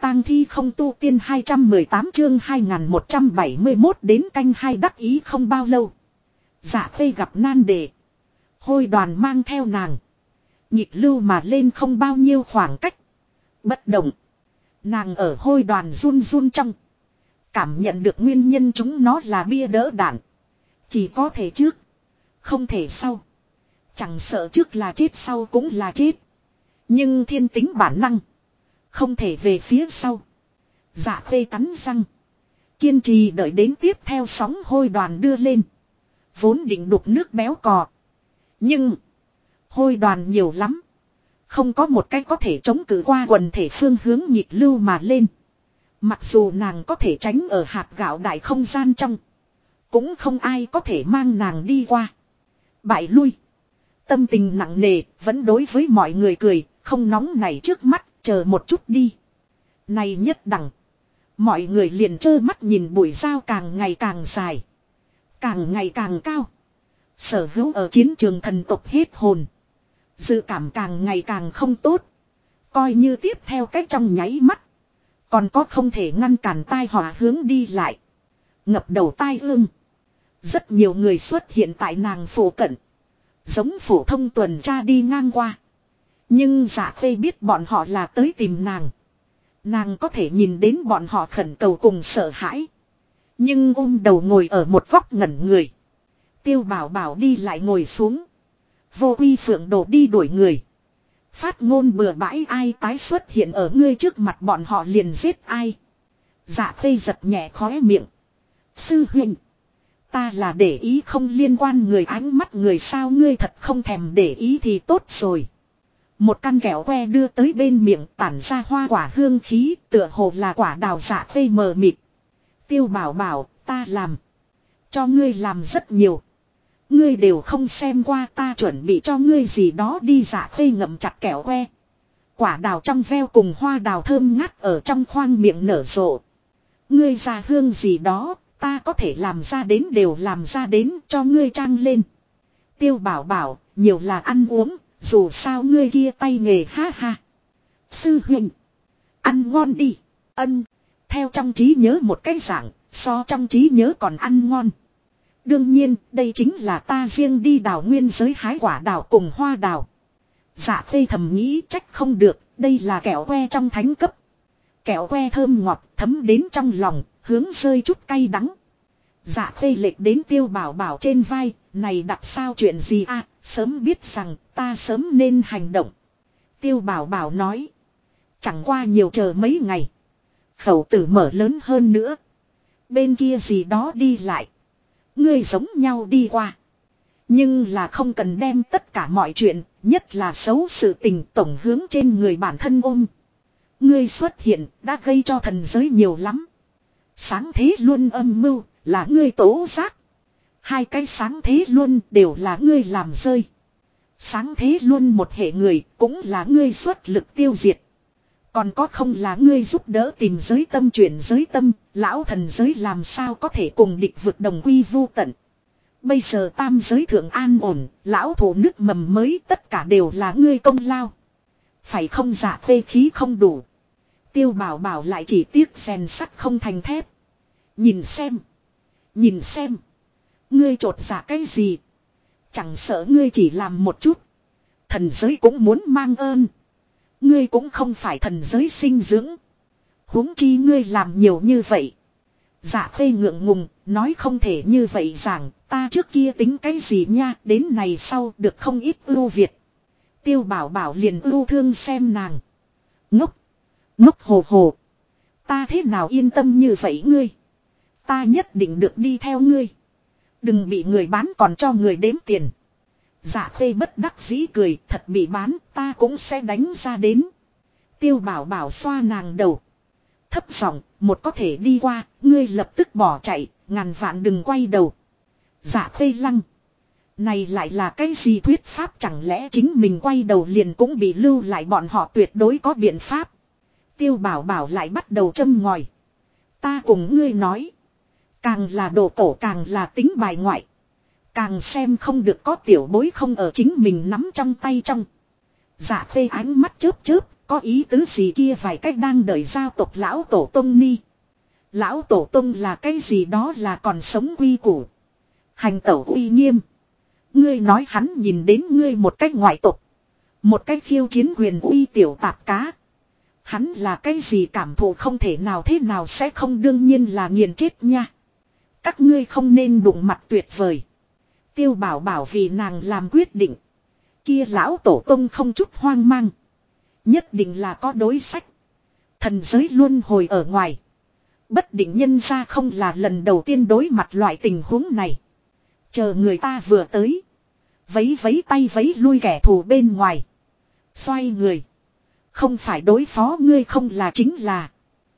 tang thi không tu tiên 218 chương 2171 đến canh hai đắc ý không bao lâu. Dạ Khê gặp nan đề. Hôi đoàn mang theo nàng. Nhịp lưu mà lên không bao nhiêu khoảng cách. Bất động. Nàng ở hôi đoàn run run trong. Cảm nhận được nguyên nhân chúng nó là bia đỡ đạn. Chỉ có thể trước. Không thể sau. Chẳng sợ trước là chết sau cũng là chết. Nhưng thiên tính bản năng. Không thể về phía sau. Dạ Khê cắn răng. Kiên trì đợi đến tiếp theo sóng hôi đoàn đưa lên. Vốn định đục nước béo cò. Nhưng. Hôi đoàn nhiều lắm. Không có một cái có thể chống cự qua quần thể phương hướng nhịp lưu mà lên. Mặc dù nàng có thể tránh ở hạt gạo đại không gian trong. Cũng không ai có thể mang nàng đi qua. Bại lui. Tâm tình nặng nề vẫn đối với mọi người cười. Không nóng này trước mắt chờ một chút đi. Này nhất đẳng. Mọi người liền trơ mắt nhìn bụi dao càng ngày càng dài. Càng ngày càng cao. Sở hữu ở chiến trường thần tộc hết hồn. Dự cảm càng ngày càng không tốt. Coi như tiếp theo cách trong nháy mắt. Còn có không thể ngăn cản tai họa hướng đi lại. Ngập đầu tai ương. Rất nhiều người xuất hiện tại nàng phổ cận. Giống phổ thông tuần tra đi ngang qua. Nhưng Dạ Khê biết bọn họ là tới tìm nàng. Nàng có thể nhìn đến bọn họ khẩn cầu cùng sợ hãi. Nhưng ôm đầu ngồi ở một góc ngẩn người. Tiêu Bảo Bảo đi lại ngồi xuống. Vô Uy Phượng Đồ đi đuổi người. Phát ngôn bừa bãi ai tái xuất hiện ở ngươi trước mặt bọn họ liền giết ai. Dạ Khê giật nhẹ khóe miệng. Sư huynh. Ta là để ý không liên quan người ánh mắt người sao ngươi thật không thèm để ý thì tốt rồi. Một căn kẹo que đưa tới bên miệng tản ra hoa quả hương khí tựa hồ là quả đào. Dạ Khê mờ mịt. Tiêu Bảo Bảo ta làm. Cho ngươi làm rất nhiều. Ngươi đều không xem qua ta chuẩn bị cho ngươi gì đó đi. Dạ Khê ngậm chặt kẹo que. Quả đào trong veo cùng hoa đào thơm ngát ở trong khoang miệng nở rộ. Ngươi ra hương gì đó, ta có thể làm ra đến đều làm ra đến cho ngươi trang lên. Tiêu Bảo Bảo, nhiều là ăn uống, dù sao ngươi kia tay nghề ha ha. Sư huynh, ăn ngon đi, ân, theo trong trí nhớ một cái dạng, so trong trí nhớ còn ăn ngon. Đương nhiên, đây chính là ta riêng đi đào nguyên giới hái quả đào cùng hoa đào. Dạ Khê thầm nghĩ trách không được, đây là kẹo que trong thánh cấp. Kẹo que thơm ngọt thấm đến trong lòng, hướng rơi chút cay đắng. Dạ Khê lệch đến Tiêu Bảo Bảo trên vai, này đặt sao chuyện gì à, sớm biết rằng ta sớm nên hành động. Tiêu Bảo Bảo nói, chẳng qua nhiều chờ mấy ngày. Khẩu tử mở lớn hơn nữa. Bên kia gì đó đi lại. Ngươi giống nhau đi qua. Nhưng là không cần đem tất cả mọi chuyện, nhất là xấu sự tình tổng hướng trên người bản thân ôm. Ngươi xuất hiện đã gây cho thần giới nhiều lắm. Sáng thế luôn âm mưu là ngươi tố giác. Hai cái sáng thế luôn đều là ngươi làm rơi. Sáng thế luôn một hệ người cũng là ngươi xuất lực tiêu diệt. Còn có không là ngươi giúp đỡ tìm giới tâm chuyển giới tâm, lão thần giới làm sao có thể cùng địch vực đồng quy vu tận. Bây giờ tam giới thượng an ổn, lão thủ nước mầm mới tất cả đều là ngươi công lao. Phải không? Dạ Khê khí không đủ. Tiêu Bảo Bảo lại chỉ tiếc rèn sắt không thành thép. Nhìn xem. Nhìn xem. Ngươi trột dạ cái gì? Chẳng sợ ngươi chỉ làm một chút. Thần giới cũng muốn mang ơn. Ngươi cũng không phải thần giới sinh dưỡng. Huống chi ngươi làm nhiều như vậy. Dạ Khê ngượng ngùng, nói không thể như vậy rằng, ta trước kia tính cái gì nha, đến này sau được không ít ưu việt. Tiêu Bảo Bảo liền ưu thương xem nàng. Ngốc, ngốc hồ hồ. Ta thế nào yên tâm như vậy ngươi. Ta nhất định được đi theo ngươi. Đừng bị người bán còn cho người đếm tiền. Dạ Khê bất đắc dĩ cười, thật bị bán, ta cũng sẽ đánh ra đến. Tiêu Bảo Bảo xoa nàng đầu. Thấp giọng, một có thể đi qua, ngươi lập tức bỏ chạy, ngàn vạn đừng quay đầu. Dạ Khê lăng. Này lại là cái gì thuyết pháp, chẳng lẽ chính mình quay đầu liền cũng bị lưu lại, bọn họ tuyệt đối có biện pháp. Tiêu Bảo Bảo lại bắt đầu châm ngòi. Ta cùng ngươi nói. Càng là đồ cổ càng là tính bài ngoại. Càng xem không được có tiểu bối không ở chính mình nắm trong tay trong. Dạ Khê ánh mắt chớp chớp, Có ý tứ gì kia vài cách đang đợi giao tộc lão tổ tông ni. Lão tổ tông là cái gì đó là còn sống quy củ. Hành tẩu uy nghiêm. Ngươi nói hắn nhìn đến ngươi một cách ngoại tộc. Một cách khiêu chiến quyền uy tiểu tạp cá. Hắn là cái gì cảm thụ không thể nào thế nào sẽ không đương nhiên là nghiền chết nha. Các ngươi không nên đụng mặt tuyệt vời. Tiêu bảo bảo vì nàng làm quyết định. Kia lão tổ tông không chút hoang mang. Nhất định là có đối sách. Thần giới luân hồi ở ngoài. Bất định nhân ra không là lần đầu tiên đối mặt loại tình huống này. Chờ người ta vừa tới. Vấy vấy tay vấy lui kẻ thù bên ngoài. Xoay người. Không phải đối phó ngươi không là chính là.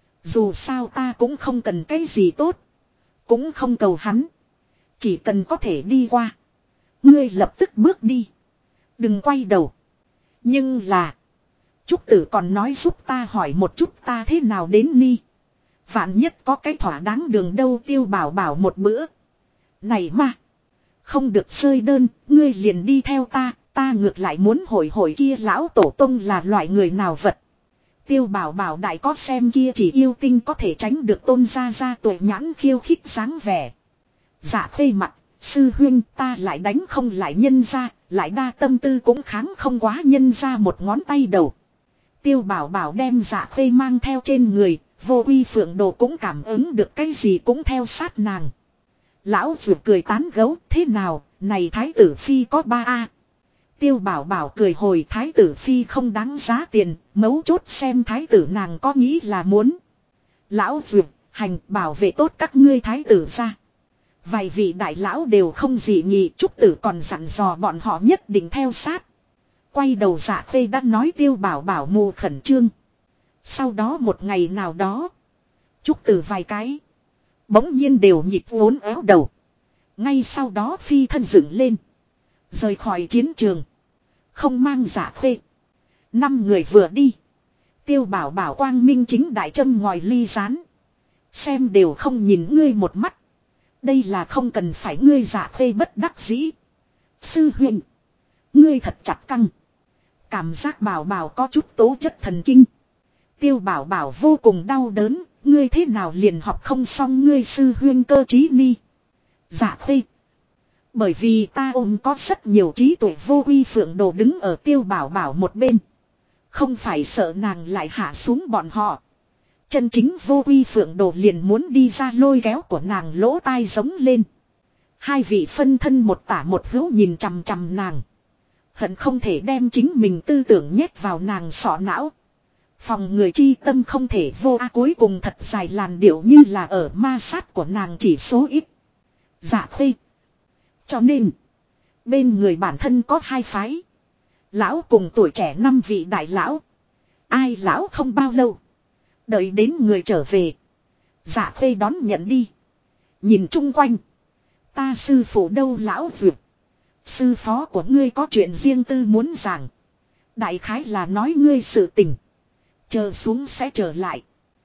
Dù sao ta cũng không cần cái gì tốt. Cũng không cầu hắn. Chỉ cần có thể đi qua. Ngươi lập tức bước đi. Đừng quay đầu. Nhưng là. Trúc tử còn nói giúp ta hỏi một chút ta thế nào đến ni. Vạn nhất có cái thỏa đáng đường đâu Tiêu bảo bảo một bữa. Này mà. Không được rơi đơn. Ngươi liền đi theo ta. Ta ngược lại muốn hỏi kia lão tổ tông là loại người nào vật. Tiêu bảo bảo đại có xem kia chỉ yêu tinh có thể tránh được tôn ra tuổi nhãn khiêu khích sáng vẻ. Dạ khê mặt. Sư huynh ta lại đánh không lại nhân ra. Lại đa tâm tư cũng kháng không quá nhân ra một ngón tay đầu. Tiêu bảo bảo đem dạ khê mang theo trên người. Vô uy phượng đồ cũng cảm ứng được cái gì cũng theo sát nàng. Lão vượt cười tán gấu thế nào. Này thái tử phi có 3A. Tiêu bảo bảo cười hồi thái tử phi không đáng giá tiền. Mấu chốt xem thái tử nàng có nghĩ là muốn. Lão vượt hành bảo vệ tốt các ngươi thái tử ra. Vài vị đại lão đều không gì nhị. Trúc tử còn dặn dò bọn họ nhất định theo sát. Quay đầu dạ khê đã nói tiêu bảo bảo mù khẩn trương. Sau đó một ngày nào đó. Trúc tử vài cái. Bỗng nhiên đều nhịp vốn éo đầu. Ngay sau đó phi thân dựng lên. Rời khỏi chiến trường. Không mang dạ khê. 5 người vừa đi. Tiêu bảo bảo quang minh chính đại châm ngòi ly rán. Xem đều không nhìn ngươi một mắt. Đây là không cần phải ngươi dạ khê bất đắc dĩ. Sư huynh. Ngươi thật chặt căng. Cảm giác bảo bảo có chút tố chất thần kinh. Tiêu bảo bảo vô cùng đau đớn. Ngươi thế nào liền học không xong ngươi sư huynh cơ trí ni. Dạ khê. Bởi vì ta ôm có rất nhiều trí tuệ vô uy phượng đồ đứng ở tiêu bảo bảo một bên. Không phải sợ nàng lại hạ xuống bọn họ. Chân chính vô uy phượng đồ liền muốn đi ra lôi kéo của nàng lỗ tai giống lên. Hai vị phân thân một tả một hữu nhìn chằm chằm nàng. Hận không thể đem chính mình tư tưởng nhét vào nàng sọ não. Phòng người chi tâm không thể vô cuối cùng thật dài làn điệu như là ở ma sát của nàng chỉ số ít. Dạ khê. Cho nên. Bên người bản thân có 2 phái. Lão cùng tuổi trẻ 5 vị đại lão. Ai lão không bao lâu. Đợi đến người trở về. Dạ khê đón nhận đi. Nhìn chung quanh. Ta sư phụ đâu lão vượt. Sư phó của ngươi có chuyện riêng tư muốn giảng. Đại khái là nói ngươi sự tình. Chờ xuống sẽ trở lại.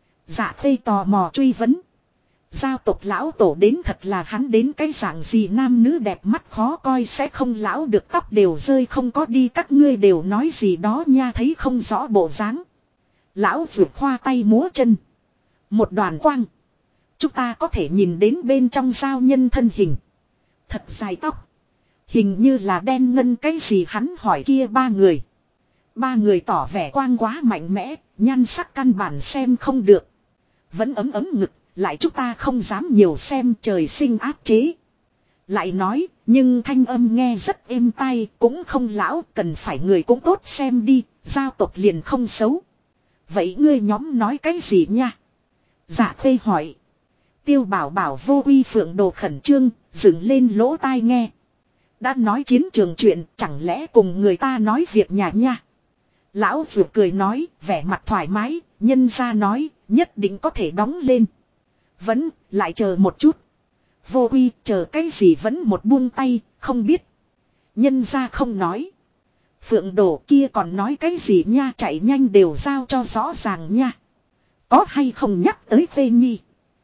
Dạ khê tò mò truy vấn. Giao tộc lão tổ đến thật là hắn đến cái dạng gì nam nữ đẹp mắt khó coi sẽ không lão được tóc đều rơi không có đi các ngươi đều nói gì đó nha thấy không rõ bộ dáng. Lão vượt khoa tay múa chân. Một đoàn quang. Chúng ta có thể nhìn đến bên trong giao nhân thân hình. Thật dài tóc. Hình như là đen ngân cái gì hắn hỏi kia 3 người. 3 người tỏ vẻ quang quá mạnh mẽ. Nhan sắc căn bản xem không được. Vẫn ấm ngực. Lại chúng ta không dám nhiều xem trời sinh áp chế. Lại nói, nhưng thanh âm nghe rất êm tai, cũng không lão, cần phải người cũng tốt xem đi, giao tộc liền không xấu. Vậy ngươi nhóm nói cái gì nha? Dạ khê hỏi. Tiêu bảo bảo vô uy phượng đồ khẩn trương, dựng lên lỗ tai nghe. Đã nói chiến trường chuyện, chẳng lẽ cùng người ta nói việc nhà nha? Lão vừa cười nói, vẻ mặt thoải mái, nhân ra nói, nhất định có thể đóng lên. Vẫn, lại chờ một chút. Vô uy, chờ cái gì vẫn một buông tay, không biết. Nhân ra không nói. Phượng đồ kia còn nói cái gì nha, chạy nhanh đều giao cho rõ ràng nha. Có hay không nhắc tới Phê Nhi.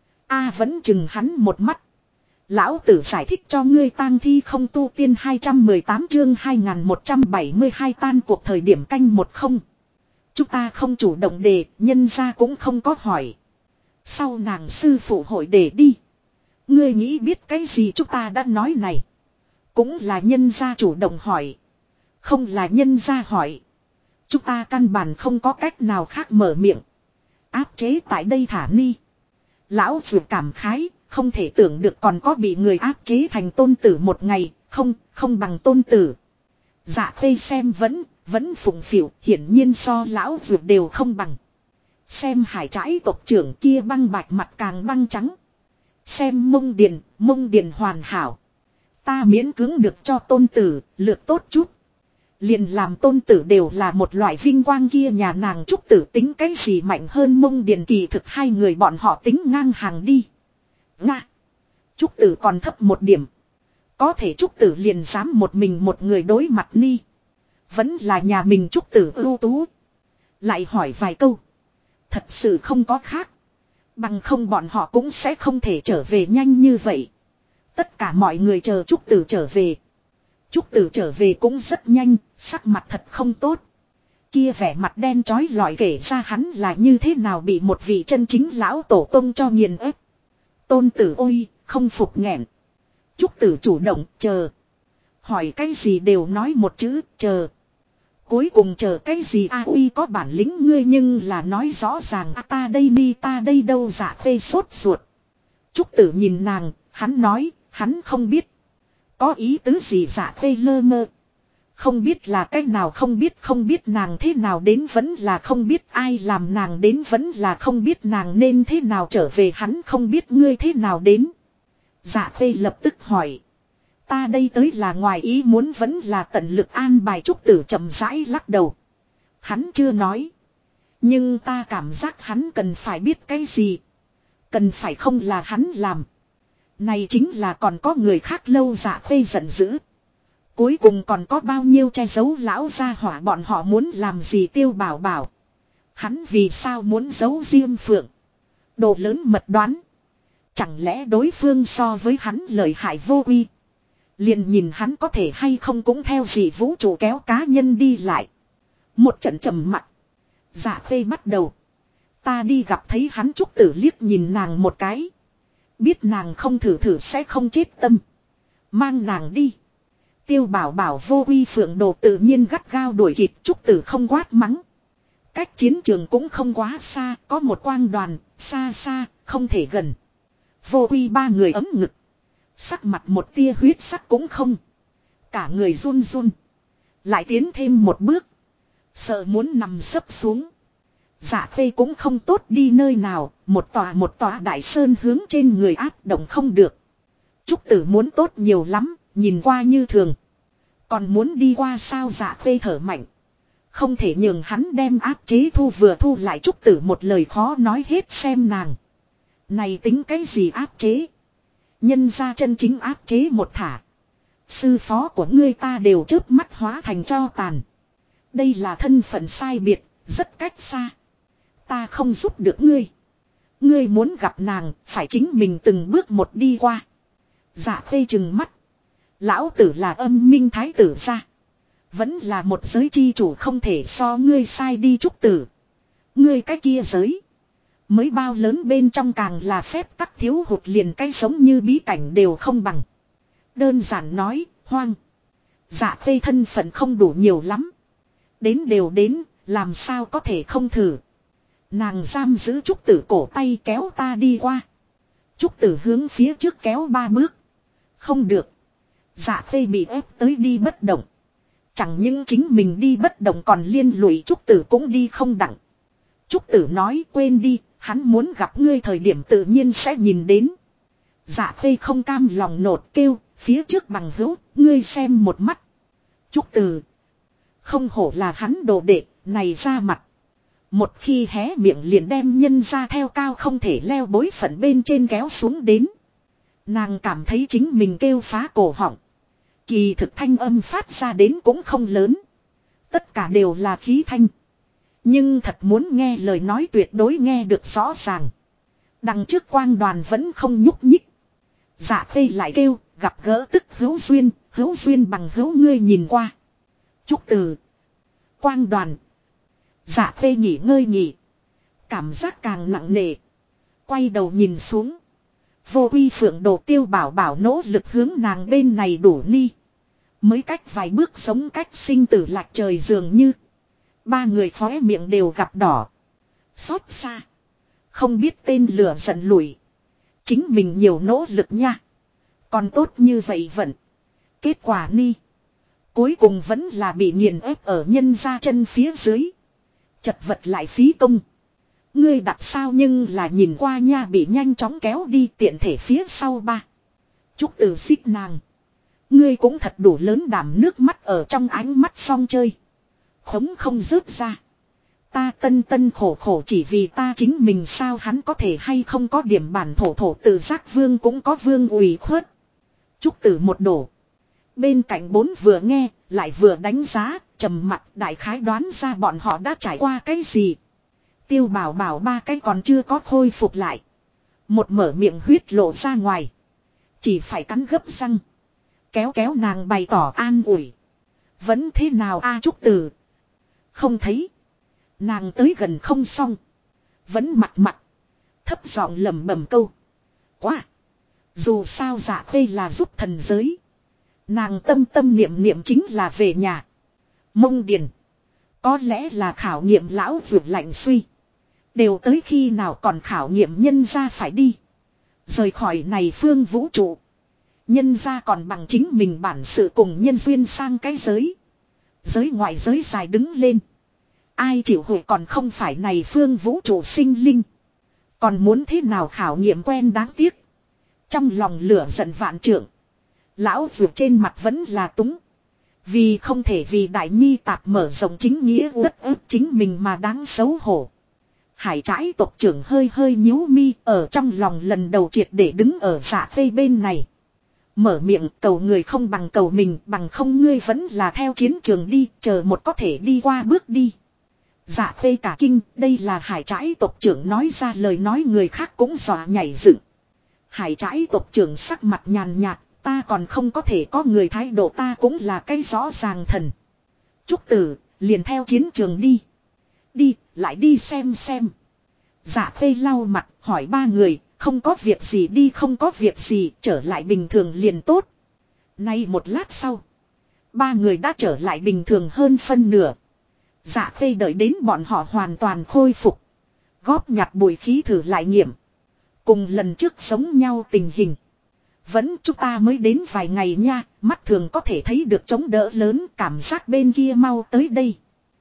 Vẫn chừng hắn một mắt. Lão tử giải thích cho ngươi tang thi không tu tiên 218 chương 2172 tan cuộc thời điểm canh 10. Chúng ta không chủ động đề, nhân gia cũng không có hỏi. Sau nàng sư phụ hội đề đi. Ngươi nghĩ biết cái gì chúng ta đã nói này. Cũng là nhân gia chủ động hỏi. Không là nhân gia hỏi. Chúng ta căn bản không có cách nào khác mở miệng. Áp chế tại đây thả ni. Lão vừa cảm khái, không thể tưởng được còn có bị người áp chế thành tôn tử một ngày, không bằng tôn tử. Dạ Khê xem vẫn phụng phịu, hiển nhiên so lão vừa đều không bằng. Xem hải trãi tộc trưởng kia băng bạch mặt càng băng trắng. Xem mông điền hoàn hảo. Ta miễn cưỡng được cho tôn tử, lược tốt chút. Liền làm tôn tử đều là một loại vinh quang kia, nhà nàng Trúc Tử tính cái gì mạnh hơn mông điền, kỳ thực hai người bọn họ tính ngang hàng đi. Nga. Trúc Tử còn thấp một điểm. Có thể Trúc Tử liền dám một mình một người đối mặt ni. Vẫn là nhà mình Trúc Tử ưu tú. Lại hỏi vài câu. Thật sự không có khác. Bằng không bọn họ cũng sẽ không thể trở về nhanh như vậy. Tất cả mọi người chờ Trúc Tử trở về. Trúc Tử trở về cũng rất nhanh, sắc mặt thật không tốt. Kia vẻ mặt đen chói lọi kể ra hắn là như thế nào bị một vị chân chính lão tổ tông cho nghiền ép. Tôn tử ôi, không phục nghẹn. Trúc Tử chủ động, chờ. Hỏi cái gì đều nói một chữ, chờ. Cuối cùng chờ cái gì a uy có bản lĩnh ngươi nhưng là nói rõ ràng ta đây ni ta đây đâu. Dạ Khê sốt ruột. Trúc Tử nhìn nàng, hắn nói, hắn không biết. Có ý tứ gì? Dạ Khê lơ mơ. Không biết là cách nào, không biết nàng thế nào đến, vẫn là không biết ai làm nàng đến, vẫn là không biết nàng nên thế nào trở về, hắn không biết ngươi thế nào đến. Dạ Khê lập tức hỏi. Ta đây tới là ngoài ý muốn vẫn là tận lực an bài. Trúc Tử chậm rãi lắc đầu. Hắn chưa nói. Nhưng ta cảm giác hắn cần phải biết cái gì. Cần phải không là hắn làm. Này chính là còn có người khác lâu. Dạ Khê giận dữ. Cuối cùng còn có bao nhiêu che giấu lão gia hỏa bọn họ muốn làm gì? Tiêu Bảo bảo. Hắn vì sao muốn giấu Diêm Phượng? Đồ lớn mật đoán. Chẳng lẽ đối phương so với hắn lợi hại vô uy? Liền nhìn hắn có thể hay không cũng theo dị vũ trụ kéo cá nhân đi lại. Một trận trầm mặc. Dạ Khê bắt đầu. Ta đi gặp thấy hắn. Trúc Tử liếc nhìn nàng một cái. Biết nàng không thử sẽ không chết tâm. Mang nàng đi. Tiêu Bảo bảo vô uy phượng đồ tự nhiên gắt gao đuổi kịp. Trúc Tử không quát mắng. Cách chiến trường cũng không quá xa. Có một quang đoàn. Xa xa không thể gần. Vô uy ba người ấm ngực. Sắc mặt một tia huyết sắc cũng không. Cả người run run. Lại tiến thêm một bước. Sợ muốn nằm sấp xuống. Dạ Khê cũng không tốt đi nơi nào. Một tòa đại sơn hướng trên người áp động không được. Trúc Tử muốn tốt nhiều lắm. Nhìn qua như thường. Còn muốn đi qua sao? Dạ Khê thở mạnh. Không thể nhường hắn đem áp chế thu vừa thu lại. Trúc Tử một lời khó nói hết. Xem nàng. Này tính cái gì áp chế? Nhân ra chân chính áp chế một thả. Sư phó của ngươi ta đều chớp mắt hóa thành tro tàn. Đây là thân phận sai biệt, rất cách xa. Ta không giúp được ngươi. Ngươi muốn gặp nàng, phải chính mình từng bước một đi qua. Dạ Khê trừng mắt. Lão tử là Âm Minh thái tử gia. Vẫn là một giới chi chủ, không thể so ngươi sai đi. Trúc Tử. Ngươi cái kia giới. Mới bao lớn bên trong càng là phép tắc thiếu hụt, liền cái giống như bí cảnh đều không bằng. Đơn giản nói, hoang. Dạ Khê thân phận không đủ nhiều lắm. Đến đều đến, làm sao có thể không thử. Nàng giam giữ Trúc Tử cổ tay kéo ta đi qua. Trúc Tử hướng phía trước kéo 3 bước. Không được. Dạ Khê bị ép tới đi bất động. Chẳng những chính mình đi bất động còn liên lụy Trúc Tử cũng đi không đặng. Trúc Tử nói quên đi. Hắn muốn gặp ngươi thời điểm tự nhiên sẽ nhìn đến. Dạ Khê không cam lòng nột kêu. Phía trước bằng hữu, ngươi xem một mắt. Trúc Tử. Không hổ là hắn đồ đệ, này ra mặt. Một khi hé miệng liền đem nhân ra theo cao không thể leo bối phận bên trên kéo xuống đến. Nàng cảm thấy chính mình kêu phá cổ họng. Kỳ thực thanh âm phát ra đến cũng không lớn. Tất cả đều là khí thanh. Nhưng thật muốn nghe lời nói tuyệt đối nghe được rõ ràng. Đằng trước quang đoàn vẫn không nhúc nhích. Dạ Khê lại kêu, gặp gỡ tức hữu duyên bằng hữu ngươi nhìn qua. Trúc Tử. Quang đoàn. Dạ Khê nghỉ ngơi nghỉ. Cảm giác càng nặng nề. Quay đầu nhìn xuống. Vô Uy Phượng Đồ Tiêu Bảo Bảo nỗ lực hướng nàng bên này đủ ni. Mới cách vài bước sống cách sinh tử lạc trời dường như. Ba người khóe miệng đều gặp đỏ. Xót xa. Không biết tên lửa giận lùi. Chính mình nhiều nỗ lực nha. Còn tốt như vậy vẫn. Kết quả ni. Cuối cùng vẫn là bị nghiền ép ở nhân ra chân phía dưới. Chật vật lại phí công. Ngươi đặt sao nhưng là nhìn qua nha bị nhanh chóng kéo đi tiện thể phía sau ba. Trúc Tử xích nàng. Ngươi cũng thật đủ lớn đảm nước mắt ở trong ánh mắt song chơi. Khống không rớt ra. Ta tân tân khổ khổ chỉ vì ta chính mình sao hắn có thể hay không có điểm bản thổ thổ tự giác vương cũng có vương ủy khuất. Trúc Tử một đổ. Bên cạnh bốn vừa nghe, lại vừa đánh giá, trầm mặt đại khái đoán ra bọn họ đã trải qua cái gì. Tiêu Bảo Bảo ba cái còn chưa có khôi phục lại. Một mở miệng huyết lộ ra ngoài. Chỉ phải cắn gấp răng. Kéo kéo nàng bày tỏ an ủi. Vẫn thế nào a Trúc Tử? Không thấy. Nàng tới gần không xong. Vẫn mặt. Thấp giọng lẩm bẩm câu. Quá. Dù sao Dạ Khê là giúp thần giới. Nàng tâm niệm chính là về nhà. Mông Điền. Có lẽ là khảo nghiệm lão vượt lạnh suy. Đều tới khi nào còn khảo nghiệm nhân ra phải đi. Rời khỏi này phương vũ trụ. Nhân ra còn bằng chính mình bản sự cùng nhân duyên sang cái giới. Giới ngoại giới dài đứng lên. Ai chịu hội còn không phải này phương vũ trụ sinh linh. Còn muốn thế nào khảo nghiệm quen đáng tiếc. Trong lòng lửa giận vạn trượng. Lão vượt trên mặt vẫn là túng. Vì không thể vì đại nhi tạp mở rộng chính nghĩa đất ức chính mình mà đáng xấu hổ. Hải trãi tộc trưởng hơi nhíu mi ở trong lòng lần đầu triệt để đứng ở Dạ Khê bên này. Mở miệng cầu người không bằng cầu mình bằng không ngươi vẫn là theo chiến trường đi chờ một có thể đi qua bước đi. Dạ Khê cả kinh đây là hải trãi tộc trưởng nói ra lời nói người khác cũng dọa nhảy dựng. Hải trãi tộc trưởng sắc mặt nhàn nhạt ta còn không có thể có người thái độ ta cũng là cái rõ ràng thần. Trúc Tử liền theo chiến trường đi. Đi lại đi xem. Dạ Khê lau mặt hỏi ba người. Không có việc gì đi không có việc gì trở lại bình thường liền tốt. Nay một lát sau. Ba người đã trở lại bình thường hơn phân nửa. Dạ Khê đợi đến bọn họ hoàn toàn khôi phục. Góp nhặt bụi khí thử lại nghiệm. Cùng lần trước sống nhau tình hình. Vẫn chúng ta mới đến vài ngày nha. Mắt thường có thể thấy được chống đỡ lớn cảm giác bên kia mau tới đây.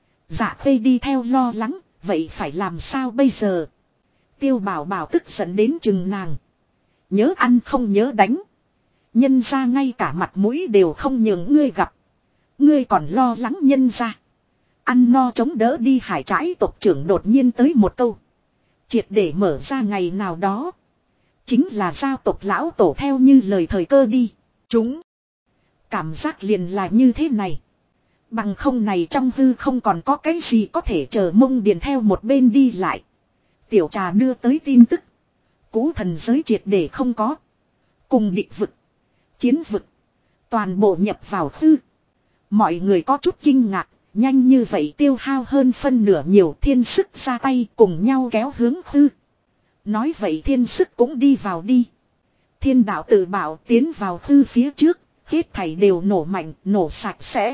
Dạ Khê đi theo lo lắng. Vậy phải làm sao bây giờ? Tiêu Bảo Bảo tức giận đến chừng nàng. Nhớ ăn không nhớ đánh. Nhân ra ngay cả mặt mũi đều không nhường ngươi gặp. Ngươi còn lo lắng nhân ra. Ăn no chống đỡ đi hải trãi tộc trưởng đột nhiên tới một câu. Triệt để mở ra ngày nào đó. Chính là giao tộc lão tổ theo như lời thời cơ đi. Chúng. Cảm giác liền là như thế này. Bằng không này trong hư không còn có cái gì có thể chờ Mông Điền theo một bên đi lại. Tiểu Trà đưa tới tin tức. Cú thần giới triệt để không có. Cùng địch vực. Chiến vực. Toàn bộ nhập vào hư. Mọi người có chút kinh ngạc. Nhanh như vậy tiêu hao hơn phân nửa nhiều thiên sức ra tay cùng nhau kéo hướng hư. Nói vậy thiên sức cũng đi vào đi. Thiên đạo tự bảo tiến vào hư phía trước. Hết thảy đều nổ mạnh, nổ sạch sẽ.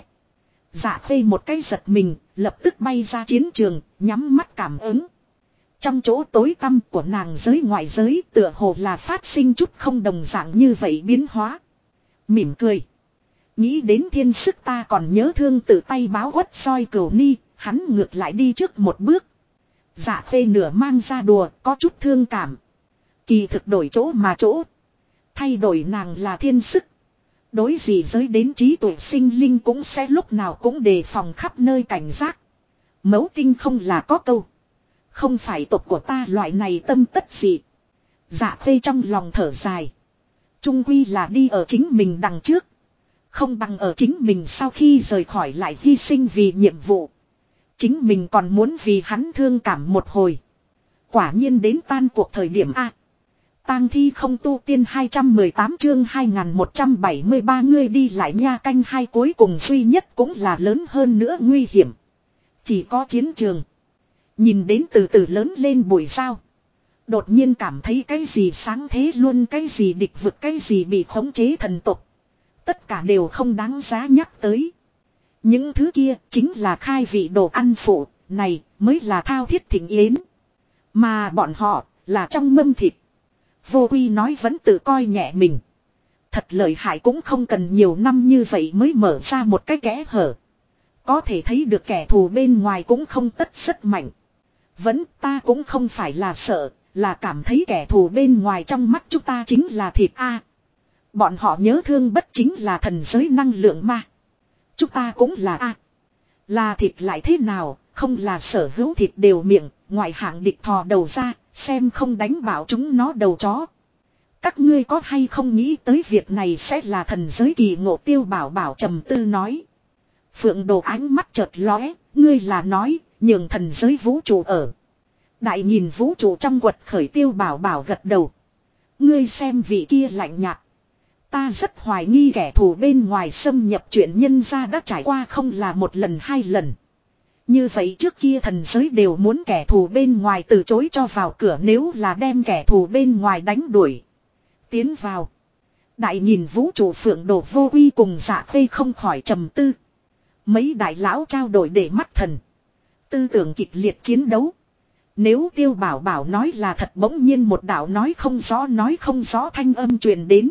Dạ Khê một cái giật mình, lập tức bay ra chiến trường, nhắm mắt cảm ứng. Trong chỗ tối tăm của nàng giới ngoại giới tựa hồ là phát sinh chút không đồng dạng như vậy biến hóa. Mỉm cười. Nghĩ đến thiên sức ta còn nhớ thương tự tay báo quất soi cửu ni, hắn ngược lại đi trước một bước. Dạ Khê nửa mang ra đùa, có chút thương cảm. Kỳ thực đổi chỗ mà chỗ. Thay đổi nàng là thiên sức. Đối gì giới đến trí tuệ sinh linh cũng sẽ lúc nào cũng đề phòng khắp nơi cảnh giác. Mẫu tinh không là có câu. Không phải tộc của ta loại này tâm tất gì. Dạ Khê trong lòng thở dài. Trung quy là đi ở chính mình đằng trước. Không bằng ở chính mình sau khi rời khỏi lại hy sinh vì nhiệm vụ. Chính mình còn muốn vì hắn thương cảm một hồi. Quả nhiên đến tan cuộc thời điểm A. Tang thi không tu tiên 218 chương 2173 ngươi đi lại nha canh hai cuối cùng duy nhất cũng là lớn hơn nữa nguy hiểm. Chỉ có chiến trường. Nhìn đến từ từ lớn lên bụi dao. Đột nhiên cảm thấy cái gì sáng thế luôn, cái gì địch vực, cái gì bị khống chế thần tục. Tất cả đều không đáng giá nhắc tới. Những thứ kia chính là khai vị đồ ăn phụ, này mới là thao thiết thịnh yến. Mà bọn họ là trong mâm thịt. Vô Quy nói vẫn tự coi nhẹ mình. Thật lợi hại cũng không cần nhiều năm như vậy mới mở ra một cái kẽ hở. Có thể thấy được kẻ thù bên ngoài cũng không tất rất mạnh. Vẫn ta cũng không phải là sợ, là cảm thấy kẻ thù bên ngoài trong mắt chúng ta chính là thịt A. Bọn họ nhớ thương bất chính là thần giới năng lượng ma. Chúng ta cũng là A. Là thịt lại thế nào, không là sở hữu thịt đều miệng, ngoại hạng địch thò đầu ra, xem không đánh bảo chúng nó đầu chó. Các ngươi có hay không nghĩ tới việc này sẽ là thần giới kỳ ngộ, Tiêu Bảo Bảo trầm tư nói. Phượng Đồ ánh mắt chợt lóe, ngươi là nói, nhường thần giới vũ trụ ở. Đại nhìn vũ trụ trong quật khởi, Tiêu Bảo Bảo gật đầu. Ngươi xem vị kia lạnh nhạt. Ta rất hoài nghi kẻ thù bên ngoài xâm nhập chuyện nhân gia đã trải qua không là một lần hai lần. Như vậy trước kia thần giới đều muốn kẻ thù bên ngoài từ chối cho vào cửa, nếu là đem kẻ thù bên ngoài đánh đuổi. Tiến vào. Đại nhìn vũ trụ Phượng Đồ Vô Quy cùng Dạ Khê không khỏi trầm tư. Mấy đại lão trao đổi để mắt thần. Tư tưởng kịch liệt chiến đấu. Nếu Tiêu Bảo Bảo nói là thật, bỗng nhiên một đạo nói không rõ thanh âm truyền đến.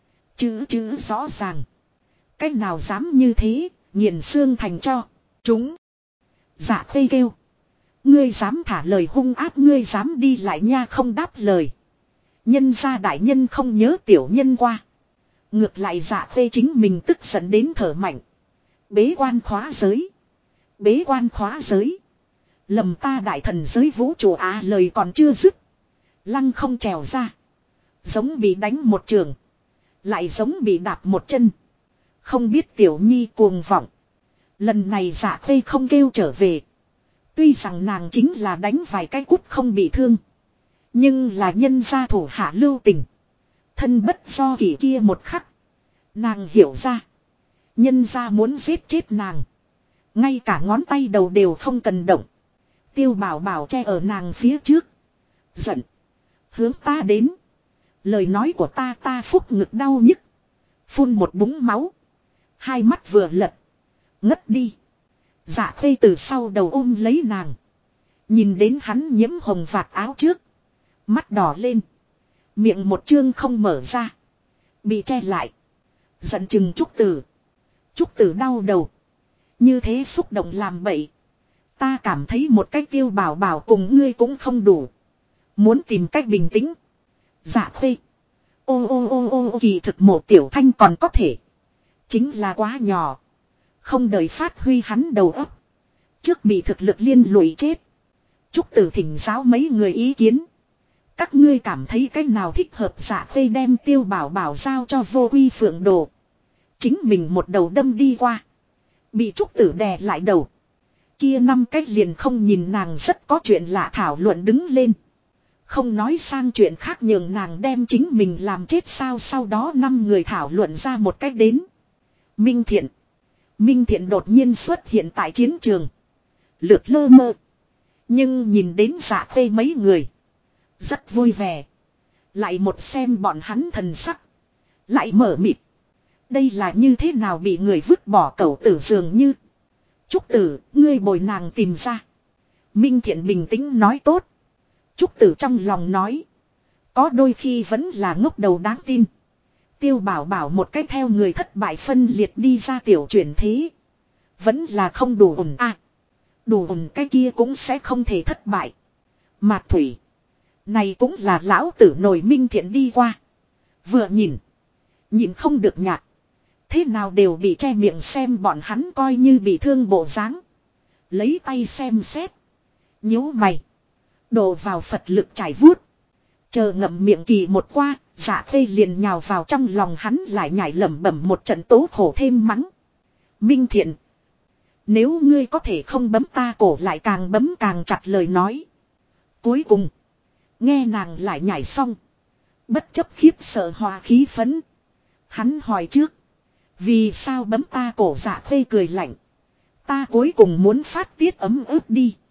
Chữ rõ ràng. Cách nào dám như thế, nghiền xương thành cho. Chúng. Dạ Khê kêu. Ngươi dám thả lời hung ác, ngươi dám đi lại nha, không đáp lời. Nhân gia đại nhân không nhớ tiểu nhân qua. Ngược lại Dạ Khê chính mình tức giận đến thở mạnh. Bế quan khóa giới. Bế quan khóa giới. Lầm ta đại thần giới vũ trụ à, lời còn chưa dứt. Lăng không trèo ra. Giống bị đánh một trường. Lại giống bị đạp một chân. Không biết tiểu nhi cuồng vọng. Lần này Dạ Khê không kêu trở về. Tuy rằng nàng chính là đánh vài cái cút không bị thương. Nhưng là nhân gia thủ hạ lưu tình. Thân bất do kỷ kia một khắc. Nàng hiểu ra. Nhân gia muốn giết chết nàng. Ngay cả ngón tay đầu đều không cần động. Tiêu Bảo Bảo che ở nàng phía trước. Giận. Hướng ta đến. Lời nói của ta phúc ngực đau nhức. Phun một búng máu. Hai mắt vừa lật. Ngất đi. Dạ Khê từ sau đầu ôm lấy nàng. Nhìn đến hắn nhiễm hồng vạt áo trước. Mắt đỏ lên. Miệng một chương không mở ra. Bị che lại. Giận chừng Trúc Tử. Trúc Tử đau đầu. Như thế xúc động làm bậy. Ta cảm thấy một cách Tiêu Bảo Bảo cùng ngươi cũng không đủ. Muốn tìm cách bình tĩnh. Dạ Khê. Ô kỳ thực Mộ Tiểu Thanh còn có thể. Chính là quá nhỏ. Không đợi phát huy hắn đầu óc. Trước bị thực lực liên lụy chết. Trúc Tử thỉnh giáo mấy người ý kiến. Các ngươi cảm thấy cách nào thích hợp? Dạ Khê đem Tiêu Bảo Bảo giao cho Vô Quy Phượng Đồ. Chính mình một đầu đâm đi qua. Bị Trúc Tử đè lại đầu. Kia năm cách liền không nhìn nàng rất có chuyện lạ thảo luận đứng lên. Không nói sang chuyện khác, nhường nàng đem chính mình làm chết sao. Sau đó năm người thảo luận ra một cách đến. Minh Thiện. Minh Thiện đột nhiên xuất hiện tại chiến trường. Lượt lơ mơ. Nhưng nhìn đến Dạ Khê mấy người. Rất vui vẻ. Lại một xem bọn hắn thần sắc. Lại mở mịt. Đây là như thế nào bị người vứt bỏ cẩu tử dường như. Trúc Tử, ngươi bồi nàng tìm ra. Minh Thiện bình tĩnh nói tốt. Trúc Tử trong lòng nói. Có đôi khi vẫn là ngốc đầu đáng tin. Tiêu Bảo Bảo một cách theo người thất bại phân liệt đi ra tiểu chuyển thế. Vẫn là không đủ ổn à. Đủ ổn cái kia cũng sẽ không thể thất bại. Mạt Thủy. Này cũng là lão tử nổi. Minh Thiện đi qua. Vừa nhìn. Nhìn không được nhạt. Thế nào đều bị che miệng, xem bọn hắn coi như bị thương bộ dáng. Lấy tay xem xét. Nhíu mày. Đổ vào Phật lực trải vuốt. Chờ ngậm miệng kỳ một qua. Dạ Khê liền nhào vào trong lòng hắn, lại nhảy lẩm bẩm một trận tố khổ thêm mắng. Minh Thiện. Nếu ngươi có thể không bấm ta cổ lại càng bấm càng chặt lời nói. Cuối cùng. Nghe nàng lại nhảy xong. Bất chấp khiếp sợ hòa khí phấn. Hắn hỏi trước. Vì sao bấm ta cổ? Dạ Khê cười lạnh. Ta cuối cùng muốn phát tiết ấm ức đi.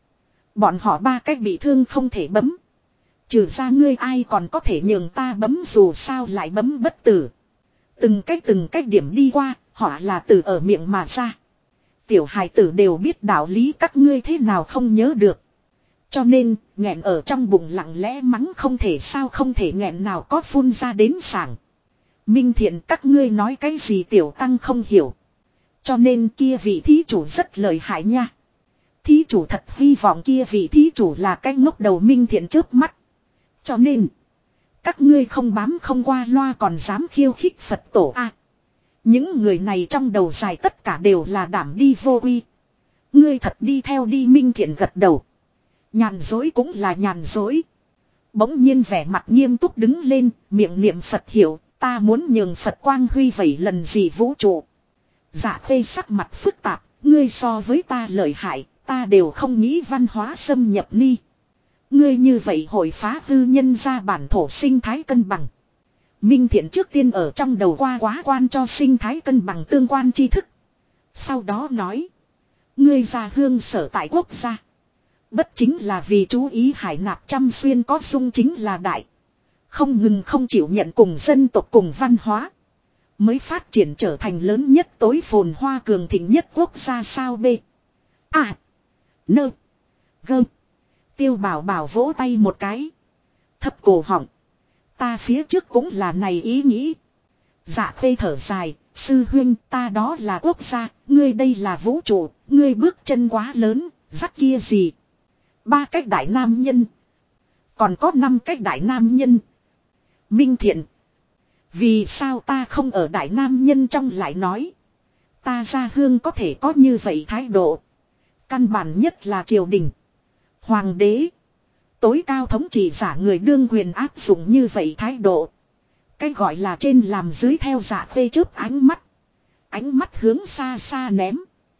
Bọn họ ba cách bị thương không thể bấm. Trừ ra ngươi ai còn có thể nhường ta bấm, dù sao lại bấm bất tử. Từng cách điểm đi qua, họ là từ ở miệng mà ra. Tiểu hài tử đều biết đạo lý, các ngươi thế nào không nhớ được. Cho nên, nghẹn ở trong bụng lặng lẽ mắng không thể sao không thể nghẹn nào có phun ra đến sảng. Minh Thiện, các ngươi nói cái gì tiểu tăng không hiểu. Cho nên kia vị thí chủ rất lợi hại nha. Thí chủ thật hy vọng kia vị thí chủ là cái ngốc đầu. Minh Thiện chớp mắt. Cho nên, các ngươi không bám không qua loa còn dám khiêu khích Phật tổ a. Những người này trong đầu dài tất cả đều là đảm đi vô uy. Ngươi thật đi theo đi. Minh Thiện gật đầu. Nhàn dối cũng là nhàn dối. Bỗng nhiên vẻ mặt nghiêm túc đứng lên, miệng niệm Phật hiệu, ta muốn nhường Phật quang huy vẩy lần gì vũ trụ. Dạ Khê sắc mặt phức tạp, ngươi so với ta lợi hại, ta đều không nghĩ văn hóa xâm nhập ni. Ngươi như vậy hội phá hư nhân ra bản thổ sinh thái cân bằng. Minh Thiện trước tiên ở trong đầu qua quá quan cho sinh thái cân bằng tương quan tri thức. Sau đó nói, ngươi ra hương sở tại quốc gia. Bất chính là vì chú ý hải nạp trăm xuyên có dung chính là đại. Không ngừng không chịu nhận cùng dân tộc cùng văn hóa. Mới phát triển trở thành lớn nhất tối phồn hoa cường thịnh nhất quốc gia sao b. À. Nơ. Gơ. Tiêu Bảo Bảo vỗ tay một cái. Thấp cổ họng. Ta phía trước cũng là này ý nghĩ. Dạ Khê thở dài. Sư huynh, ta đó là quốc gia, ngươi đây là vũ trụ, ngươi bước chân quá lớn, dắt kia gì. 3 cách đại nam nhân. Còn có 5 cách đại nam nhân. Minh Thiện. Vì sao ta không ở đại nam nhân trong lại nói. Ta ra hương có thể có như vậy thái độ. Căn bản nhất là triều đình. Hoàng đế. Tối cao thống trị giả người đương quyền áp dụng như vậy thái độ. Cái gọi là trên làm dưới theo. Dạ Khê chớp ánh mắt. Ánh mắt hướng xa xa ném.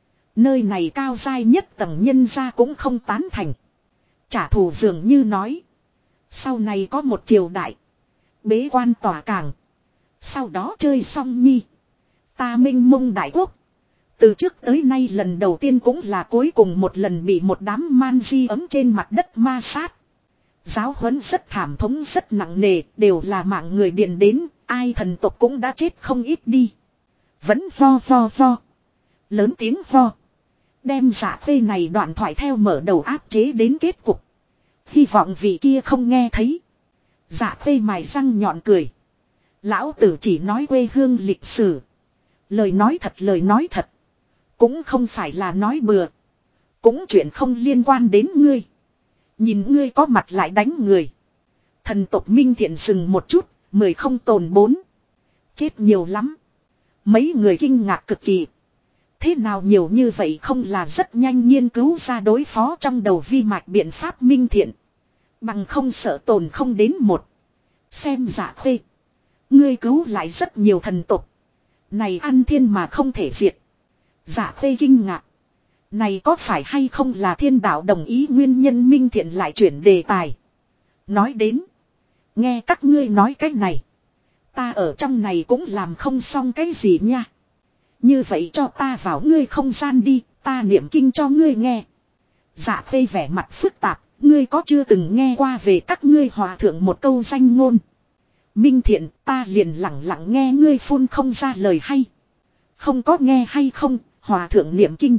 Nơi này cao dai nhất tầng nhân gia cũng không tán thành. Trả thù dường như nói. Sau này có một triều đại. Bế quan tỏa cảng. Sau đó chơi xong nhi. Ta minh mông đại quốc. Từ trước tới nay lần đầu tiên cũng là cuối cùng một lần bị một đám man di ấm trên mặt đất ma sát. Giáo huấn rất thảm thống rất nặng nề. Đều là mạng người điền đến. Ai thần tộc cũng đã chết không ít đi. Vẫn ho. Lớn tiếng ho. Đem Dạ Khê này đoạn thoại theo mở đầu áp chế đến kết cục. Hy vọng vị kia không nghe thấy. Dạ Khê mài răng nhọn cười. Lão tử chỉ nói quê hương lịch sử. Lời nói thật. Cũng không phải là nói bừa. Cũng chuyện không liên quan đến ngươi. Nhìn ngươi có mặt lại đánh người. Thần tộc Minh Thiện dừng một chút. 10 không tồn 4. Chết nhiều lắm. Mấy người kinh ngạc cực kỳ. Thế nào nhiều như vậy không là rất nhanh nghiên cứu ra đối phó trong đầu vi mạch biện pháp Minh Thiện. Bằng không sợ tồn không đến 1. Xem Dạ Khê. Ngươi cứu lại rất nhiều thần tục. Này ăn thiên mà không thể diệt. Dạ Khê kinh ngạc. Này có phải hay không là thiên đạo đồng ý nguyên nhân. Minh Thiện lại chuyển đề tài. Nói đến. Nghe các ngươi nói cái này. Ta ở trong này cũng làm không xong cái gì nha. Như vậy cho ta vào ngươi không gian đi. Ta niệm kinh cho ngươi nghe. Dạ Khê vẻ mặt phức tạp. Ngươi có chưa từng nghe qua về các ngươi hòa thượng một câu danh ngôn. Minh Thiện, ta liền lặng lặng nghe ngươi phun không ra lời hay. Không có nghe hay không, hòa thượng niệm kinh.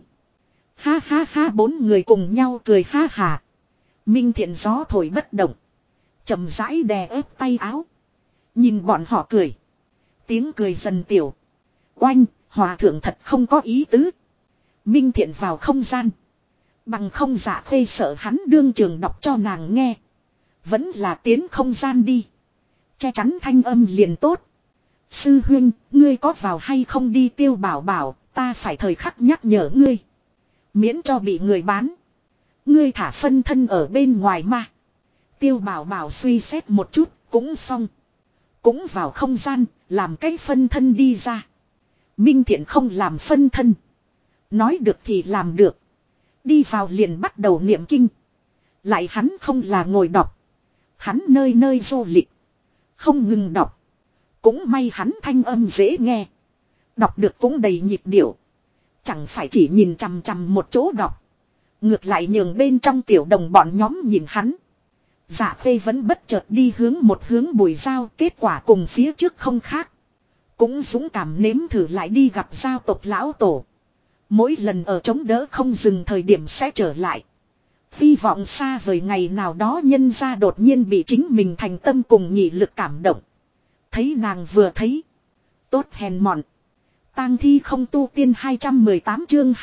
Ha ha ha, 4 người cùng nhau cười ha hà. Minh Thiện gió thổi bất động. Chậm rãi đè ép tay áo. Nhìn bọn họ cười. Tiếng cười dần tiểu. Oanh, hòa thượng thật không có ý tứ. Minh Thiện vào không gian. Bằng không Dạ Khê sợ hắn đương trường đọc cho nàng nghe. Vẫn là tiến không gian đi. Che chắn thanh âm liền tốt. Sư huynh, ngươi có vào hay không đi. Tiêu Bảo Bảo, ta phải thời khắc nhắc nhở ngươi. Miễn cho bị người bán. Ngươi thả phân thân ở bên ngoài mà. Tiêu Bảo Bảo suy xét một chút, cũng xong. Cũng vào không gian, làm cái phân thân đi ra. Minh Thiện không làm phân thân. Nói được thì làm được. Đi vào liền bắt đầu niệm kinh. Lại hắn không là ngồi đọc. Hắn nơi nơi du lịch. Không ngừng đọc. Cũng may hắn thanh âm dễ nghe. Đọc được cũng đầy nhịp điệu. Chẳng phải chỉ nhìn chằm chằm một chỗ đọc. Ngược lại nhường bên trong tiểu đồng bọn nhóm nhìn hắn. Dạ Khê vẫn bất chợt đi hướng một hướng Bùi Giao, kết quả cùng phía trước không khác. Cũng dũng cảm nếm thử lại đi gặp giao tộc lão tổ. Mỗi lần ở chống đỡ không dừng thời điểm sẽ trở lại. Hy vọng xa vời ngày nào đó nhân ra đột nhiên bị chính mình thành tâm cùng nhị lực cảm động. Thấy nàng vừa thấy. Tốt hèn mọn. Tang thi không tu tiên 218 chương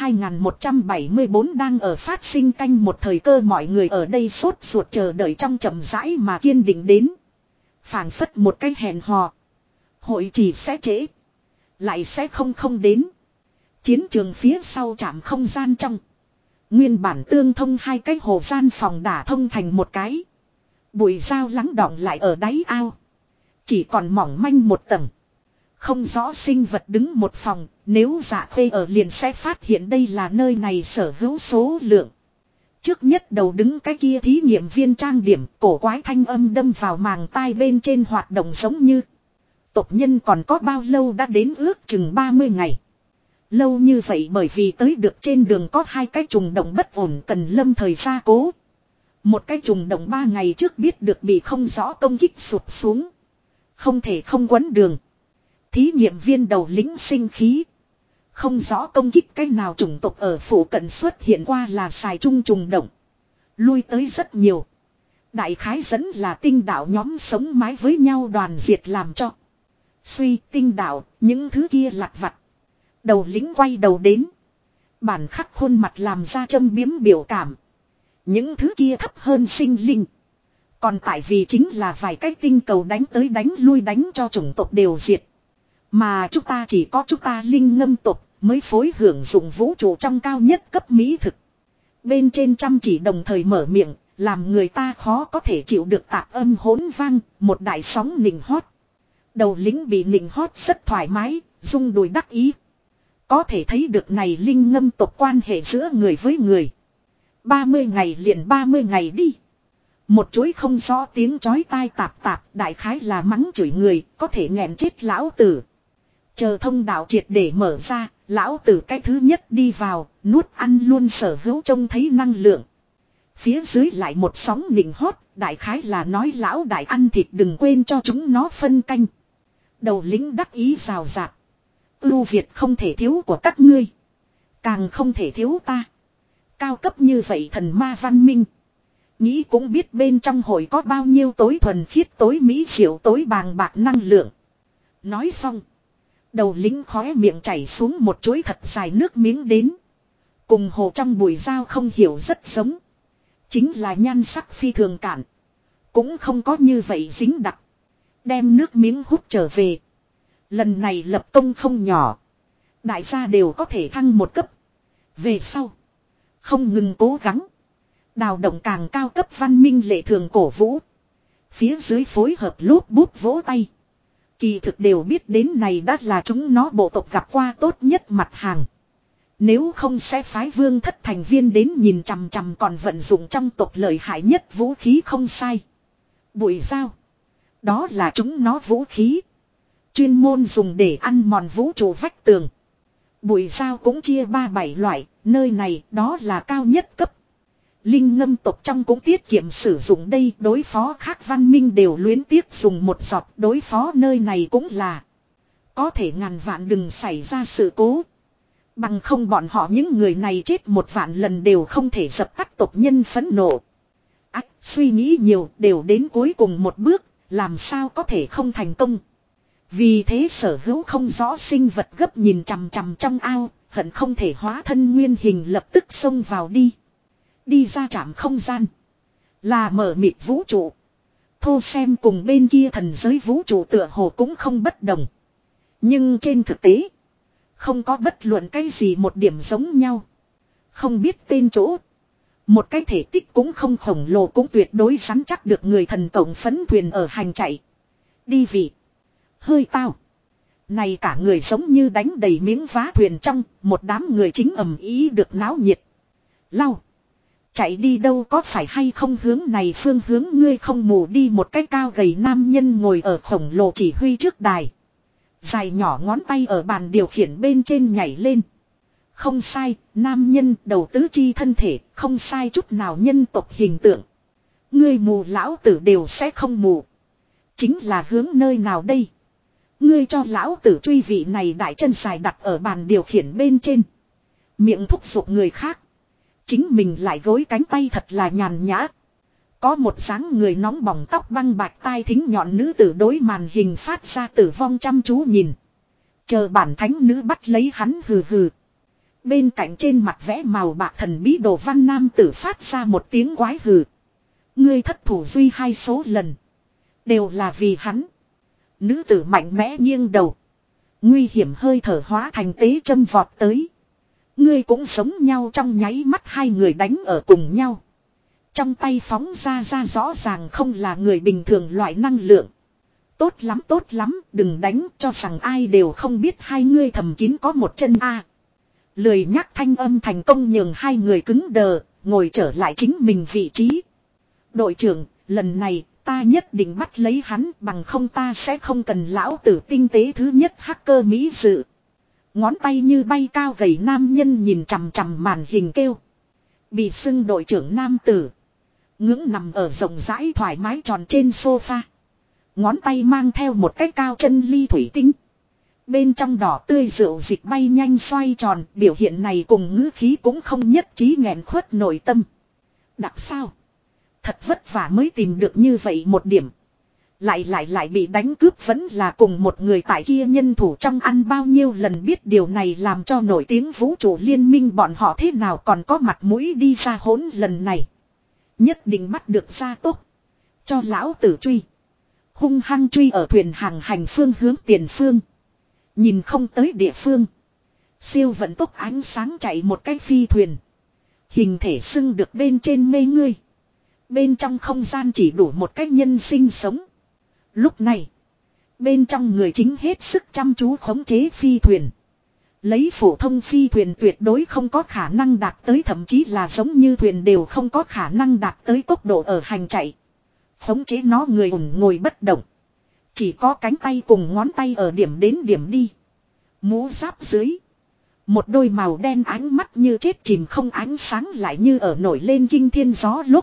2174 đang ở phát sinh canh một thời cơ, mọi người ở đây sốt ruột chờ đợi trong chậm rãi mà kiên định đến. Phảng phất một cái hẹn hò. Hội chỉ sẽ trễ. Lại sẽ không đến. Chiến trường phía sau trạm không gian trong. Nguyên bản tương thông hai cái hồ gian phòng đả thông thành một cái. Bụi dao lắng đọng lại ở đáy ao. Chỉ còn mỏng manh một tầng. Không rõ sinh vật đứng một phòng, nếu Dạ Khê ở liền sẽ phát hiện đây là nơi này sở hữu số lượng. Trước nhất đầu đứng cái kia thí nghiệm viên trang điểm, cổ quái thanh âm đâm vào màng tai bên trên hoạt động giống như. Tộc nhân còn có bao lâu đã đến, ước chừng 30 ngày. Lâu như vậy bởi vì tới được trên đường có hai cái trùng động bất ổn cần lâm thời gia cố. Một cái trùng động 3 ngày trước biết được bị không rõ công kích sụp xuống. Không thể không quấn đường. Thí nghiệm viên đầu lĩnh sinh khí. Không rõ công kích cái nào chủng tộc ở phủ cận xuất hiện qua là xài chung trùng động. Lui tới rất nhiều. Đại khái dẫn là tinh đạo nhóm sống mái với nhau đoàn diệt làm cho. Suy tinh đạo, những thứ kia lặt vặt. Đầu lĩnh quay đầu đến. Bản khắc khuôn mặt làm ra châm biếm biểu cảm. Những thứ kia thấp hơn sinh linh. Còn tại vì chính là vài cái tinh cầu đánh tới đánh lui đánh cho chủng tộc đều diệt. Mà chúng ta chỉ có chúng ta linh ngâm tộc mới phối hưởng dụng vũ trụ trong cao nhất cấp mỹ thực. Bên trên chăm chỉ đồng thời mở miệng, làm người ta khó có thể chịu được tạp âm hỗn vang, một đại sóng nịnh hót. Đầu lĩnh bị nịnh hót rất thoải mái, rung đùi đắc ý. Có thể thấy được này linh ngâm tộc quan hệ giữa người với người. 30 ngày liền 30 ngày đi. Một chuỗi không rõ tiếng chói tai tạp tạp, đại khái là mắng chửi người, có thể nghẹn chết lão tử. Chờ thông đạo triệt để mở ra, lão tử cái thứ nhất đi vào, nuốt ăn luôn sở hữu trông thấy năng lượng. Phía dưới lại một sóng nịnh hót, đại khái là nói lão đại ăn thịt đừng quên cho chúng nó phân canh. Đầu lĩnh đắc ý rào rạt. Ưu Việt không thể thiếu của các ngươi. Càng không thể thiếu ta. Cao cấp như vậy thần ma văn minh. Nghĩ cũng biết bên trong hội có bao nhiêu tối thuần khiết tối mỹ diệu tối bàng bạc năng lượng. Nói xong. Đầu lính khóe miệng chảy xuống một chuỗi thật dài nước miếng đến. Cùng hồ trong bụi dao không hiểu rất giống. Chính là nhan sắc phi thường cạn. Cũng không có như vậy dính đặc. Đem nước miếng hút trở về. Lần này lập công không nhỏ. Đại gia đều có thể thăng một cấp. Về sau. Không ngừng cố gắng. Đào động càng cao cấp văn minh lệ thường cổ vũ. Phía dưới phối hợp lốp bút vỗ tay. Kỳ thực đều biết đến này đã là chúng nó bộ tộc gặp qua tốt nhất mặt hàng. Nếu không sẽ phái vương thất thành viên đến nhìn chằm chằm còn vận dụng trong tộc lợi hại nhất vũ khí không sai. Bụi dao. Đó là chúng nó vũ khí. Chuyên môn dùng để ăn mòn vũ trụ vách tường. Bụi dao cũng chia 3-7 loại, nơi này đó là cao nhất cấp. Linh ngâm tộc trong cũng tiết kiệm sử dụng đây, đối phó khác văn minh đều luyến tiếc dùng một giọt, đối phó nơi này cũng là. Có thể ngàn vạn đừng xảy ra sự cố. Bằng không bọn họ những người này chết 1 vạn lần đều không thể dập tắt tộc nhân phẫn nộ. Ách, suy nghĩ nhiều đều đến cuối cùng một bước, làm sao có thể không thành công. Vì thế sở hữu không rõ sinh vật gấp nhìn chằm chằm trong ao, hận không thể hóa thân nguyên hình lập tức xông vào đi. Đi ra trạm không gian. Là mở mịt vũ trụ. Thô xem cùng bên kia thần giới vũ trụ tựa hồ cũng không bất đồng. Nhưng trên thực tế. Không có bất luận cái gì một điểm giống nhau. Không biết tên chỗ. Một cái thể tích cũng không khổng lồ cũng tuyệt đối rắn chắc được người thần tổng phấn thuyền ở hành chạy. Đi vị. Hơi tao. Này cả người giống như đánh đầy miếng vá thuyền trong. Một đám người chính ầm ý được náo nhiệt. Lau. Chạy đi đâu có phải hay không hướng này phương hướng ngươi không mù đi, một cái cao gầy nam nhân ngồi ở khổng lồ chỉ huy trước đài. Dài nhỏ ngón tay ở bàn điều khiển bên trên nhảy lên. không sai, nam nhân đầu tứ chi thân thể, không sai chút nào nhân tộc hình tượng. Ngươi mù lão tử đều sẽ không mù. Chính là hướng nơi nào đây? Ngươi cho lão tử truy vị này đại chân dài đặt ở bàn điều khiển bên trên. Miệng thúc giục người khác. Chính mình lại gối cánh tay thật là nhàn nhã. Có một dáng người nóng bỏng tóc băng bạch tai thính nhọn nữ tử đối màn hình phát ra tử vong chăm chú nhìn. Chờ bản thánh nữ bắt lấy hắn hừ hừ. Bên cạnh trên mặt vẽ màu bạc thần bí đồ văn nam tử phát ra một tiếng quái hừ. Ngươi thất thủ duy 2 số lần. Đều là vì hắn. Nữ tử mạnh mẽ nghiêng đầu. Nguy hiểm hơi thở hóa thành tế châm vọt tới. Ngươi cũng giống nhau trong nháy mắt hai người đánh ở cùng nhau. Trong tay phóng ra rõ ràng không là người bình thường loại năng lượng. Tốt lắm, đừng đánh cho rằng ai đều không biết hai ngươi thầm kín có một chân a. Lười nhắc thanh âm thành công nhường hai người cứng đờ, ngồi trở lại chính mình vị trí. Đội trưởng, lần này ta nhất định bắt lấy hắn, bằng không ta sẽ không cần lão tử tinh tế thứ nhất hacker mỹ dự. Ngón tay như bay cao gầy nam nhân nhìn chằm chằm màn hình kêu. Bị xưng đội trưởng nam tử. Ngưỡng nằm ở rộng rãi thoải mái tròn trên sofa. Ngón tay mang theo một cái cao chân ly thủy tinh. Bên trong đỏ tươi rượu dịch bay nhanh xoay tròn, biểu hiện này cùng ngữ khí cũng không nhất trí nghẹn khuất nội tâm. Đặc sao? Thật vất vả mới tìm được như vậy một điểm. Lại bị đánh cướp vẫn là cùng một người tại kia nhân thủ trong ăn bao nhiêu lần biết điều này làm cho nổi tiếng vũ trụ liên minh bọn họ thế nào còn có mặt mũi đi ra hỗn lần này. Nhất định bắt được ra tốt. Cho lão tử truy. Hung hăng truy ở thuyền hàng hành phương hướng tiền phương. Nhìn không tới địa phương. Siêu vận tốc ánh sáng chạy một cái phi thuyền. Hình thể xưng được bên trên mê ngươi. Bên trong không gian chỉ đủ một cái nhân sinh sống. Lúc này. Bên trong người chính hết sức chăm chú khống chế phi thuyền. Lấy phổ thông phi thuyền tuyệt đối không có khả năng đạt tới, thậm chí là giống như thuyền đều không có khả năng đạt tới tốc độ ở hành chạy. Khống chế nó người ủng ngồi bất động. Chỉ có cánh tay cùng ngón tay ở điểm đến điểm đi. Mũ giáp dưới. Một đôi màu đen ánh mắt như chết chìm không ánh sáng lại như ở nổi lên kinh thiên gió lúc.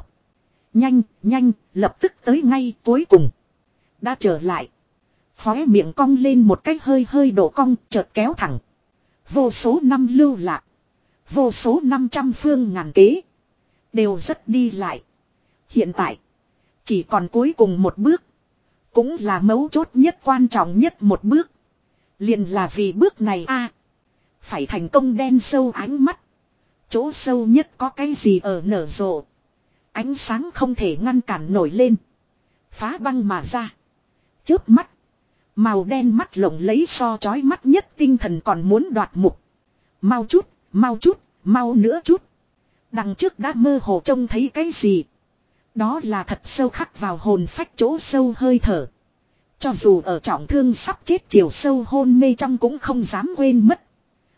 Nhanh, lập tức tới ngay cuối cùng. Đã trở lại. Khóe miệng cong lên một cách hơi độ cong chợt kéo thẳng. Vô số năm lưu lạc. Vô số 500 phương ngàn kế. Đều rất đi lại. Hiện tại. Chỉ còn cuối cùng một bước. Cũng là mấu chốt nhất quan trọng nhất một bước. Liền là vì bước này phải thành công đen sâu ánh mắt. Chỗ sâu nhất có cái gì ở nở rộ. Ánh sáng không thể ngăn cản nổi lên. Phá băng mà ra. Chớp mắt. Màu đen mắt lộng lấy so chói mắt nhất tinh thần còn muốn đoạt mục. Mau chút, mau nữa chút. Đằng trước đã mơ hồ trông thấy cái gì. Đó là thật sâu khắc vào hồn phách chỗ sâu hơi thở. Cho dù ở trọng thương sắp chết chiều sâu hôn mê trong cũng không dám quên mất.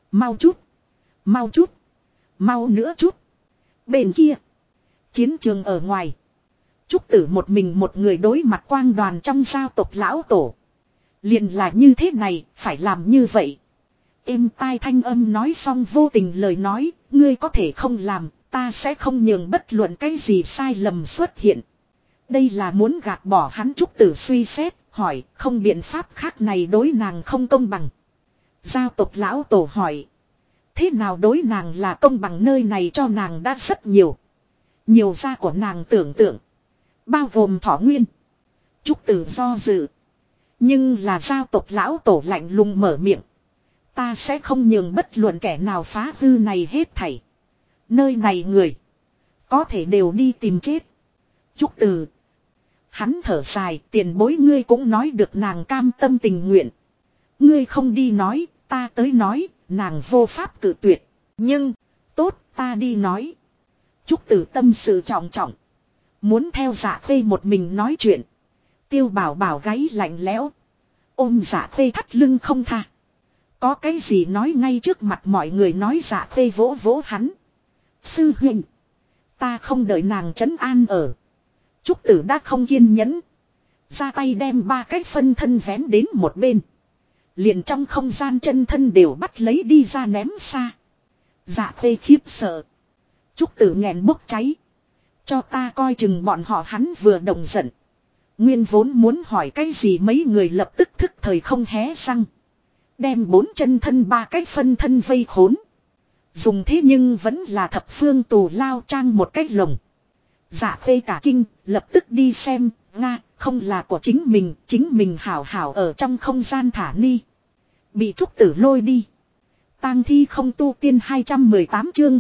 Mau chút, mau nữa chút. Bên kia. Chiến trường ở ngoài. Trúc Tử một mình một người đối mặt quang đoàn trong gia tộc lão tổ. Liền là như thế này, phải làm như vậy. Êm tai thanh âm nói xong vô tình lời nói, ngươi có thể không làm, ta sẽ không nhường bất luận cái gì sai lầm xuất hiện. Đây là muốn gạt bỏ hắn. Trúc Tử suy xét, hỏi, không biện pháp khác này đối nàng không công bằng. Gia tộc lão tổ hỏi. Thế nào đối nàng là công bằng, nơi này cho nàng đã rất nhiều. Nhiều gia của nàng tưởng tượng. Bao gồm thọ nguyên. Trúc Tử do dự. Nhưng là gia tộc lão tổ lạnh lùng mở miệng. Ta sẽ không nhường bất luận kẻ nào phá hư này hết thảy. Nơi này người. Có thể đều đi tìm chết. Trúc Tử. Hắn thở dài, tiền bối ngươi cũng nói được nàng cam tâm tình nguyện. Ngươi không đi nói, ta tới nói, nàng vô pháp cự tuyệt. Nhưng, tốt, ta đi nói. Trúc Tử tâm sự trọng trọng. Muốn theo Dạ Khê một mình nói chuyện. Tiêu Bảo Bảo gáy lạnh lẽo. Ôm Dạ Khê thắt lưng không tha. Có cái gì nói ngay trước mặt mọi người nói. Dạ Khê vỗ vỗ hắn. Sư huynh. Ta không đợi nàng trấn an ở. Trúc Tử đã không kiên nhẫn. Ra tay đem 3 cái phân thân vén đến một bên. Liền trong không gian chân thân đều bắt lấy đi ra ném xa. Dạ Khê khiếp sợ. Trúc Tử nghẹn bốc cháy. Cho ta coi chừng bọn họ, hắn vừa động giận. Nguyên vốn muốn hỏi cái gì mấy người lập tức thức thời không hé răng. Đem 4 chân thân 3 cái phân thân vây khốn. Dùng thế nhưng vẫn là thập phương tù lao trang một cái lồng. Dạ Khê cả kinh, lập tức đi xem, Nga, không là của chính mình hảo hảo ở trong không gian thả ni. Bị Trúc Tử lôi đi. Tang thi không tu tiên 218 chương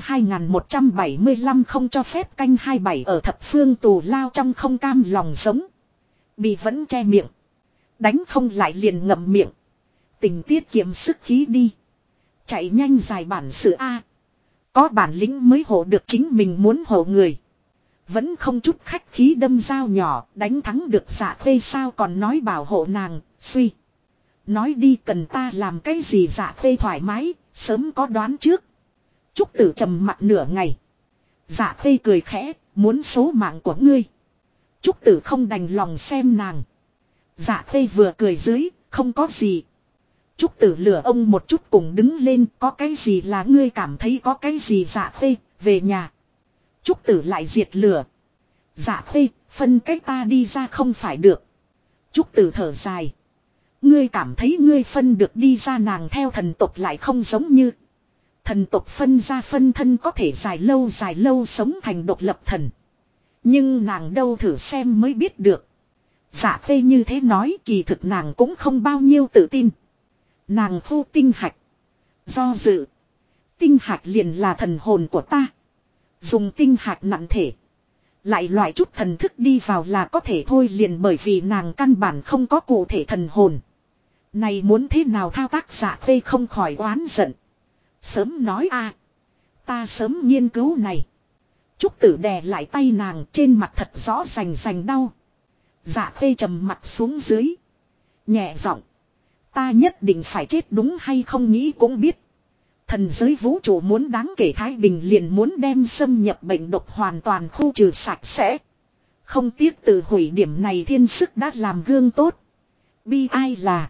2175 không cho phép canh 27 ở thập phương tù lao trong không cam lòng giống. Bị vẫn che miệng. Đánh không lại liền ngậm miệng. Tình tiết kiệm sức khí đi. Chạy nhanh dài bản sự A. Có bản lĩnh mới hộ được chính mình muốn hộ người. Vẫn không chút khách khí đâm dao nhỏ, đánh thắng được Dạ Khê sao còn nói bảo hộ nàng, suy. Nói đi cần ta làm cái gì Dạ Khê thoải mái, sớm có đoán trước. Trúc Tử trầm mặt nửa ngày. Dạ Khê cười khẽ, muốn số mạng của ngươi. Trúc Tử không đành lòng xem nàng. Dạ Khê vừa cười dưới, không có gì. Trúc Tử lừa ông một chút cùng đứng lên, có cái gì là ngươi cảm thấy có cái gì Dạ Khê, về nhà. Trúc Tử lại diệt lửa. Dạ Khê, phân cách ta đi ra không phải được. Trúc Tử thở dài. Ngươi cảm thấy ngươi phân được đi ra, nàng theo thần tộc lại không giống như. Thần tộc phân ra phân thân có thể dài lâu sống thành độc lập thần. Nhưng nàng đâu thử xem mới biết được. Dạ Khê như thế nói kỳ thực nàng cũng không bao nhiêu tự tin. Nàng thu tinh hạch. Do dự. Tinh hạch liền là thần hồn của ta. Dùng tinh hạch nặng thể. Lại loại chút thần thức đi vào là có thể thôi, liền bởi vì nàng căn bản không có cụ thể thần hồn. Này muốn thế nào thao tác Dạ Khê không khỏi oán giận. Sớm nói a, ta sớm nghiên cứu này. Trúc Tử đè lại tay nàng, trên mặt thật rõ rành đau. Dạ Khê trầm mặt xuống dưới. Nhẹ giọng. Ta nhất định phải chết đúng hay không nghĩ cũng biết. Thần giới vũ trụ muốn đáng kể thái bình liền muốn đem xâm nhập bệnh độc hoàn toàn khu trừ sạch sẽ. Không tiếc tự hủy điểm này thiên sức đã làm gương tốt. Bi ai là.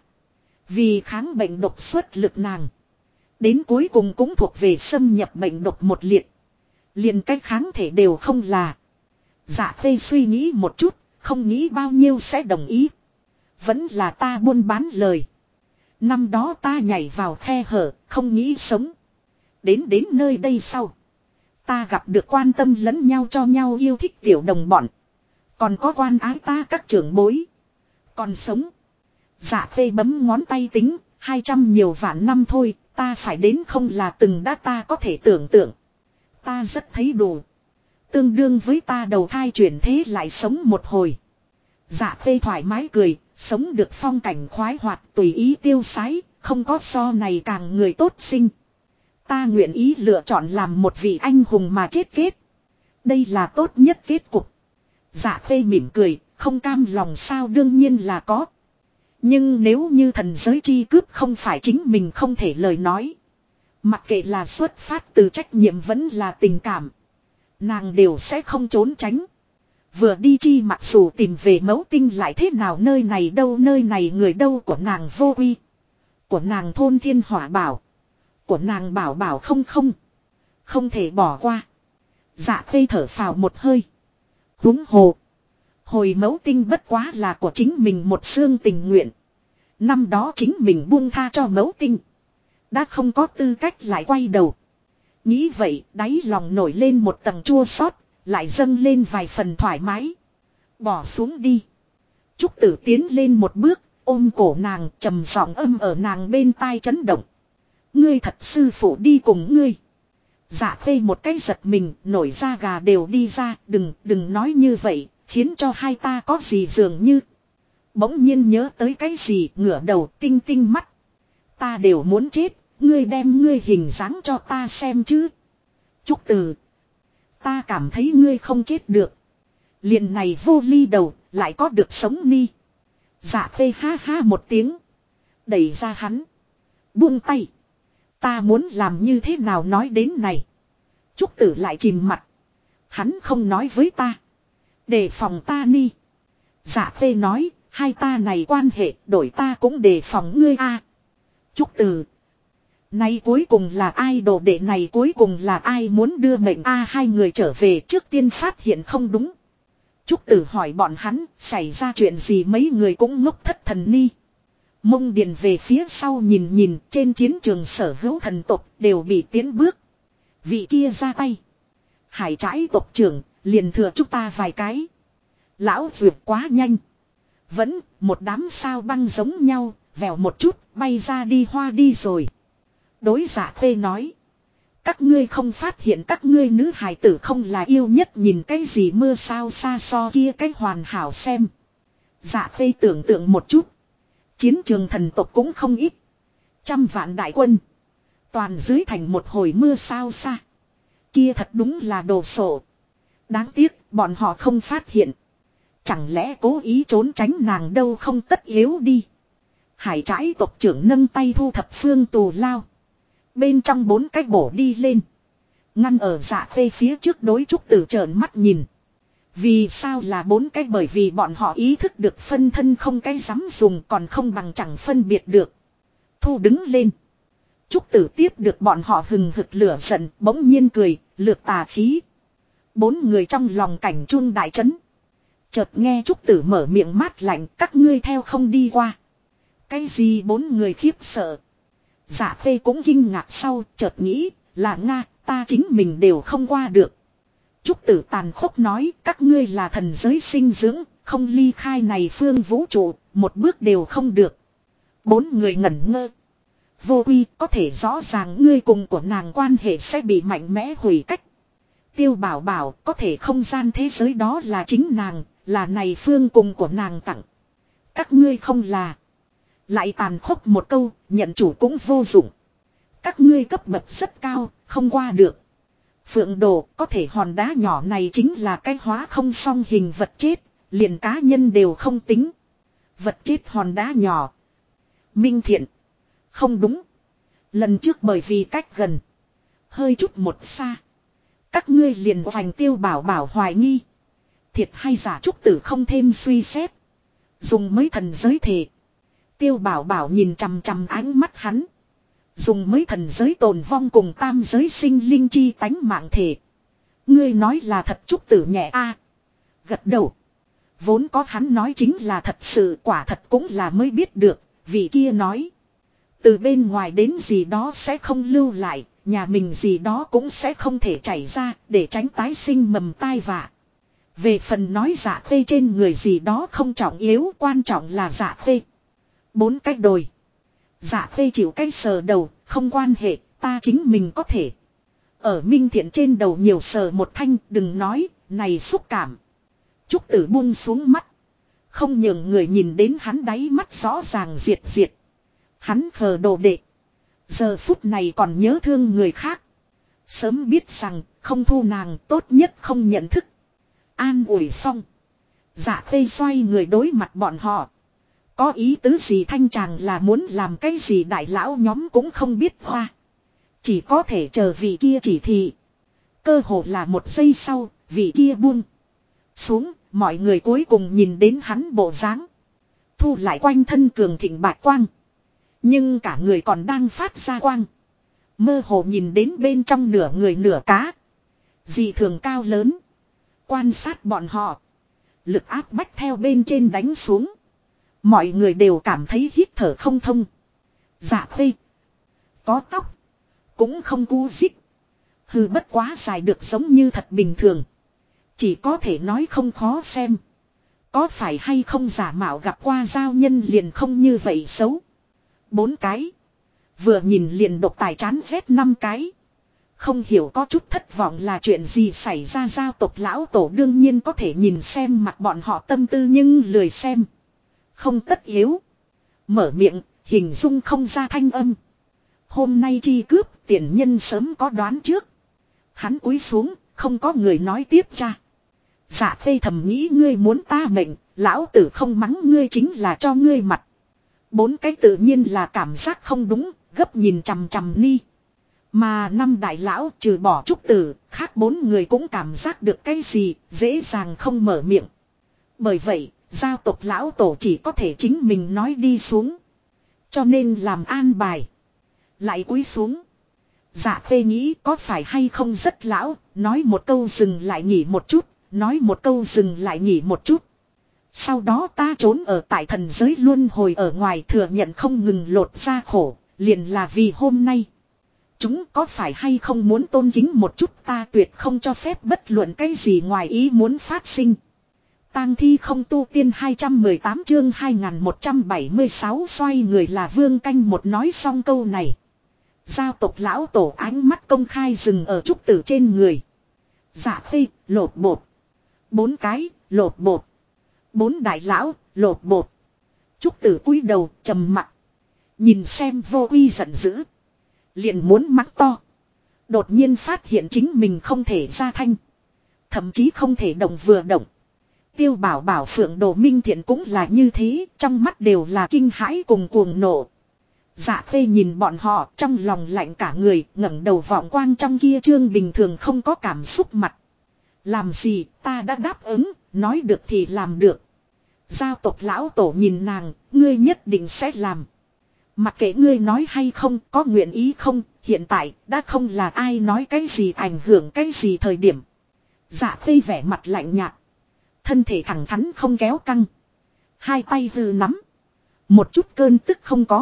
Vì kháng bệnh độc xuất lực nàng. Đến cuối cùng cũng thuộc về xâm nhập bệnh độc một liệt. Liền cách kháng thể đều không là. Dạ Khê suy nghĩ một chút, không nghĩ bao nhiêu sẽ đồng ý. Vẫn là ta buôn bán lời. Năm đó ta nhảy vào khe hở, không nghĩ sống. Đến nơi đây sau. Ta gặp được quan tâm lẫn nhau cho nhau yêu thích tiểu đồng bọn. Còn có quan ái ta các trưởng bối. Còn sống. Dạ Khê bấm ngón tay tính, 200 nhiều vạn năm thôi, ta phải đến không là từng đã ta có thể tưởng tượng. Ta rất thấy đủ. Tương đương với ta đầu thai chuyển thế lại sống một hồi. Dạ Khê thoải mái cười, sống được phong cảnh khoái hoạt tùy ý tiêu sái, không có so này càng người tốt sinh. Ta nguyện ý lựa chọn làm một vị anh hùng mà chết kết. Đây là tốt nhất kết cục. Dạ Khê mỉm cười, không cam lòng sao đương nhiên là có. Nhưng nếu như thần giới chi cướp không phải chính mình không thể lời nói. Mặc kệ là xuất phát từ trách nhiệm vẫn là tình cảm. Nàng đều sẽ không trốn tránh. Vừa đi chi mặc dù tìm về mẫu tinh lại thế nào nơi này đâu, nơi này người đâu của nàng vô uy. Của nàng thôn thiên hỏa bảo. Của nàng bảo bảo không. Không thể bỏ qua. Dạ Khê thở phào một hơi. Huống hồ. Hồi mẫu tinh bất quá là của chính mình một xương tình nguyện. Năm đó chính mình buông tha cho mẫu tinh. Đã không có tư cách lại quay đầu. Nghĩ vậy đáy lòng nổi lên một tầng chua xót, lại dâng lên vài phần thoải mái. Bỏ xuống đi. Trúc Tử tiến lên một bước, ôm cổ nàng, trầm giọng âm ở nàng bên tai chấn động. Ngươi thật sư phụ đi cùng ngươi. Dạ Khê một cái giật mình, nổi da gà đều đi ra, đừng nói như vậy, khiến cho hai ta có gì dường như. Bỗng nhiên nhớ tới cái gì, ngửa đầu tinh tinh mắt. Ta đều muốn chết, ngươi đem ngươi hình dáng cho ta xem chứ. Trúc Tử. Ta cảm thấy ngươi không chết được. Liền này vô ly đầu, lại có được sống ni. Dạ Khê ha ha một tiếng. Đẩy ra hắn. Buông tay. Ta muốn làm như thế nào nói đến này. Trúc Tử lại chìm mặt. Hắn không nói với ta. Đề phòng ta ni. Dạ Khê nói, hai ta này quan hệ đổi ta cũng đề phòng ngươi a. Trúc Tử. Nay cuối cùng là ai, đồ đệ này cuối cùng là ai muốn đưa mệnh a? Hai người trở về trước tiên phát hiện không đúng. Trúc Tử hỏi bọn hắn xảy ra chuyện gì, mấy người cũng ngốc thất thần ni. Mông Điền về phía sau nhìn nhìn, trên chiến trường sở hữu thần tộc đều bị tiến bước. Vị kia ra tay. Hải Trãi tộc trưởng, liền thừa chúng ta vài cái. Lão vượt quá nhanh. Vẫn, một đám sao băng giống nhau, vèo một chút, bay ra đi hoa đi rồi. Đối Dạ Khê nói. Các ngươi không phát hiện các ngươi nữ hài tử không là yêu nhất nhìn cái gì mưa sao xa so kia cái hoàn hảo xem. Dạ Khê tưởng tượng một chút. Chiến trường thần tộc cũng không ít. 100 vạn đại quân. Toàn dưới thành một hồi mưa sao xa. Kia thật đúng là đồ sộ. Đáng tiếc bọn họ không phát hiện. Chẳng lẽ cố ý trốn tránh nàng đâu, không tất yếu đi. Hải Trãi tộc trưởng nâng tay thu thập phương tù lao. Bên trong 4 cái bổ đi lên. Ngăn ở Dạ Khê phía trước, đối Trúc Tử trợn mắt nhìn. Vì sao là 4 cái? Bởi vì bọn họ ý thức được phân thân không cái dám dùng, còn không bằng chẳng phân biệt được. Thu đứng lên. Trúc Tử tiếp được bọn họ hừng hực lửa giận, bỗng nhiên cười, lược tà khí. 4 người trong lòng cảnh chuông đại trấn. Chợt nghe Trúc Tử mở miệng mát lạnh, các ngươi theo không đi qua. Cái gì? 4 người khiếp sợ. Dạ Khê cũng kinh ngạc, sau chợt nghĩ là Nga, ta chính mình đều không qua được. Trúc Tử tàn khốc nói, các ngươi là thần giới sinh dưỡng, không ly khai này phương vũ trụ, một bước đều không được. 4 người ngẩn ngơ. Vô Uy, có thể rõ ràng ngươi cùng của nàng quan hệ sẽ bị mạnh mẽ hủy cách. Tiêu Bảo Bảo, có thể không gian thế giới đó là chính nàng, là này phương cùng của nàng tặng. Các ngươi không là. Lại tàn khốc một câu, nhận chủ cũng vô dụng. Các ngươi cấp bậc rất cao, không qua được. Phượng Đồ, có thể hòn đá nhỏ này chính là cái hóa không song hình vật chết, liền cá nhân đều không tính. Vật chết hòn đá nhỏ. Minh Thiện. Không đúng. Lần trước bởi vì cách gần. Hơi chút một xa. Các ngươi liền hoành Tiêu Bảo Bảo hoài nghi. Thiệt hay giả? Trúc Tử không thêm suy xét. Dùng mới thần giới thể. Tiêu Bảo Bảo nhìn chằm chằm ánh mắt hắn. Dùng mới thần giới tồn vong cùng tam giới sinh linh chi tánh mạng thể. Ngươi nói là thật? Trúc Tử nhẹ a gật đầu. Vốn có hắn nói chính là thật sự, quả thật cũng là mới biết được. Vị kia nói. Từ bên ngoài đến gì đó sẽ không lưu lại. Nhà mình gì đó cũng sẽ không thể chảy ra. Để tránh tái sinh mầm tai vạ. Về phần nói Dạ Khê trên người gì đó không trọng yếu, quan trọng là Dạ Khê. 4 cái đồi. Dạ Khê chịu cái sờ đầu, không quan hệ, ta chính mình có thể. Ở Minh Thiện trên đầu nhiều sờ một thanh, đừng nói, này xúc cảm. Trúc Tử buông xuống mắt. Không nhường người nhìn đến hắn đáy mắt rõ ràng diệt diệt. Hắn khờ đồ đệ. Giờ phút này còn nhớ thương người khác. Sớm biết rằng, không thu nàng, tốt nhất không nhận thức. An ủi xong. Dạ Khê xoay người đối mặt bọn họ. Có ý tứ gì? Thanh chàng là muốn làm cái gì? Đại lão nhóm cũng không biết hoa. Chỉ có thể chờ vị kia chỉ thị. Cơ hồ là một giây sau, vị kia buông xuống, mọi người cuối cùng nhìn đến hắn bộ dáng. Thu lại quanh thân cường thịnh bạch quang. Nhưng cả người còn đang phát ra quang. Mơ hồ nhìn đến bên trong nửa người nửa cá. Dị thường cao lớn. Quan sát bọn họ. Lực áp bách theo bên trên đánh xuống. Mọi người đều cảm thấy hít thở không thông. Dạ Khê. Có tóc. Cũng không cu dích. Hừ, bất quá dài được giống như thật bình thường. Chỉ có thể nói không khó xem. Có phải hay không giả mạo gặp qua giao nhân liền không như vậy xấu. 4 cái. Vừa nhìn liền độc tài chán rét 5 cái. Không hiểu có chút thất vọng là chuyện gì xảy ra. Giao tộc lão tổ đương nhiên có thể nhìn xem mặt bọn họ tâm tư nhưng lười xem. Không tất yếu. Mở miệng, hình dung không ra thanh âm. Hôm nay chi cướp tiền nhân sớm có đoán trước. Hắn cúi xuống, không có người nói tiếp cha. Dạ Khê thầm nghĩ ngươi muốn ta mệnh, lão tử không mắng ngươi chính là cho ngươi mặt. 4 cái tự nhiên là cảm giác không đúng, gấp nhìn chằm chằm ni. Mà 5 đại lão trừ bỏ Trúc Tử, khác 4 người cũng cảm giác được cái gì, dễ dàng không mở miệng. Bởi vậy, giao tộc lão tổ chỉ có thể chính mình nói đi xuống. Cho nên làm an bài. Lại cúi xuống. Dạ khê nghĩ có phải hay không rất lão, nói một câu dừng lại nghỉ một chút, nói một câu dừng lại nghỉ một chút. Sau đó ta trốn ở tại thần giới luân hồi ở ngoài thừa nhận không ngừng lột ra khổ, liền là vì hôm nay. Chúng có phải hay không muốn tôn kính một chút, ta tuyệt không cho phép bất luận cái gì ngoài ý muốn phát sinh. Tang thi không tu tiên 218 chương 2176 xoay người là Vương Canh một nói xong câu này. Giao tộc lão tổ ánh mắt công khai dừng ở trúc tử trên người. Dạ khê, lột bột. 4 cái, lột bột. 4 đại lão, lột bột. Trúc tử cúi đầu, trầm mặc. Nhìn xem vô uy giận dữ. Liền muốn mắng to. Đột nhiên phát hiện chính mình không thể ra thanh. Thậm chí không thể động vừa động. Tiêu bảo bảo phượng đồ minh thiện cũng là như thế. Trong mắt đều là kinh hãi cùng cuồng nộ. Dạ khê nhìn bọn họ trong lòng lạnh cả người, ngẩng đầu vọng quang trong kia trương bình thường không có cảm xúc mặt. Làm gì, ta đã đáp ứng, nói được thì làm được. Giao tộc lão tổ nhìn nàng, ngươi nhất định sẽ làm. Mặc kệ ngươi nói hay không, có nguyện ý không, hiện tại đã không là ai nói cái gì ảnh hưởng cái gì thời điểm. Dạ khê vẻ mặt lạnh nhạt. Thân thể thẳng thắn không kéo căng. Hai tay hư nắm. Một chút cơn tức không có.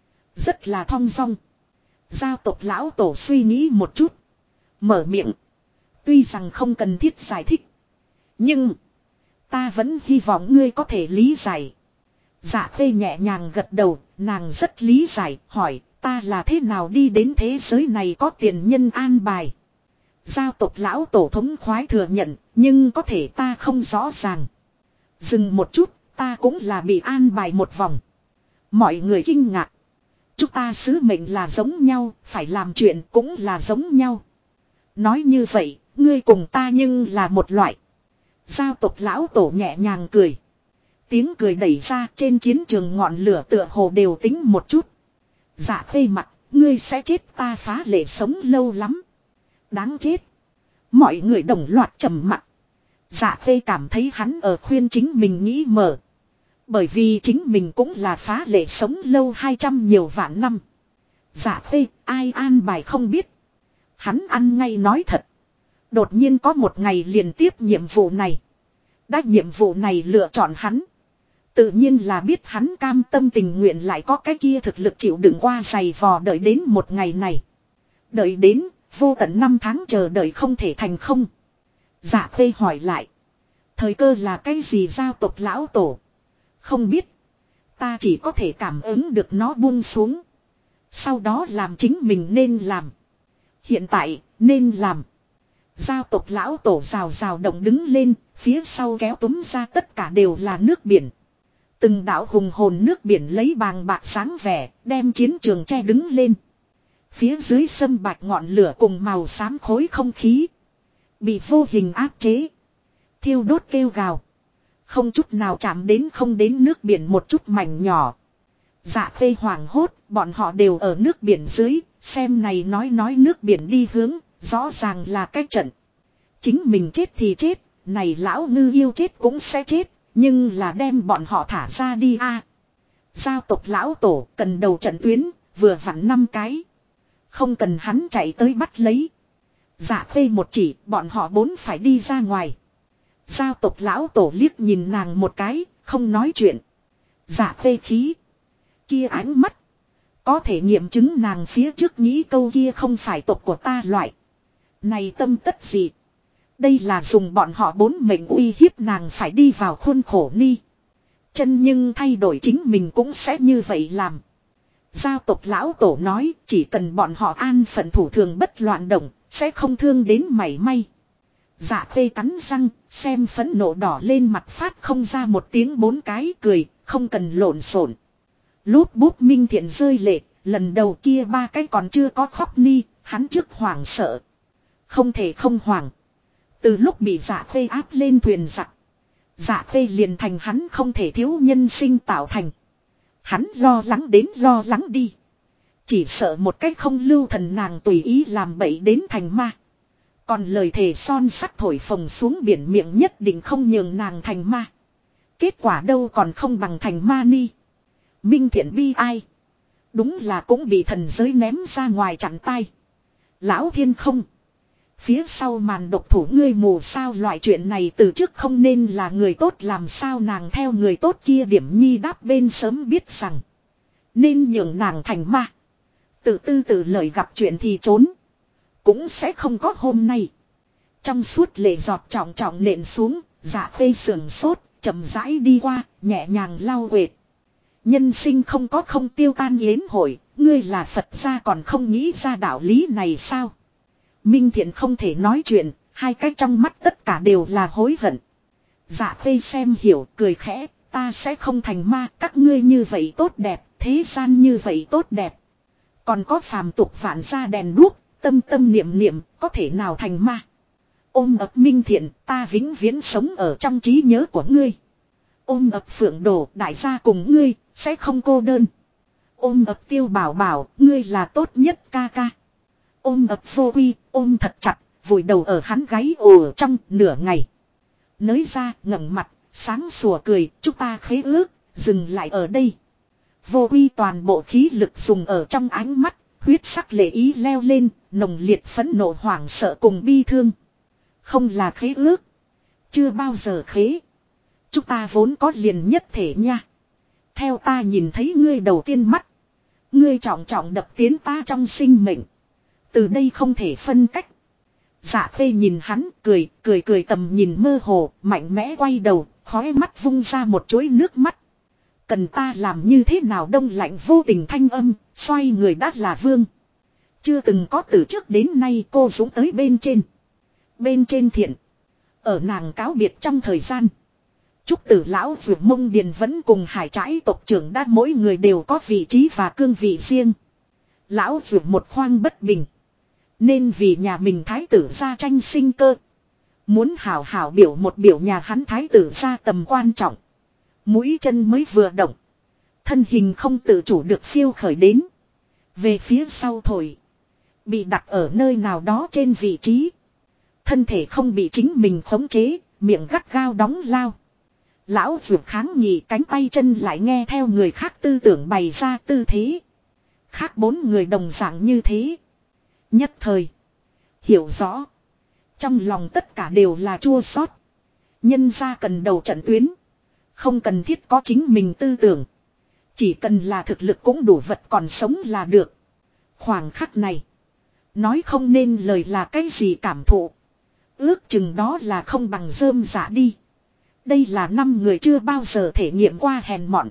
Rất là thong dong. Giao tộc lão tổ suy nghĩ một chút. Mở miệng. Tuy rằng không cần thiết giải thích. Nhưng. Ta vẫn hy vọng ngươi có thể lý giải. Dạ khê nhẹ nhàng gật đầu. Nàng rất lý giải. Hỏi ta là thế nào đi đến thế giới này có tiền nhân an bài. Giao tộc lão tổ thống khoái thừa nhận. Nhưng có thể ta không rõ ràng. Dừng một chút. Ta cũng là bị an bài một vòng. Mọi người kinh ngạc. Chúng ta sứ mệnh là giống nhau, phải làm chuyện cũng là giống nhau. Nói như vậy, ngươi cùng ta nhưng là một loại. Giao tộc lão tổ nhẹ nhàng cười. Tiếng cười đẩy ra trên chiến trường ngọn lửa tựa hồ đều tính một chút. Dạ khê mặt, ngươi sẽ chết ta phá lệ sống lâu lắm. Đáng chết. Mọi người đồng loạt trầm mặc. Dạ khê cảm thấy hắn ở khuyên chính mình nghĩ mở. Bởi vì chính mình cũng là phá lệ sống lâu 200 nhiều vạn năm. Dạ khê, ai an bài không biết. Hắn ăn ngay nói thật. Đột nhiên có một ngày liền tiếp nhiệm vụ này. Đã nhiệm vụ này lựa chọn hắn. Tự nhiên là biết hắn cam tâm tình nguyện lại có cái kia thực lực chịu đựng qua giày vò đợi đến một ngày này. Đợi đến, vô tận 5 tháng chờ đợi không thể thành không. Dạ khê hỏi lại. Thời cơ là cái gì giao tộc lão tổ? Không biết. Ta chỉ có thể cảm ứng được nó buông xuống. Sau đó làm chính mình nên làm. Hiện tại nên làm. Giao tộc lão tổ rào rào động đứng lên. Phía sau kéo túm ra tất cả đều là nước biển. Từng đạo hùng hồn nước biển lấy bàng bạc sáng vẻ. Đem chiến trường che đứng lên. Phía dưới sâm bạch ngọn lửa cùng màu xám khối không khí. Bị vô hình áp chế. Thiêu đốt kêu gào. Không chút nào chạm đến không đến nước biển một chút mảnh nhỏ. Dạ khê hoảng hốt, bọn họ đều ở nước biển dưới, xem này nói nước biển đi hướng, rõ ràng là cái trận. Chính mình chết thì chết, này lão ngư yêu chết cũng sẽ chết, nhưng là đem bọn họ thả ra đi a. Giao tộc lão tổ cần đầu trận tuyến, vừa vặn 5 cái. Không cần hắn chạy tới bắt lấy. Dạ khê một chỉ, bọn họ 4 phải đi ra ngoài. Giao tộc lão tổ liếc nhìn nàng một cái, không nói chuyện. Dạ khê khí. Kia ánh mắt. Có thể nghiệm chứng nàng phía trước nghĩ câu kia không phải tộc của ta loại. Này tâm tất gì. Đây là dùng bọn họ 4 mệnh uy hiếp nàng phải đi vào khuôn khổ ni. Chân nhưng thay đổi chính mình cũng sẽ như vậy làm. Giao tộc lão tổ nói chỉ cần bọn họ an phận thủ thường bất loạn động, sẽ không thương đến mảy may. Dạ khê cắn răng, xem phẫn nộ đỏ lên mặt phát không ra một tiếng 4 cái cười, không cần lộn xộn. Lút bút minh thiện rơi lệ, lần đầu kia 3 cái còn chưa có khóc ni, hắn trước hoảng sợ. Không thể không hoảng. Từ lúc bị dạ khê áp lên thuyền giặc. Dạ khê liền thành hắn không thể thiếu nhân sinh tạo thành. Hắn lo lắng đến lo lắng đi. Chỉ sợ một cách không lưu thần nàng tùy ý làm bậy đến thành ma. Còn lời thề son sắt thổi phồng xuống biển miệng nhất định không nhường nàng thành ma. Kết quả đâu còn không bằng thành ma ni. Minh thiện bi ai. Đúng là cũng bị thần giới ném ra ngoài chặn tay. Lão thiên không. Phía sau màn độc thủ ngươi mù sao, loại chuyện này từ trước không nên là người tốt, làm sao nàng theo người tốt kia điểm nhi đáp bên sớm biết rằng. Nên nhường nàng thành ma. Tự tư tự lời gặp chuyện thì trốn. Cũng sẽ không có hôm nay. Trong suốt lệ giọt trọng trọng nện xuống, Dạ Khê sườn sốt, chậm rãi đi qua, nhẹ nhàng lau quệt. Nhân sinh không có không tiêu tan yến hội, ngươi là Phật gia còn không nghĩ ra đạo lý này sao? Minh Thiện không thể nói chuyện, hai cái trong mắt tất cả đều là hối hận. Dạ Khê xem hiểu, cười khẽ, ta sẽ không thành ma, các ngươi như vậy tốt đẹp, thế gian như vậy tốt đẹp. Còn có phàm tục vạn gia đèn đuốc, tâm tâm niệm niệm, có thể nào thành ma? Ôm ấp Minh Thiện, ta vĩnh viễn sống ở trong trí nhớ của ngươi. Ôm ấp Phượng Đồ, đại gia cùng ngươi, sẽ không cô đơn. Ôm ấp Tiêu Bảo Bảo, ngươi là tốt nhất ca ca. Ôm ấp Vô Quy, ôm thật chặt, vùi đầu ở hắn gáy ồ trong nửa ngày. Nới ra, ngẩng mặt, sáng sủa cười, chúng ta khế ước, dừng lại ở đây. Vô Quy toàn bộ khí lực dùng ở trong ánh mắt, huyết sắc lệ ý leo lên, nồng liệt phẫn nộ hoảng sợ cùng bi thương. Không là khế ước. Chưa bao giờ khế. Chúng ta vốn có liền nhất thể nha. Theo ta nhìn thấy ngươi đầu tiên mắt. Ngươi trọng trọng đập tiến ta trong sinh mệnh. Từ đây không thể phân cách. Dạ Khê nhìn hắn cười tầm nhìn mơ hồ, mạnh mẽ quay đầu, khóe mắt vung ra một chuỗi nước mắt. Cần ta làm như thế nào, đông lạnh vô tình thanh âm, xoay người đã là vương. Chưa từng có từ trước đến nay cô dũng tới bên trên. Bên trên Thiện. Ở nàng cáo biệt trong thời gian. Trúc Tử lão Vượt Mông Điền vẫn cùng Hải Trãi tộc trưởng đã mỗi người đều có vị trí và cương vị riêng. Lão Vượt một khoang bất bình. Nên vì nhà mình thái tử ra tranh sinh cơ. Muốn hảo hảo biểu một biểu nhà hắn thái tử ra tầm quan trọng. Mũi chân mới vừa động. Thân hình không tự chủ được phiêu khởi đến. Về phía sau thổi. Bị đặt ở nơi nào đó trên vị trí. Thân thể không bị chính mình khống chế, miệng gắt gao đóng lao. Lão Vượt kháng nghị, cánh tay chân lại nghe theo người khác tư tưởng bày ra tư thế. Khác bốn người đồng dạng như thế. Nhất thời. Hiểu rõ. Trong lòng tất cả đều là chua xót. Nhân ra cần đầu trận tuyến. Không cần thiết có chính mình tư tưởng. Chỉ cần là thực lực cũng đủ, vật còn sống là được. Khoảng khắc này. Nói không nên lời là cái gì cảm thụ. Ước chừng đó là không bằng rơm dạ đi. Đây là 5 người chưa bao giờ thể nghiệm qua hèn mọn.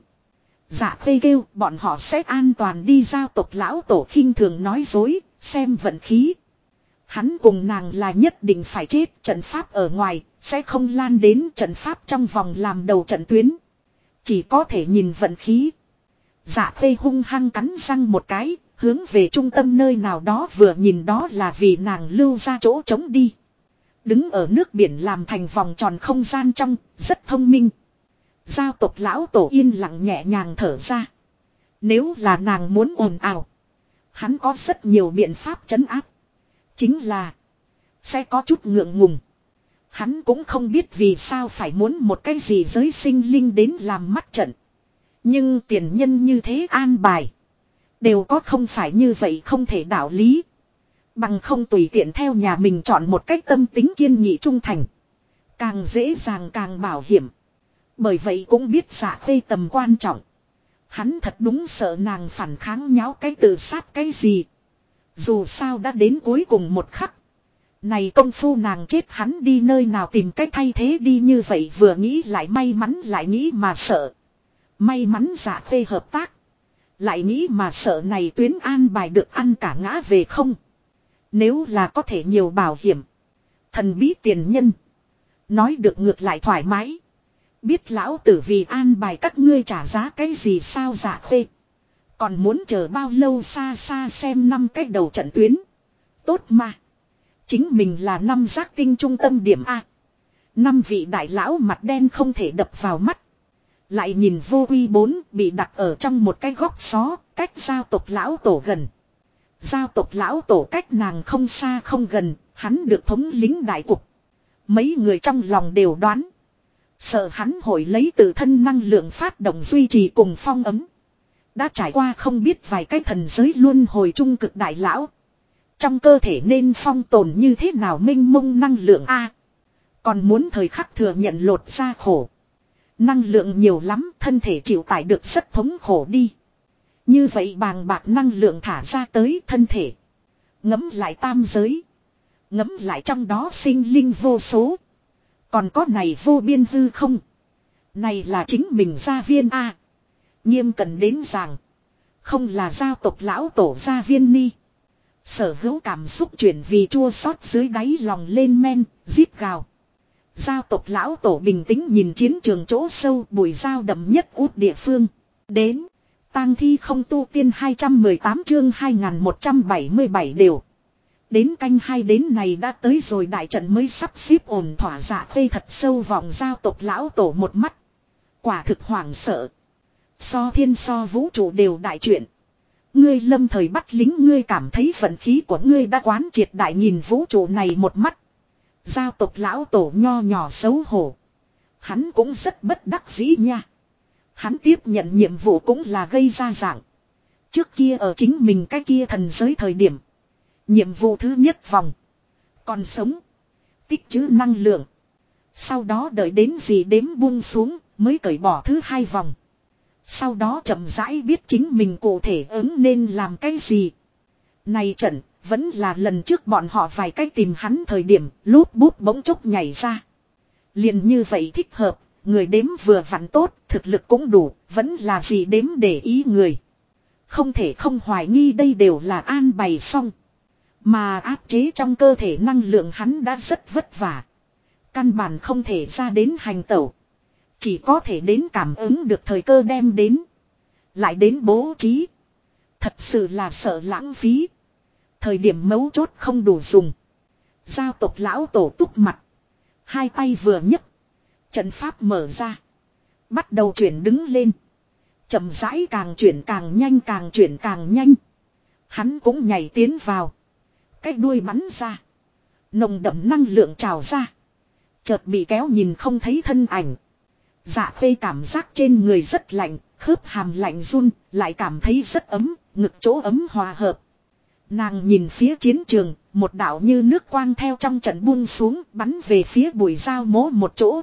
Dạ Khê kêu bọn họ sẽ an toàn đi giao tộc lão tổ khinh thường nói dối, xem vận khí. Hắn cùng nàng là nhất định phải chết, trận pháp ở ngoài, sẽ không lan đến trận pháp trong vòng làm đầu trận tuyến. Chỉ có thể nhìn vận khí. Dạ Khê hung hăng cắn răng một cái, hướng về trung tâm nơi nào đó vừa nhìn, đó là vì nàng lưu ra chỗ trống đi. Đứng ở nước biển làm thành vòng tròn không gian trong, rất thông minh. Giao tộc lão tổ yên lặng nhẹ nhàng thở ra. Nếu là nàng muốn ồn ào, hắn có rất nhiều biện pháp trấn áp. Chính là sẽ có chút ngượng ngùng. Hắn cũng không biết vì sao phải muốn một cái gì giới sinh linh đến làm mắt trận. Nhưng tiền nhân như thế an bài. Đều có không phải như vậy không thể đạo lý. Bằng không tùy tiện theo nhà mình chọn một cách tâm tính kiên nghị trung thành. Càng dễ dàng càng bảo hiểm. Bởi vậy cũng biết Dạ Khê tầm quan trọng. Hắn thật đúng sợ nàng phản kháng nháo cái tự sát cái gì. Dù sao đã đến cuối cùng một khắc. Này công phu nàng chết hắn đi nơi nào tìm cách thay thế đi, như vậy vừa nghĩ lại may mắn, lại nghĩ mà sợ. May mắn Dạ Khê hợp tác. Lại nghĩ mà sợ này tuyến an bài được ăn cả ngã về không. Nếu là có thể nhiều bảo hiểm. Thần bí tiền nhân. Nói được ngược lại thoải mái. Biết lão tử vì an bài các ngươi trả giá cái gì sao Dạ Khê. Còn muốn chờ bao lâu, xa xa xem 5 cái đầu trận tuyến. Tốt mà. Chính mình là 5 giác tinh trung tâm điểm A. 5 vị đại lão mặt đen không thể đập vào mắt. Lại nhìn Vô Quy 4 bị đặt ở trong một cái góc xó, cách giao tộc lão tổ gần. Giao tộc lão tổ cách nàng không xa không gần, hắn được thống lính đại cục. Mấy người trong lòng đều đoán. Sợ hắn hội lấy tự thân năng lượng phát động duy trì cùng phong ấm. Đã trải qua không biết vài cái thần giới luân hồi trung cực đại lão. Trong cơ thể nên phong tồn như thế nào mênh mông năng lượng a. Còn muốn thời khắc thừa nhận lột ra khổ. Năng lượng nhiều lắm, thân thể chịu tải được rất thống khổ đi. Như vậy bàng bạc năng lượng thả ra tới thân thể. Ngấm lại tam giới. Ngấm lại trong đó sinh linh vô số. Còn có này vô biên hư không. Này là chính mình gia viên a. Nghiêm cần đến rằng. Không là giao tộc lão tổ gia viên ni. Sở hữu cảm xúc chuyển vì chua xót dưới đáy lòng lên men, giết gào. Giao tộc lão tổ bình tĩnh nhìn chiến trường chỗ sâu bụi dao đậm nhất út địa phương. Đến. Tang thi không tu tiên 218 chương 2177 đều. Đến canh hai đến này đã tới rồi đại trận mới sắp xếp ổn thỏa dạ phê thật sâu vòng giao tộc lão tổ một mắt. Quả thực hoảng sợ. So thiên so vũ trụ đều đại chuyện. Ngươi lâm thời bắt lính ngươi cảm thấy vận khí của ngươi đã quán triệt đại nhìn vũ trụ này một mắt. Giao tộc lão tổ nho nhỏ xấu hổ. Hắn cũng rất bất đắc dĩ nha. Hắn tiếp nhận nhiệm vụ cũng là gây ra dạng. Trước kia ở chính mình cái kia thần giới thời điểm. Nhiệm vụ thứ nhất vòng. Còn sống. Tích trữ năng lượng. Sau đó đợi đến gì đếm buông xuống mới cởi bỏ thứ hai vòng. Sau đó chậm rãi biết chính mình cụ thể ứng nên làm cái gì. Này trận vẫn là lần trước bọn họ vài cách tìm hắn thời điểm lút bút bỗng chốc nhảy ra. Liền như vậy thích hợp. Người đếm vừa vặn tốt, thực lực cũng đủ, vẫn là gì đếm để ý người. Không thể không hoài nghi đây đều là an bày xong. Mà áp chế trong cơ thể năng lượng hắn đã rất vất vả. Căn bản không thể ra đến hành tẩu. Chỉ có thể đến cảm ứng được thời cơ đem đến. Lại đến bố trí. Thật sự là sợ lãng phí. Thời điểm mấu chốt không đủ dùng. Giao tộc lão tổ túc mặt. Hai tay vừa nhấc. Trận pháp mở ra. Bắt đầu chuyển đứng lên. Chậm rãi càng chuyển càng nhanh càng chuyển càng nhanh. Hắn cũng nhảy tiến vào. Cái đuôi bắn ra. Nồng đậm năng lượng trào ra. Chợt bị kéo nhìn không thấy thân ảnh. Dạ phê cảm giác trên người rất lạnh. Khớp hàm lạnh run. Lại cảm thấy rất ấm. Ngực chỗ ấm hòa hợp. Nàng nhìn phía chiến trường. Một đạo như nước quang theo trong trận buông xuống. Bắn về phía bụi dao mố một chỗ.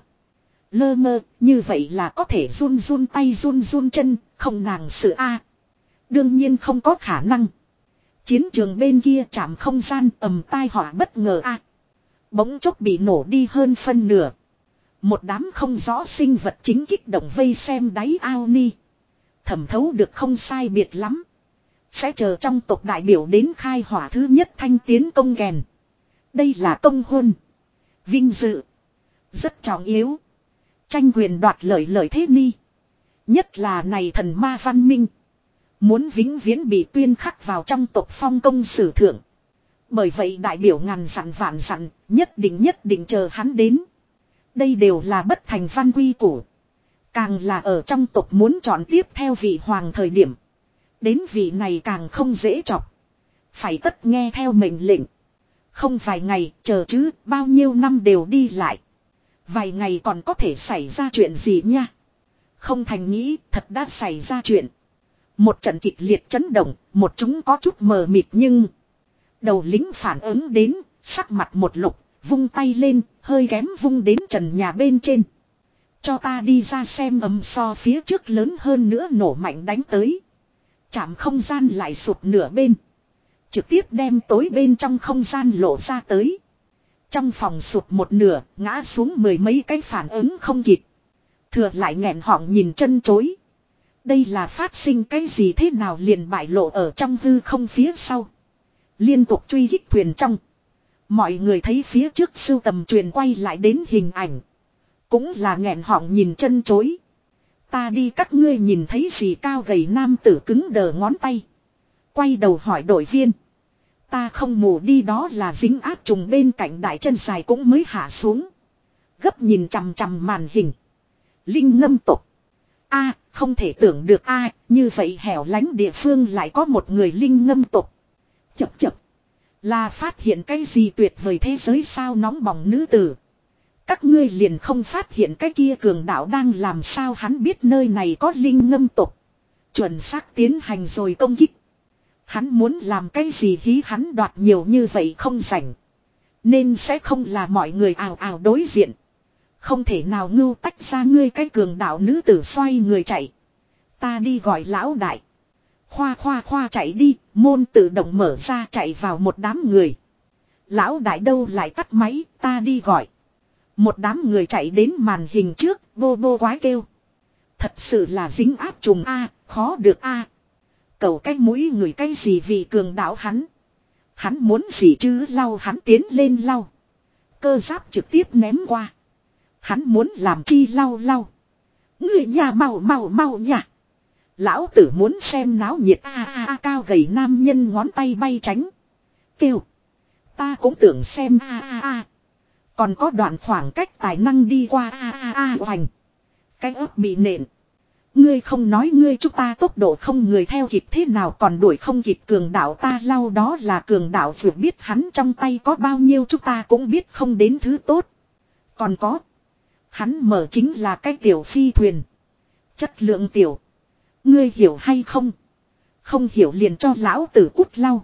Lơ mơ, như vậy là có thể run run tay run run chân, không nàng sự a. Đương nhiên không có khả năng. Chiến trường bên kia chạm không gian ầm tai họa bất ngờ a. Bỗng chốc bị nổ đi hơn phân nửa. Một đám không rõ sinh vật chính kích động vây xem đáy ao ni. Thẩm thấu được không sai biệt lắm. Sẽ chờ trong tộc đại biểu đến khai hỏa thứ nhất thanh tiến công kèn. Đây là công huân. Vinh dự. Rất trọng yếu. Tranh quyền đoạt lợi thế ni. Nhất là này thần ma văn minh. Muốn vĩnh viễn bị tuyên khắc vào trong tộc phong công sử thượng. Bởi vậy đại biểu ngàn dặn vạn dặn. Nhất định chờ hắn đến. Đây đều là bất thành văn quy củ. Càng là ở trong tộc muốn chọn tiếp theo vị hoàng thời điểm. Đến vị này càng không dễ chọc. Phải tất nghe theo mệnh lệnh. Không vài ngày chờ chứ bao nhiêu năm đều đi lại. Vài ngày còn có thể xảy ra chuyện gì nha. Không thành nghĩ thật đã xảy ra chuyện. Một trận kịch liệt chấn động. Một chúng có chút mờ mịt nhưng. Đầu lính phản ứng đến. Sắc mặt một lục. Vung tay lên. Hơi ghém vung đến trần nhà bên trên. Cho ta đi ra xem ấm so phía trước lớn hơn nữa nổ mạnh đánh tới. Chạm không gian lại sụp nửa bên. Trực tiếp đem tối bên trong không gian lộ ra tới. Trong phòng sụp một nửa, ngã xuống mười mấy cái phản ứng không kịp. Thừa lại nghẹn họng nhìn chân chối. Đây là phát sinh cái gì thế nào liền bại lộ ở trong hư không phía sau. Liên tục truy hích thuyền trong. Mọi người thấy phía trước sưu tầm truyền quay lại đến hình ảnh. Cũng là nghẹn họng nhìn chân chối. Ta đi các ngươi nhìn thấy gì cao gầy nam tử cứng đờ ngón tay. Quay đầu hỏi đội viên. Ta không mù đi đó là dính áp trùng bên cạnh đại chân dài cũng mới hạ xuống. Gấp nhìn chằm chằm màn hình. Linh ngâm tục. A, không thể tưởng được a, như vậy hẻo lánh địa phương lại có một người linh ngâm tục. Chập chập. Là phát hiện cái gì tuyệt vời thế giới sao nóng bỏng nữ tử. Các ngươi liền không phát hiện cái kia cường đạo đang làm sao hắn biết nơi này có linh ngâm tục. Chuẩn xác tiến hành rồi công kích. Hắn muốn làm cái gì hí hắn đoạt nhiều như vậy không rảnh. Nên sẽ không là mọi người ào ào đối diện. Không thể nào ngưu tách ra ngươi cái cường đạo nữ tử xoay người chạy. Ta đi gọi lão đại. Khoa khoa khoa chạy đi, môn tự động mở ra chạy vào một đám người. Lão đại đâu lại tắt máy, ta đi gọi. Một đám người chạy đến màn hình trước, bô bô quái kêu. Thật sự là dính áp trùng A, khó được A. Cầu cái mũi người cái gì vì cường đạo hắn. Hắn muốn gì chứ lau hắn tiến lên lau. Cơ giáp trực tiếp ném qua. Hắn muốn làm chi lau lau. Người nhà mau mau mau nhà. Lão tử muốn xem náo nhiệt a cao gầy nam nhân ngón tay bay tránh. Kêu. Ta cũng tưởng xem Còn có đoạn khoảng cách tài năng đi qua hoành. Cái ớt bị nện. Ngươi không nói ngươi chúng ta tốc độ không người theo kịp thế nào còn đuổi không kịp cường đạo ta lau đó là cường đạo vừa biết hắn trong tay có bao nhiêu chúng ta cũng biết không đến thứ tốt. Còn có. Hắn mở chính là cái tiểu phi thuyền. Chất lượng tiểu. Ngươi hiểu hay không? Không hiểu liền cho lão tử cút lau.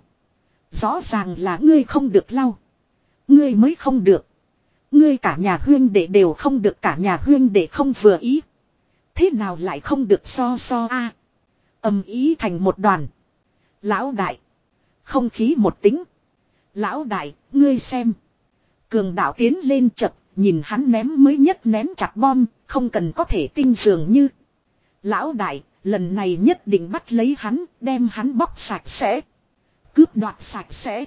Rõ ràng là ngươi không được lau. Ngươi mới không được. Ngươi cả nhà huyên đệ đều không được cả nhà huyên đệ không vừa ý. Thế nào lại không được so ầm ý thành một đoàn. Lão đại. Không khí một tính. Lão đại, ngươi xem. Cường đạo tiến lên chập, nhìn hắn ném mới nhất ném chặt bom, không cần có thể tinh dường như. Lão đại, lần này nhất định bắt lấy hắn, đem hắn bóc sạch sẽ. Cướp đoạt sạch sẽ.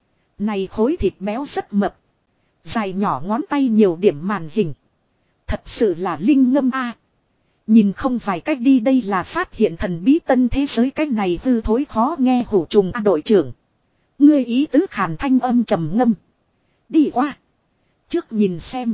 Này khối thịt béo rất mập. Dài nhỏ ngón tay nhiều điểm màn hình. Thật sự là linh ngâm Nhìn không vài cách đi đây là phát hiện thần bí tân thế giới cách này hư thối khó nghe hủ trùng đội trưởng. Ngươi ý tứ khàn thanh âm trầm ngâm. Đi qua. Trước nhìn xem.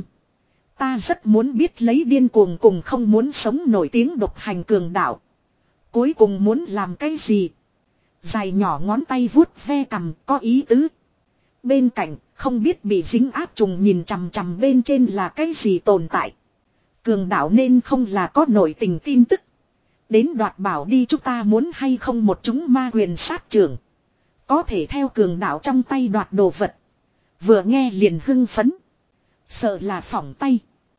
Ta rất muốn biết lấy điên cuồng cùng không muốn sống nổi tiếng độc hành cường đạo. Cuối cùng muốn làm cái gì? Dài nhỏ ngón tay vuốt ve cằm có ý tứ. Bên cạnh không biết bị dính áp trùng nhìn chằm chằm bên trên là cái gì tồn tại. Cường đạo nên không là có nổi tình tin tức. Đến đoạt bảo đi chúng ta muốn hay không một chúng ma quyền sát trưởng. Có thể theo cường đạo trong tay đoạt đồ vật. Vừa nghe liền hưng phấn. Sợ là phỏng tay.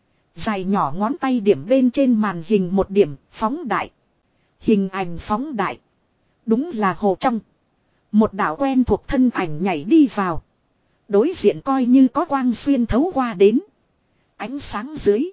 Dài nhỏ ngón tay điểm bên trên màn hình một điểm phóng đại. Hình ảnh phóng đại. Đúng là hồ trong. Một đạo quen thuộc thân ảnh nhảy đi vào. Đối diện coi như có quang xuyên thấu qua đến. Ánh sáng dưới.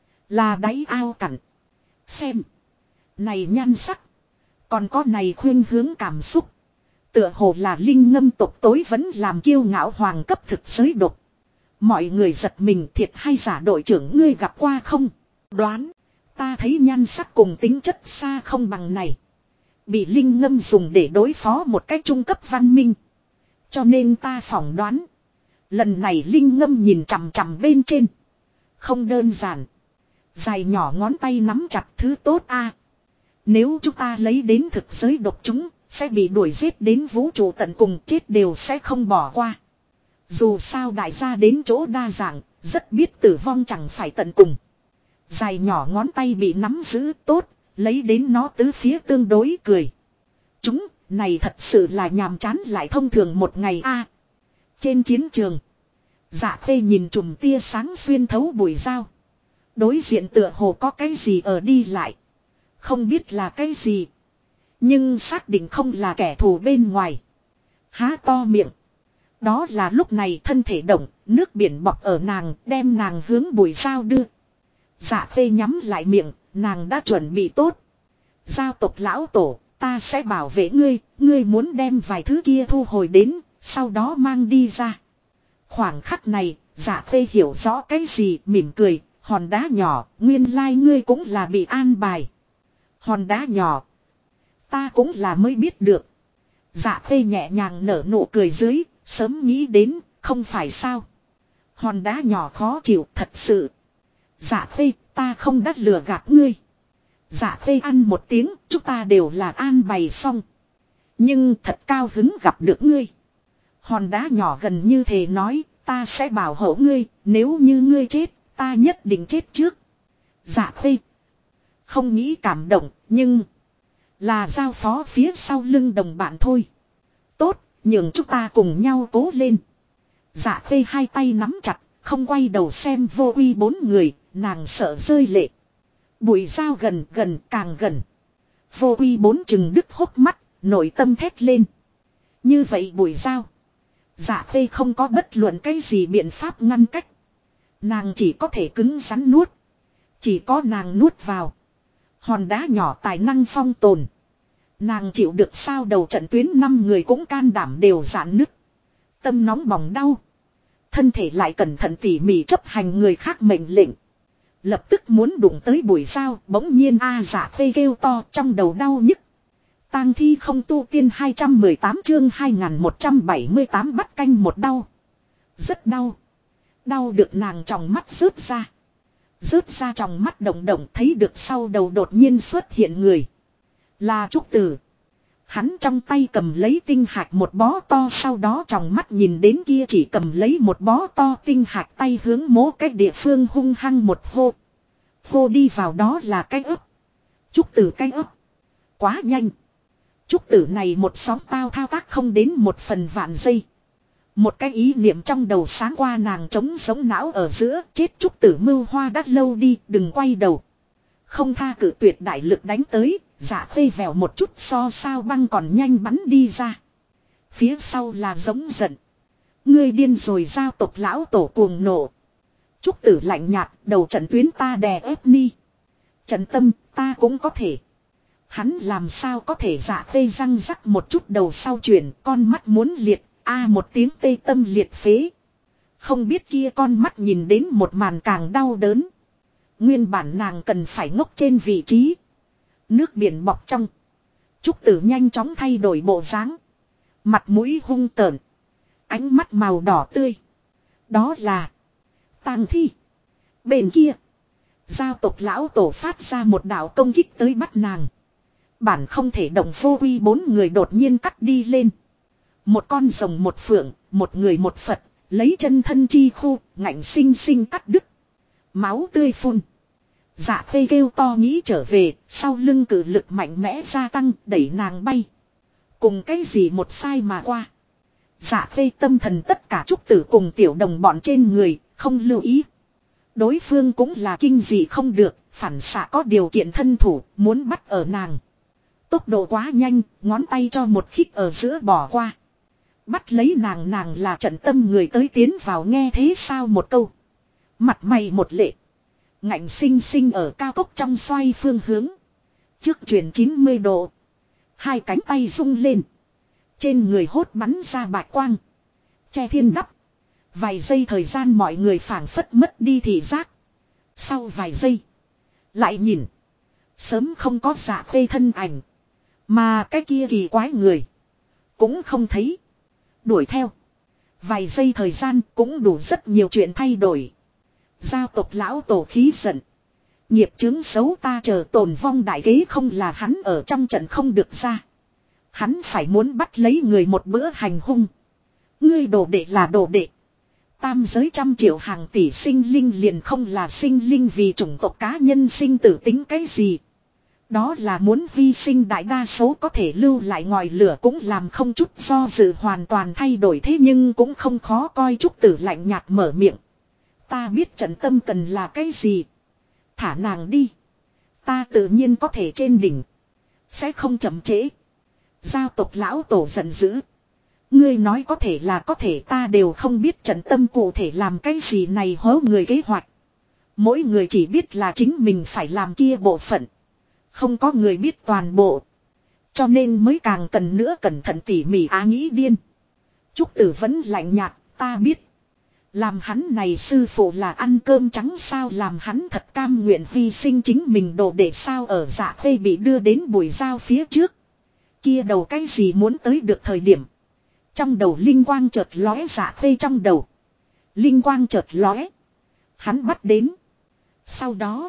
Là đáy ao cặn. Xem. Này nhan sắc. Còn có này khuyên hướng cảm xúc. Tựa hồ là linh ngâm tộc tối vẫn làm kiêu ngạo hoàng cấp thực giới độc. Mọi người giật mình thiệt hay giả đội trưởng ngươi gặp qua không? Đoán. Ta thấy nhan sắc cùng tính chất xa không bằng này. Bị linh ngâm dùng để đối phó một cách trung cấp văn minh. Cho nên ta phỏng đoán. Lần này linh ngâm nhìn chằm chằm bên trên. Không đơn giản. Dài nhỏ ngón tay nắm chặt thứ tốt Nếu chúng ta lấy đến thực giới độc chúng, sẽ bị đuổi giết đến vũ trụ tận cùng chết đều sẽ không bỏ qua. Dù sao đại gia đến chỗ đa dạng, rất biết tử vong chẳng phải tận cùng. Dài nhỏ ngón tay bị nắm giữ tốt, lấy đến nó tứ phía tương đối cười. Chúng, này thật sự là nhàm chán lại thông thường một ngày Trên chiến trường, Dạ Khê nhìn chùm tia sáng xuyên thấu bụi dao. Đối diện tựa hồ có cái gì ở đi lại. Không biết là cái gì. Nhưng xác định không là kẻ thù bên ngoài. Há to miệng. Đó là lúc này thân thể động, nước biển bọc ở nàng, đem nàng hướng bụi dao đưa. Dạ Khê nhắm lại miệng, nàng đã chuẩn bị tốt. Giao tộc lão tổ, ta sẽ bảo vệ ngươi, ngươi muốn đem vài thứ kia thu hồi đến, sau đó mang đi ra. Khoảng khắc này, Dạ Khê hiểu rõ cái gì, mỉm cười, hòn đá nhỏ, nguyên lai ngươi cũng là bị an bài. Hòn đá nhỏ, ta cũng là mới biết được. Dạ Khê nhẹ nhàng nở nụ cười dưới, sớm nghĩ đến, không phải sao. Hòn đá nhỏ khó chịu thật sự. Dạ Khê, ta không đắt lừa gạt ngươi. Dạ Khê ăn một tiếng, chúng ta đều là an bày xong. Nhưng thật cao hứng gặp được ngươi. Hòn đá nhỏ gần như thề nói, ta sẽ bảo hộ ngươi, nếu như ngươi chết, ta nhất định chết trước. Dạ Khê không nghĩ cảm động, nhưng Là giao phó phía sau lưng đồng bạn thôi. Tốt, nhường chúng ta cùng nhau cố lên. Dạ khê hai tay nắm chặt, không quay đầu xem Vô Uy bốn người, nàng sợ rơi lệ. Bụi dao gần gần càng gần. Vô Uy bốn chừng đứt hốc mắt, nội tâm thét lên. Như vậy bụi dao. Dạ khê không có bất luận cái gì biện pháp ngăn cách. Nàng chỉ có thể cứng rắn nuốt. Chỉ có nàng nuốt vào. Hòn đá nhỏ tài năng phong tồn. Nàng chịu được sao đầu trận tuyến 5 người cũng can đảm đều giãn nứt. Tâm nóng bỏng đau. Thân thể lại cẩn thận tỉ mỉ chấp hành người khác mệnh lệnh. Lập tức muốn đụng tới bụi dao, bỗng nhiên dạ khê kêu to trong đầu đau nhức. Tang thi không tu tiên 218 chương 2178 bắt canh một đau. Rất đau. Đau được nàng tròng mắt rớt ra. Rớt ra tròng mắt động động thấy được sau đầu đột nhiên xuất hiện người. Là Trúc Tử. Hắn trong tay cầm lấy tinh hạt một bó to, sau đó tròng mắt nhìn đến kia chỉ cầm lấy một bó to tinh hạt tay hướng mố cái địa phương hung hăng một hô. Hô đi vào đó là cái ấp. Trúc Tử cái ấp. Quá nhanh. Trúc Tử này một sóng tao thao tác không đến 1/1000 giây. Một cái ý niệm trong đầu sáng qua nàng trống sống não ở giữa, chết Trúc Tử mưu hoa đắt lâu đi, đừng quay đầu. Không tha cử tuyệt đại lực đánh tới, dạ khê vèo một chút so sao băng còn nhanh bắn đi ra. Phía sau là giống giận. Ngươi điên rồi, giao tộc lão tổ cuồng nộ. Trúc Tử lạnh nhạt, đầu trận tuyến ta đè ép ni. Trận tâm, ta cũng có thể. Hắn làm sao có thể, dạ khê răng rắc một chút đầu sau chuyển, con mắt muốn liệt, một tiếng tê tâm liệt phế. Không biết kia con mắt nhìn đến một màn càng đau đớn. Nguyên bản nàng cần phải ngốc trên vị trí. Nước biển bọc trong. Trúc Tử nhanh chóng thay đổi bộ dáng. Mặt mũi hung tợn. Ánh mắt màu đỏ tươi. Đó là tang thi. Bên kia. Giao tộc lão tổ phát ra một đạo công kích tới bắt nàng. Bản không thể động Vô Uy 4 người đột nhiên cắt đi lên. Một con rồng một phượng, một người một Phật, lấy chân thân chi khu, ngạnh sinh sinh cắt đứt. Máu tươi phun. Dạ khê kêu to nghĩ trở về, sau lưng cử lực mạnh mẽ gia tăng, đẩy nàng bay. Cùng cái gì một sai mà qua. Dạ khê tâm thần tất cả Trúc Tử cùng tiểu đồng bọn trên người, không lưu ý. Đối phương cũng là kinh dị không được, phản xạ có điều kiện thân thủ, muốn bắt ở nàng. Tốc độ quá nhanh, ngón tay cho một khích ở giữa bỏ qua. Bắt lấy nàng là trận tâm người tới tiến vào, nghe thế sao một câu. Mặt mày một lệ. Ngạnh sinh sinh ở cao tốc trong xoay phương hướng. Trước chuyển 90 độ. Hai cánh tay rung lên. Trên người hốt bắn ra bạch quang. Che thiên đắp. Vài giây thời gian mọi người phảng phất mất đi thị giác. Sau vài giây. Lại nhìn. Sớm không có dạ khê thân ảnh. Mà cái kia kỳ quái người. Cũng không thấy. Đuổi theo. Vài giây thời gian cũng đủ rất nhiều chuyện thay đổi. Giao tộc lão tổ khí giận. Nghiệp chướng xấu ta chờ tồn vong đại kế không là hắn ở trong trận không được ra. Hắn phải muốn bắt lấy người một bữa hành hung. Ngươi đồ đệ là đồ đệ. Tam giới 100 triệu hàng tỷ sinh linh liền không là sinh linh vì chủng tộc cá nhân sinh tử tính cái gì. Đó là muốn hy sinh đại đa số có thể lưu lại ngòi lửa cũng làm không chút do dự hoàn toàn thay đổi, thế nhưng cũng không khó coi. Trúc Tử lạnh nhạt mở miệng. Ta biết trận tâm cần là cái gì. Thả nàng đi. Ta tự nhiên có thể trên đỉnh. Sẽ không chậm trễ. Giao tộc lão tổ giận dữ. Ngươi nói có thể là có thể, ta đều không biết trận tâm cụ thể làm cái gì này hố người kế hoạch. Mỗi người chỉ biết là chính mình phải làm kia bộ phận. Không có người biết toàn bộ. Cho nên mới càng cần nữa cẩn thận tỉ mỉ nghĩ điên. Trúc Tử vẫn lạnh nhạt, ta biết. Làm hắn này sư phụ là ăn cơm trắng sao, làm hắn thật cam nguyện hy sinh chính mình đồ để sao. Ở Dạ khê bị đưa đến bụi dao phía trước. Kia đầu cái gì muốn tới được thời điểm. Trong đầu linh quang chợt lóe, Dạ khê trong đầu. Linh quang chợt lóe. Hắn bắt đến. Sau đó.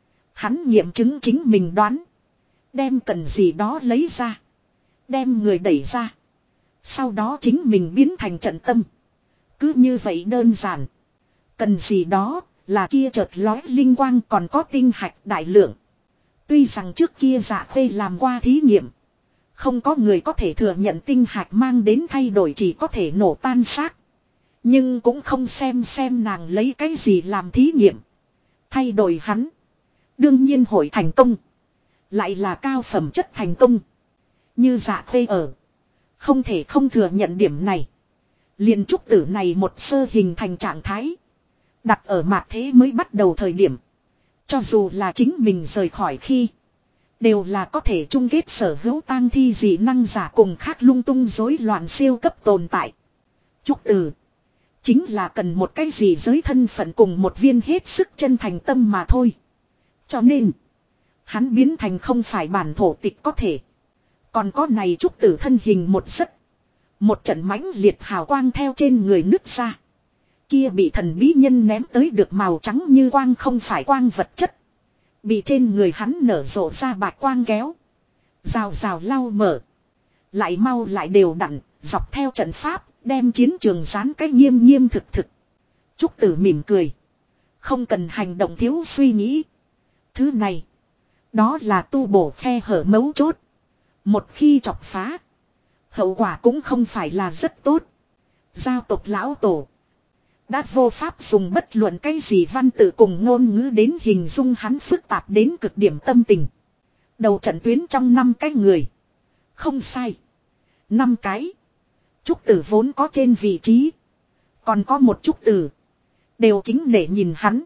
Hắn nghiệm chứng chính mình đoán. Đem cần gì đó lấy ra. Đem người đẩy ra. Sau đó chính mình biến thành trận tâm. Cứ như vậy đơn giản. Cần gì đó là kia chợt lóe linh quang còn có tinh hạch đại lượng. Tuy rằng trước kia Dạ Khê làm qua thí nghiệm. Không có người có thể thừa nhận tinh hạch mang đến thay đổi, chỉ có thể nổ tan xác. Nhưng cũng không xem nàng lấy cái gì làm thí nghiệm. Thay đổi hắn. Đương nhiên hội thành công. Lại là cao phẩm chất thành công. Như Dạ Khê ở. Không thể không thừa nhận điểm này. Liền trúc tử này một sơ hình thành trạng thái. Đặt ở mạt thế mới bắt đầu thời điểm. Cho dù là chính mình rời khỏi khi. Đều là có thể chung kết sở hữu tang thi dị năng giả cùng khác lung tung rối loạn siêu cấp tồn tại. Trúc tử. Chính là cần một cái gì giới thân phận cùng một viên hết sức chân thành tâm mà thôi. Cho nên. Hắn biến thành không phải bản thổ tịch có thể. Còn có này trúc tử thân hình một giấc. Một trận mãnh liệt hào quang theo trên người nứt ra. Kia bị thần bí nhân ném tới được màu trắng như quang không phải quang vật chất. Bị trên người hắn nở rộ ra bạch quang kéo. Rào rào lau mở. Lại mau lại đều đặn, dọc theo trận pháp, đem chiến trường dán cái nghiêm nghiêm thực thực. Trúc tử mỉm cười. Không cần hành động thiếu suy nghĩ. Thứ này. Đó là tu bổ khe hở mấu chốt. Một khi chọc phá. Hậu quả cũng không phải là rất tốt. Giao tộc lão tổ. Đã vô pháp dùng bất luận cái gì văn tự cùng ngôn ngữ đến hình dung hắn phức tạp đến cực điểm tâm tình. Đầu trận tuyến trong 5 cái người. Không sai. 5 cái. Trúc tử vốn có trên vị trí. Còn có một trúc tử. Đều kính nể nhìn hắn.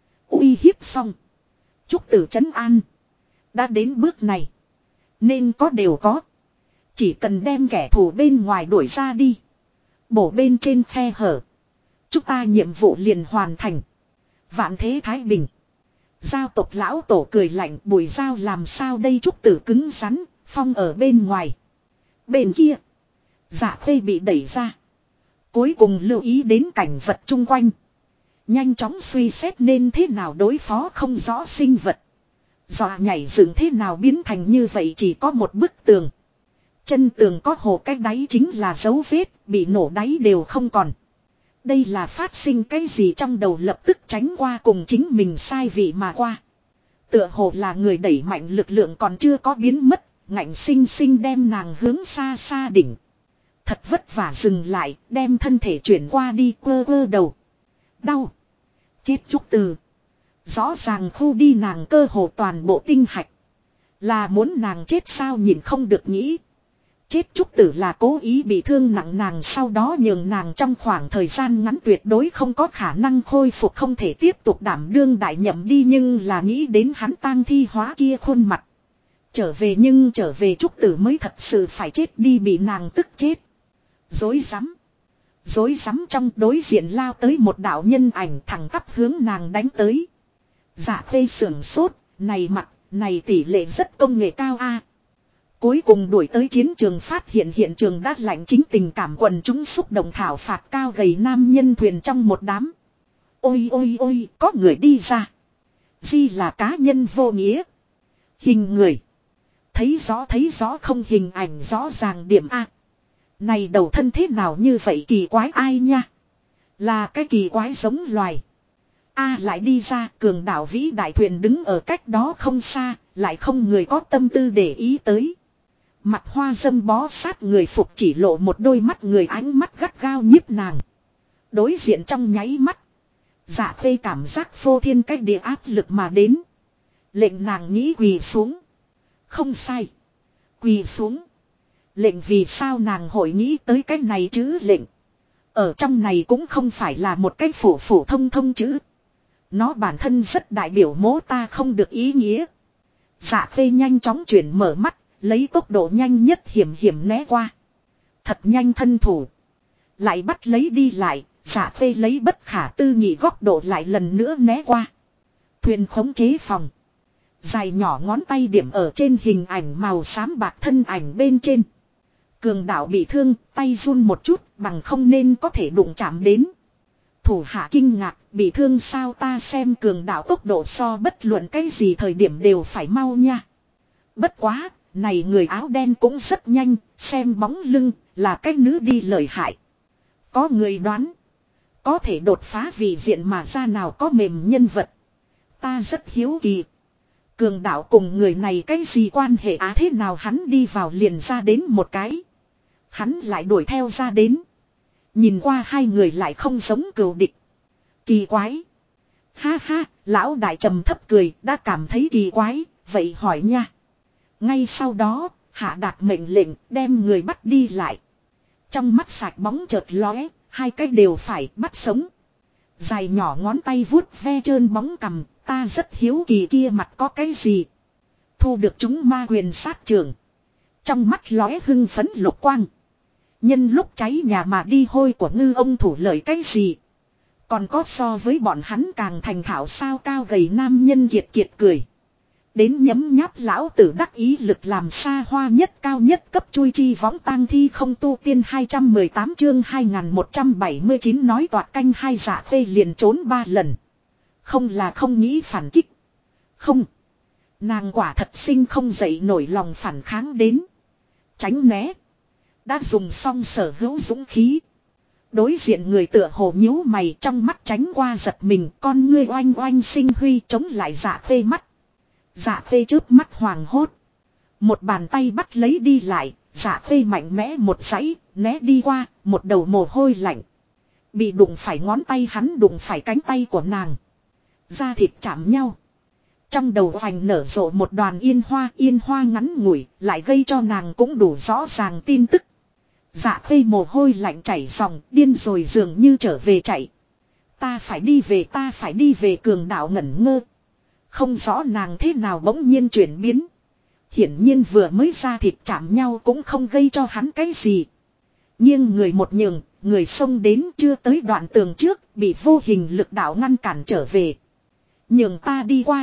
Uy hiếp xong. Trúc tử trấn an. Đã đến bước này. Nên có đều có. Chỉ cần đem kẻ thù bên ngoài đuổi ra đi. Bổ bên trên khe hở. Chúng ta nhiệm vụ liền hoàn thành. Vạn thế thái bình. Giao tộc lão tổ cười lạnh, Bùi Giao làm sao đây, trúc tử cứng rắn, phong ở bên ngoài. Bên kia. Dạ Khê bị đẩy ra. Cuối cùng lưu ý đến cảnh vật chung quanh. Nhanh chóng suy xét nên thế nào đối phó không rõ sinh vật. Dọa nhảy dựng thế nào biến thành như vậy, chỉ có một bức tường. Chân tường có hồ cái đáy chính là dấu vết, bị nổ đáy đều không còn. Đây là phát sinh cái gì trong đầu lập tức tránh qua cùng chính mình sai vị mà qua. Tựa hồ là người đẩy mạnh lực lượng còn chưa có biến mất, ngạnh sinh sinh đem nàng hướng xa xa đỉnh. Thật vất vả dừng lại, đem thân thể chuyển qua đi, quơ quơ đầu. Đau. Chết trúc từ. Rõ ràng khu đi nàng cơ hồ toàn bộ tinh hạch. Là muốn nàng chết sao, nhìn không được nghĩ. Chết trúc tử là cố ý bị thương nặng nàng, sau đó nhường nàng trong khoảng thời gian ngắn tuyệt đối không có khả năng khôi phục, không thể tiếp tục đảm đương đại nhậm đi, nhưng là nghĩ đến hắn tang thi hóa kia khuôn mặt. Trở về trúc tử mới thật sự phải chết đi, bị nàng tức chết. Dối rắm trong đối diện lao tới một đạo nhân ảnh thẳng tắp hướng nàng đánh tới. Dạ Khê sưởng sốt, này tỷ lệ rất công nghệ cao a. Cuối cùng đuổi tới chiến trường, phát hiện hiện trường đã lạnh, chính tình cảm quần chúng xúc động thảo phạt cao gầy nam nhân thuyền trong một đám. Ôi ôi ôi, có người đi ra. Di là cá nhân vô nghĩa. Hình người. Thấy rõ không, hình ảnh rõ ràng điểm A. Này đầu thân thế nào như vậy, kỳ quái ai nha. Là cái kỳ quái giống loài. A lại đi ra, cường đảo vĩ đại thuyền đứng ở cách đó không xa, lại không người có tâm tư để ý tới. Mặt hoa dâm bó sát người phục chỉ lộ một đôi mắt người, ánh mắt gắt gao nhiếp nàng. Đối diện trong nháy mắt. Dạ Khê cảm giác phô thiên cách địa áp lực mà đến. Lệnh nàng nghĩ quỳ xuống. Không sai. Quỳ xuống. Lệnh vì sao nàng hội nghĩ tới cái này chữ lệnh. Ở trong này cũng không phải là một cái phổ thông chữ. Nó bản thân rất đại biểu mô ta không được ý nghĩa. Dạ Khê nhanh chóng chuyển mở mắt. Lấy tốc độ nhanh nhất hiểm né qua. Thật nhanh thân thủ. Lại bắt lấy đi lại. Dạ Khê lấy bất khả tư nghị góc độ lại lần nữa né qua. Thuyền khống chế phòng. Dài nhỏ ngón tay điểm ở trên hình ảnh màu xám bạc thân ảnh bên trên. Cường đạo bị thương, tay run một chút, bằng không nên có thể đụng chạm đến. Thủ hạ kinh ngạc, bị thương sao, ta xem cường đạo tốc độ so bất luận cái gì thời điểm đều phải mau nha. Bất quá, này người áo đen cũng rất nhanh, xem bóng lưng, là cái nữ đi lợi hại. Có người đoán, có thể đột phá vì diện mà ra nào có mềm nhân vật. Ta rất hiếu kỳ. Cường đạo cùng người này cái gì quan hệ á, thế nào hắn đi vào liền ra đến một cái. Hắn lại đuổi theo ra đến. Nhìn qua hai người lại không giống cừu địch. Kỳ quái. Ha ha, lão đại trầm thấp cười, đã cảm thấy kỳ quái, vậy hỏi nha. Ngay sau đó, hạ đạt mệnh lệnh đem người bắt đi lại. Trong mắt sạch bóng chợt lóe, hai cái đều phải bắt sống. Dài nhỏ ngón tay vuốt ve trơn bóng cằm, ta rất hiếu kỳ kia mặt có cái gì. Thu được chúng ma quyền sát trưởng. Trong mắt lóe hưng phấn lục quang. Nhân lúc cháy nhà mà đi hôi của ngư ông thủ lợi cái gì. Còn có so với bọn hắn càng thành thạo sao, cao gầy nam nhân kiệt kiệt cười. Đến nhấm nháp lão tử đắc ý lực làm xa hoa nhất cao nhất cấp chui chi võng tang thi không tu tiên 218 chương 2179 nói toạc canh hai dạ phê liền trốn 3 lần. Không là không nghĩ phản kích. Không. Nàng quả thật sinh không dậy nổi lòng phản kháng đến. Tránh né. Đã dùng xong sở hữu dũng khí. Đối diện người tựa hồ nhíu mày, trong mắt tránh qua giật mình, con ngươi oanh oanh sinh huy chống lại dạ phê mắt. Dạ phê chớp mắt hoàng hốt. Một bàn tay bắt lấy đi lại, dạ phê mạnh mẽ một dãy, né đi qua, một đầu mồ hôi lạnh. Bị đụng phải ngón tay hắn đụng phải cánh tay của nàng. Da thịt chạm nhau. Trong đầu hoành nở rộ một đoàn yên hoa ngắn ngủi, lại gây cho nàng cũng đủ rõ ràng tin tức. Dạ phê mồ hôi lạnh chảy ròng, điên rồi dường như trở về chạy. Ta phải đi về cường đạo ngẩn ngơ. Không rõ nàng thế nào bỗng nhiên chuyển biến. Hiển nhiên vừa mới ra thịt chạm nhau cũng không gây cho hắn cái gì. Nhưng người một nhường, người xông đến chưa tới đoạn tường trước, bị vô hình lực đạo ngăn cản trở về. Nhường ta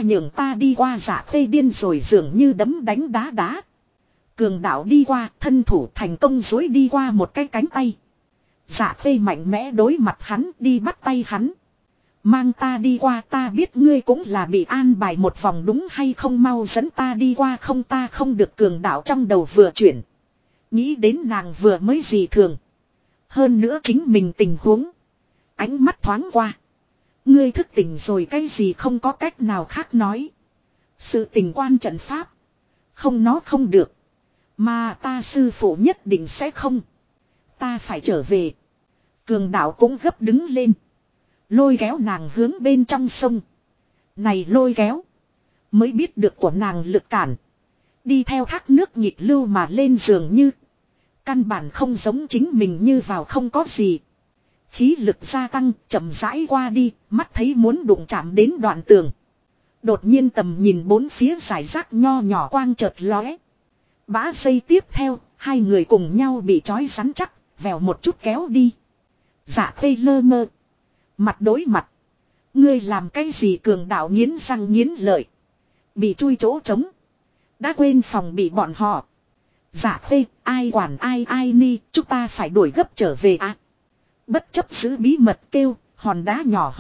đi qua dạ phê điên rồi dường như đấm đánh đá đá. Cường đạo đi qua, thân thủ thành công dối đi qua một cái cánh tay. Dạ phê mạnh mẽ đối mặt hắn, đi bắt tay hắn. Mang ta đi qua, ta biết ngươi cũng là bị an bài một vòng đúng hay không, mau dẫn ta đi qua, không ta không được. Cường đạo trong đầu vừa chuyển. Nghĩ đến nàng vừa mới gì thường. Hơn nữa chính mình tình huống. Ánh mắt thoáng qua. Ngươi thức tỉnh rồi cái gì không có cách nào khác nói. Sự tình quan trận pháp. Không nó không được. Mà ta sư phụ nhất định sẽ không. Ta phải trở về. Cường đạo cũng gấp đứng lên. Lôi kéo nàng hướng bên trong sông. Này lôi kéo. Mới biết được của nàng lực cản. Đi theo thác nước nhịp lưu mà lên dường như. Căn bản không giống chính mình như vào không có gì. Khí lực gia tăng chậm rãi qua đi. Mắt thấy muốn đụng chạm đến đoạn tường. Đột nhiên tầm nhìn bốn phía giải rác nho nhỏ quang chợt lóe. Bã giây tiếp theo. Hai người cùng nhau bị trói rắn chắc. Vèo một chút kéo đi. Dạ khê lơ mơ. Mặt đối mặt. Ngươi làm cái gì, cường đạo nghiến răng nghiến lợi. Bị chui chỗ trống. Đã quên phòng bị bọn họ. Dạ khê, ai quản ai ni, chúng ta phải đuổi gấp trở về à. Bất chấp giữ bí mật kêu, hòn đá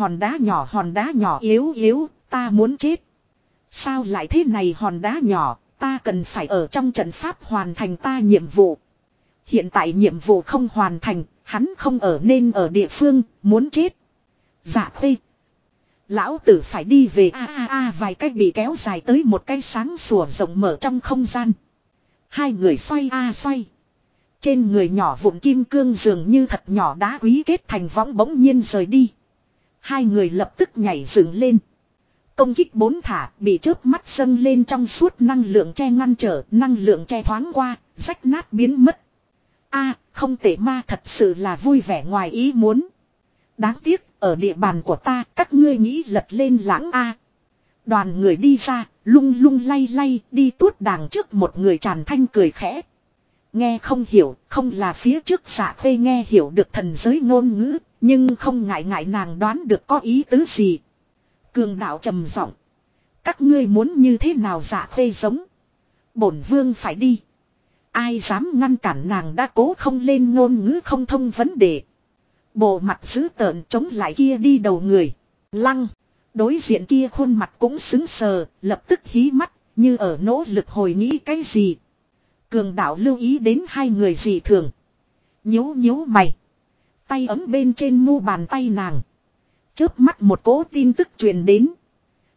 nhỏ yếu, ta muốn chết. Sao lại thế này, hòn đá nhỏ, ta cần phải ở trong trận pháp hoàn thành ta nhiệm vụ. Hiện tại nhiệm vụ không hoàn thành, hắn không ở nên ở địa phương, muốn chết. Dạ khê. Lão tử phải đi về vài cách bị kéo dài tới một cái sáng sủa rộng mở trong không gian. Hai người xoay. Trên người nhỏ vụn kim cương dường như thật nhỏ đá quý kết thành võng bỗng nhiên rời đi. Hai người lập tức nhảy dựng lên. Công kích bốn thả bị chớp mắt dâng lên trong suốt năng lượng che ngăn trở, năng lượng che thoáng qua, rách nát biến mất. Không tệ ma, thật sự là vui vẻ ngoài ý muốn. Đáng tiếc, ở địa bàn của ta, các ngươi nghĩ lật lên lãng a. Đoàn người đi ra, lung lung lay, đi tuốt đàng trước một người tràn thanh cười khẽ. Nghe không hiểu, không là phía trước Dạ khê nghe hiểu được thần giới ngôn ngữ, nhưng không ngại nàng đoán được có ý tứ gì. Cường đạo trầm giọng. Các ngươi muốn như thế nào? Dạ khê giống. Bổn vương phải đi. Ai dám ngăn cản nàng đã cố không lên ngôn ngữ không thông vấn đề. Bộ mặt dữ tợn chống lại kia đi đầu người. Lăng. Đối diện kia khuôn mặt cũng sững sờ, lập tức hí mắt, như ở nỗ lực hồi nghĩ cái gì. Cường đạo lưu ý đến hai người dị thường. Nhíu mày. Tay ấm bên trên mu bàn tay nàng. Chớp mắt một cỗ tin tức truyền đến.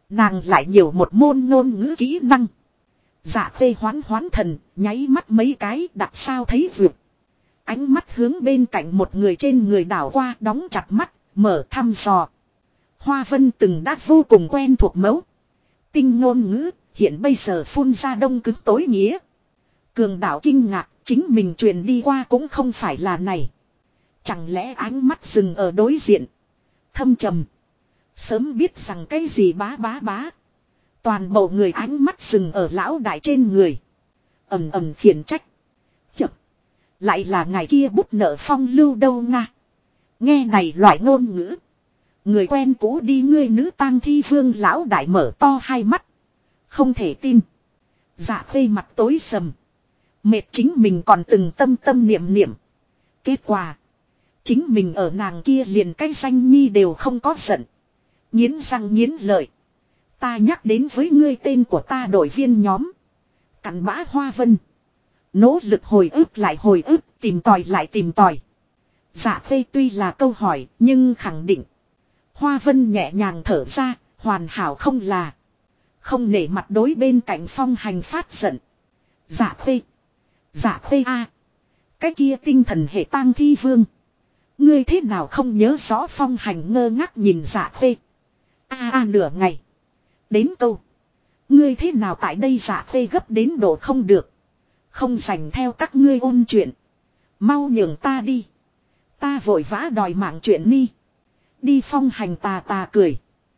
Nàng lại nhiều một môn ngôn ngữ kỹ năng. Dạ khê hoán hoán thần, nháy mắt mấy cái đặt sao thấy vượt. Ánh mắt hướng bên cạnh một người trên người đảo qua, đóng chặt mắt, mở thăm dò. Hoa Vân từng đã vô cùng quen thuộc mẫu. Tinh ngôn ngữ, hiện bây giờ phun ra đông cứng tối nghĩa. Cường đạo kinh ngạc, chính mình truyền đi qua cũng không phải là này. Chẳng lẽ ánh mắt dừng ở đối diện. Thâm trầm. Sớm biết rằng cái gì bá bá bá. Toàn bộ người ánh mắt dừng ở lão đại trên người. Ầm ầm khiển trách. Chậm. Lại là ngày kia bút nợ phong lưu đâu nga. Nghe này loại ngôn ngữ. Người quen cũ đi ngươi nữ tang thi vương lão đại mở to hai mắt. Không thể tin. Dạ khê mặt tối sầm. Mệt chính mình còn từng tâm tâm niệm niệm. Kết quả. Chính mình ở nàng kia liền cái danh nhi đều không có giận. Nghiến răng nghiến lợi. Ta nhắc đến với ngươi tên của ta đội viên nhóm. Cặn bã Hoa Vân. Nỗ lực hồi ức lại hồi ức, tìm tòi lại tìm tòi. Dạ khê tuy là câu hỏi, nhưng khẳng định. Hoa Vân nhẹ nhàng thở ra, hoàn hảo không là. Không nể mặt đối bên cạnh Phong Hành phát giận. Dạ khê. Dạ khê a, cái kia tinh thần hệ tang thi vương. Ngươi thế nào không nhớ rõ? Phong Hành ngơ ngác nhìn Dạ khê. Nửa ngày. Đến câu. Ngươi thế nào tại đây? Dạ khê gấp đến độ không được. Không dành theo các ngươi ôn chuyện. Mau nhường ta đi. Ta vội vã đòi mạng chuyện ni. Đi. Phong Hành tà tà cười.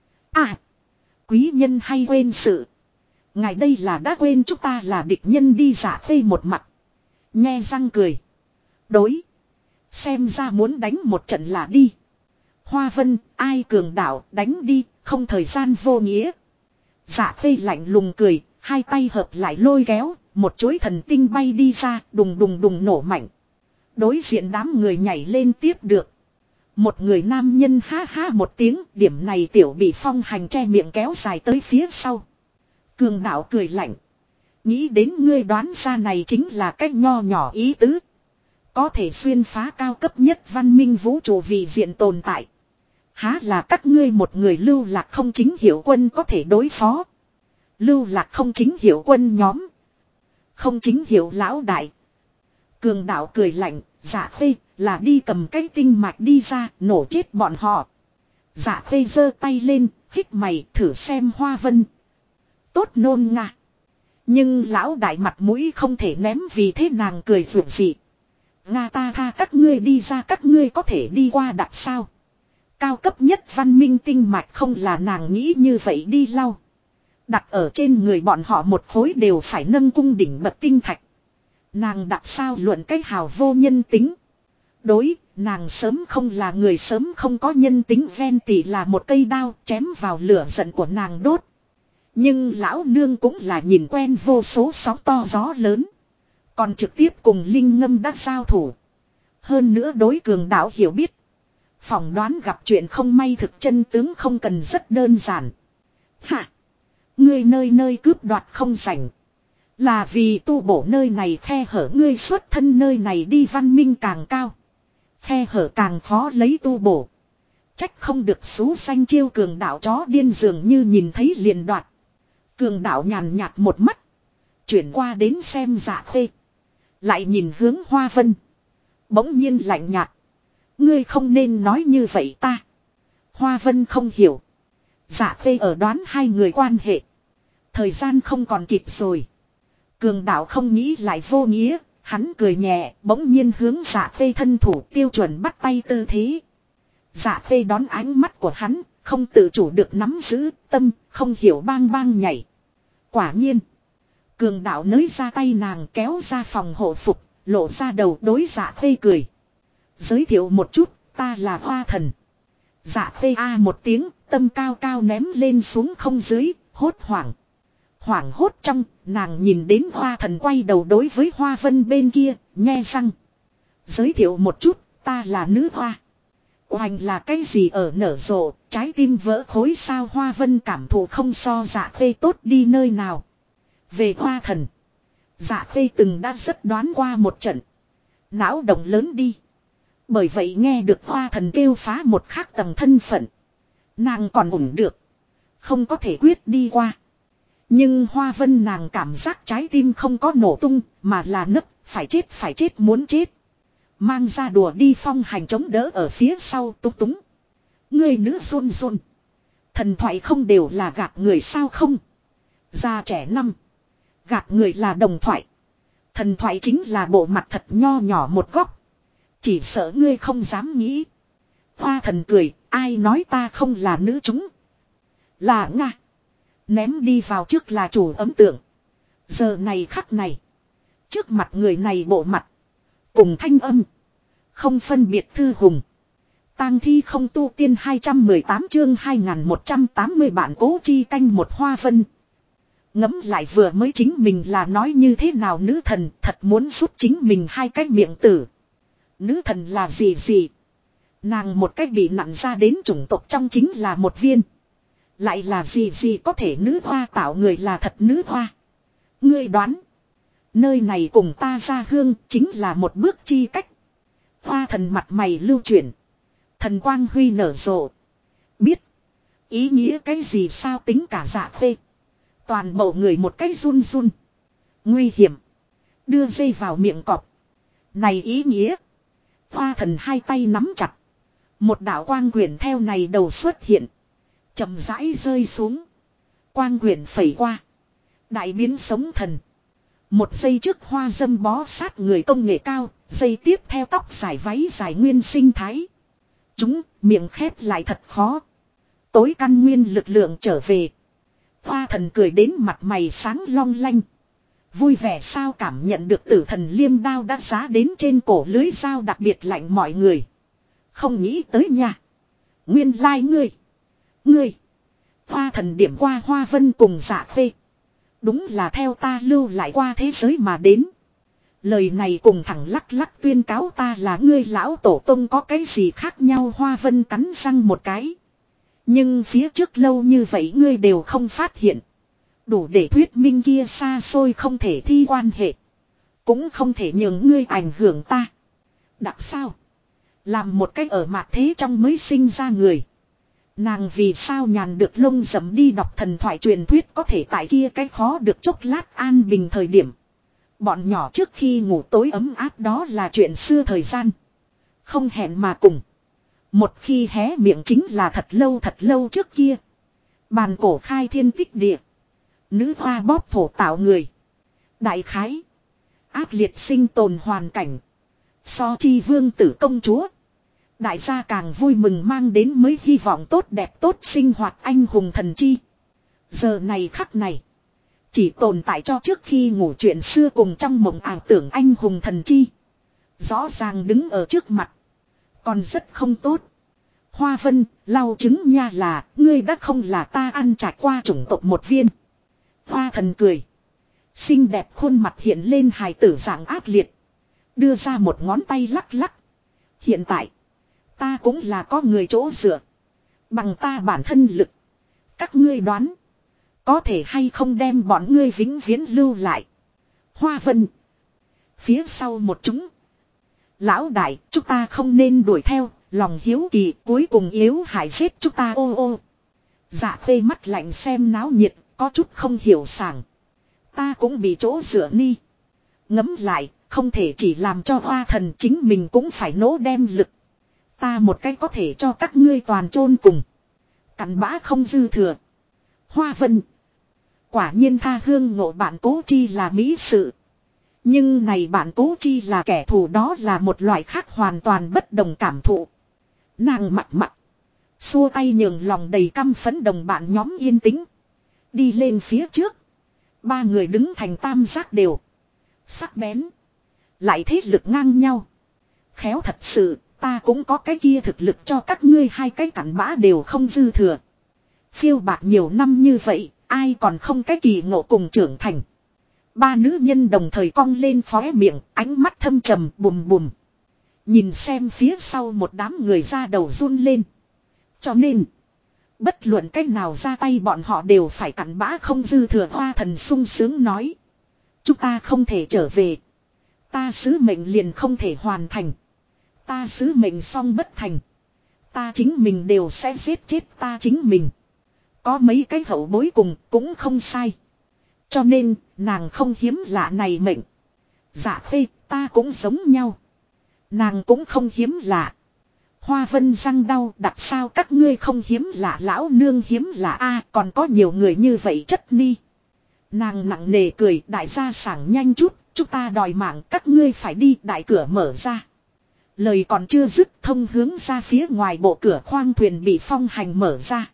Quý nhân hay quên sự. Ngài đây là đã quên chúng ta là địch nhân đi. Dạ khê một mặt. Nhe răng cười. Đối. Xem ra muốn đánh một trận là đi. Hoa Vân, ai cường đạo đánh đi, không thời gian vô nghĩa. Dạ khê lạnh lùng cười, hai tay hợp lại lôi kéo, một chuỗi thần tinh bay đi ra, đùng đùng đùng nổ mạnh. Đối diện đám người nhảy lên tiếp được. Một người nam nhân ha ha một tiếng, điểm này tiểu bị Phong Hành che miệng kéo dài tới phía sau. Cường đạo cười lạnh. Nghĩ đến ngươi đoán ra này chính là cách nho nhỏ ý tứ. Có thể xuyên phá cao cấp nhất văn minh vũ trụ vì diện tồn tại. Há là các ngươi một người lưu lạc không chính hiệu quân có thể đối phó. Lưu lạc không chính hiệu quân nhóm. Không chính hiệu lão đại. Cường đạo cười lạnh, Dạ khê là đi cầm cái tinh mạch đi ra, nổ chết bọn họ. Dạ khê giơ tay lên, hít mày thử xem Hoa Vân. Tốt nôn nga. Nhưng lão đại mặt mũi không thể ném, vì thế nàng cười vượt dị. Nga ta tha các ngươi đi ra, các ngươi có thể đi qua đặt sao. Cao cấp nhất văn minh tinh mạch không là nàng nghĩ như vậy đi lau. Đặt ở trên người bọn họ một khối đều phải nâng cung đỉnh bậc tinh thạch. Nàng đặt sao luận cái hào vô nhân tính. Đối, nàng sớm không là người, sớm không có nhân tính. Ven tỷ là một cây đao chém vào lửa giận của nàng đốt. Nhưng lão nương cũng là nhìn quen vô số sóng to gió lớn. Còn trực tiếp cùng Linh Ngâm đã giao thủ. Hơn nữa đối cường đạo hiểu biết. Phỏng đoán gặp chuyện không may, thực chân tướng không cần rất đơn giản. Hả? Ngươi nơi nơi cướp đoạt không rảnh. Là vì tu bổ nơi này khe hở, ngươi xuất thân nơi này đi, văn minh càng cao. Khe hở càng khó lấy tu bổ. Trách không được xú xanh chiêu. Cường đạo chó điên dường như nhìn thấy liền đoạt. Cường đạo nhàn nhạt một mắt. Chuyển qua đến xem Dạ khê. Lại nhìn hướng Hoa Vân. Bỗng nhiên lạnh nhạt. Ngươi không nên nói như vậy ta. Hoa Vân không hiểu. Dạ khê ở đoán hai người quan hệ. Thời gian không còn kịp rồi. Cường đạo không nghĩ lại vô nghĩa. Hắn cười nhẹ, bỗng nhiên hướng Dạ khê thân thủ, tiêu chuẩn bắt tay tư thế. Dạ khê đón ánh mắt của hắn, không tự chủ được nắm giữ, tâm không hiểu bang bang nhảy. Quả nhiên. Cường đạo nới ra tay nàng, kéo ra phòng hộ phục, lộ ra đầu đối Dạ khê cười. Giới thiệu một chút, ta là Hoa Thần. Dạ khê một tiếng, tâm cao cao ném lên xuống không dưới, hốt hoảng. Hoảng hốt trong, nàng nhìn đến Hoa Thần quay đầu đối với Hoa Vân bên kia, nhe răng. Giới thiệu một chút, ta là nữ hoa. Oanh là cái gì ở nở rộ, trái tim vỡ khối sao? Hoa Vân cảm thụ không so Dạ khê tốt đi nơi nào. Về Hoa Thần, Dạ khê từng đã rất đoán qua một trận. Não động lớn đi. Bởi vậy nghe được Hoa Thần kêu phá một khác tầng thân phận. Nàng còn ủng được. không có thể quyết đi qua. Nhưng Hoa Vân nàng cảm giác trái tim không có nổ tung, mà là nấc, phải chết muốn chết. Mang ra đùa đi Phong Hành chống đỡ ở phía sau túng túng. Người nữ run run. Thần thoại không đều là gạt người sao không? Già trẻ năm. Gạt người là đồng thoại. Thần thoại chính là bộ mặt thật nho nhỏ một góc. Chỉ sợ ngươi không dám nghĩ. Hoa thần cười, ai nói ta không là nữ chúng? Là Nga. Ném đi vào trước là chủ ấm tượng. Giờ này khắc này. Trước mặt người này bộ mặt. Cùng thanh âm. Không phân biệt thư hùng. Tang thi không tu tiên 218 chương 2180 bạn Cố Chi canh một Hoa Vân. Ngẫm lại vừa mới chính mình là nói như thế nào nữ thần thật muốn giúp chính mình hai cái miệng tử. Nữ thần là gì? Nàng một cách bị nặn ra đến chủng tộc trong chính là một viên. Lại là gì có thể nữ hoa tạo người là thật nữ hoa. Ngươi đoán. Nơi này cùng ta ra hương chính là một bước chi cách. Hoa thần mặt mày lưu chuyển. Thần quang huy nở rộ. Biết. Ý nghĩa cái gì sao tính cả Dạ Khê. Toàn bộ người một cái run run. Nguy hiểm. Đưa dây vào miệng cọp. Này ý nghĩa. Hoa thần hai tay nắm chặt. Một đạo quang quyển theo này đầu xuất hiện. Chậm rãi rơi xuống. Quang quyển phẩy qua. Đại biến sống thần. Một giây trước hoa dâm bó sát người công nghệ cao. Giây tiếp theo tóc dài váy dài nguyên sinh thái. Chúng miệng khép lại thật khó. Tối căn nguyên lực lượng trở về. Hoa thần cười đến mặt mày sáng long lanh. Vui vẻ sao cảm nhận được tử thần liêm đao đã giá đến trên cổ lưới dao đặc biệt lạnh mọi người. Không nghĩ tới nha. Nguyên lai ngươi. Hoa thần điểm qua Hoa Vân cùng Dạ Khê. Đúng là theo ta lưu lại qua thế giới mà đến. Lời này cùng thẳng lắc lắc tuyên cáo ta là ngươi lão tổ tông có cái gì khác nhau. Hoa Vân cắn răng một cái. Nhưng phía trước lâu như vậy ngươi đều không phát hiện. Đủ để thuyết minh kia xa xôi không thể thi quan hệ. Cũng không thể nhường ngươi ảnh hưởng ta. Đặc sao? Làm một cách ở mặt thế trong mới sinh ra người. Nàng vì sao nhàn được lông dẫm đi đọc thần thoại truyền thuyết có thể tại kia cái khó được chốc lát an bình thời điểm. Bọn nhỏ trước khi ngủ tối ấm áp đó là chuyện xưa thời gian. Không hẹn mà cùng. Một khi hé miệng chính là thật lâu trước kia. Bàn cổ khai thiên tích địa. Nữ hoa bóp thổ tạo người. Đại khái. Ác liệt sinh tồn hoàn cảnh. So chi vương tử công chúa. Đại gia càng vui mừng mang đến mới hy vọng tốt đẹp tốt sinh hoạt anh hùng thần chi. Giờ này khắc này. Chỉ tồn tại cho trước khi ngủ chuyện xưa cùng trong mộng ảo tưởng anh hùng thần chi. Rõ ràng đứng ở trước mặt. Còn rất không tốt. Hoa Vân, lau chứng nha là, ngươi đã không là ta ăn trải qua chủng tộc một viên. Hoa thần cười. Xinh đẹp khuôn mặt hiện lên hài tử dạng ác liệt. Đưa ra một ngón tay lắc lắc. Hiện tại, ta cũng là có người chỗ dựa. Bằng ta bản thân lực. Các ngươi đoán. Có thể hay không đem bọn ngươi vĩnh viễn lưu lại. Hoa Vân. Phía sau một chúng. Lão đại, chúng ta không nên đuổi theo. Lòng hiếu kỳ cuối cùng yếu hại giết chúng ta ô. Dạ Khê mắt lạnh xem náo nhiệt. Có chút không hiểu sảng. Ta cũng bị chỗ dựa ni. Ngấm lại, không thể chỉ làm cho hoa thần chính mình cũng phải nỗ đem lực. Ta một cách có thể cho các ngươi toàn chôn cùng. Cặn bã không dư thừa. Hoa Vân. Quả nhiên tha hương ngộ bạn Cố Chi là mỹ sự. Nhưng này bạn Cố Chi là kẻ thù đó là một loại khác hoàn toàn bất đồng cảm thụ. Nàng mặt. Xua tay nhường lòng đầy căm phẫn đồng bạn nhóm yên tĩnh. Đi lên phía trước. Ba người đứng thành tam giác đều. Sắc bén. Lại thế lực ngang nhau. Khéo thật sự, ta cũng có cái kia thực lực cho các ngươi hai cái cặn bã đều không dư thừa. Phiêu bạc nhiều năm như vậy, ai còn không cái kỳ ngộ cùng trưởng thành. Ba nữ nhân đồng thời cong lên khóe miệng, ánh mắt thâm trầm bùm. Nhìn xem phía sau một đám người ra đầu run lên. Cho nên, bất luận cách nào ra tay bọn họ đều phải cặn bã không dư thừa. Hoa thần sung sướng nói. Chúng ta không thể trở về. Ta sứ mệnh liền không thể hoàn thành. Ta sứ mệnh xong bất thành. Ta chính mình đều sẽ giết chết ta chính mình. Có mấy cái hậu bối cùng cũng không sai. Cho nên, nàng không hiếm lạ này mệnh. Dạ Khê, ta cũng giống nhau. Nàng cũng không hiếm lạ. Hoa Vân răng đau, đặt sao các ngươi không hiếm lạ, lão nương hiếm lạ a, còn có nhiều người như vậy chất ni. Nàng nặng nề cười, đại gia sảng nhanh chút, chúng ta đòi mạng, các ngươi phải đi, đại cửa mở ra. Lời còn chưa dứt, thông hướng ra phía ngoài bộ cửa khoang thuyền bị phong hành mở ra.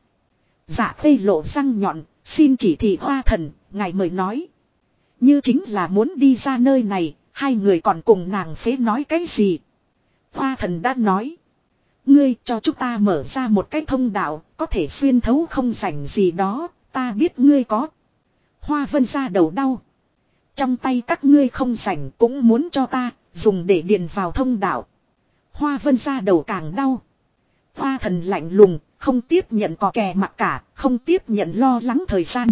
Dạ Khê lộ răng nhọn, xin chỉ thị Hoa Thần, ngài mời nói. Như chính là muốn đi ra nơi này, hai người còn cùng nàng phế nói cái gì. Hoa Thần đã nói. Ngươi cho chúng ta mở ra một cái thông đạo, có thể xuyên thấu không rảnh gì đó, ta biết ngươi có. Hoa Vân ra đầu đau. Trong tay các ngươi không rảnh cũng muốn cho ta, dùng để điền vào thông đạo. Hoa Vân ra đầu càng đau. Hoa Thần lạnh lùng, không tiếp nhận cò kè mặc cả, không tiếp nhận lo lắng thời gian.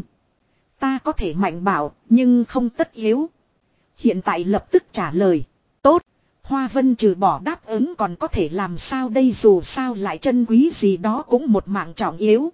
Ta có thể mạnh bảo, nhưng không tất yếu. Hiện tại lập tức trả lời. Tốt. Hoa Vân trừ bỏ đáp ứng còn có thể làm sao đây, dù sao lại chân quý gì đó cũng một mạng trọng yếu.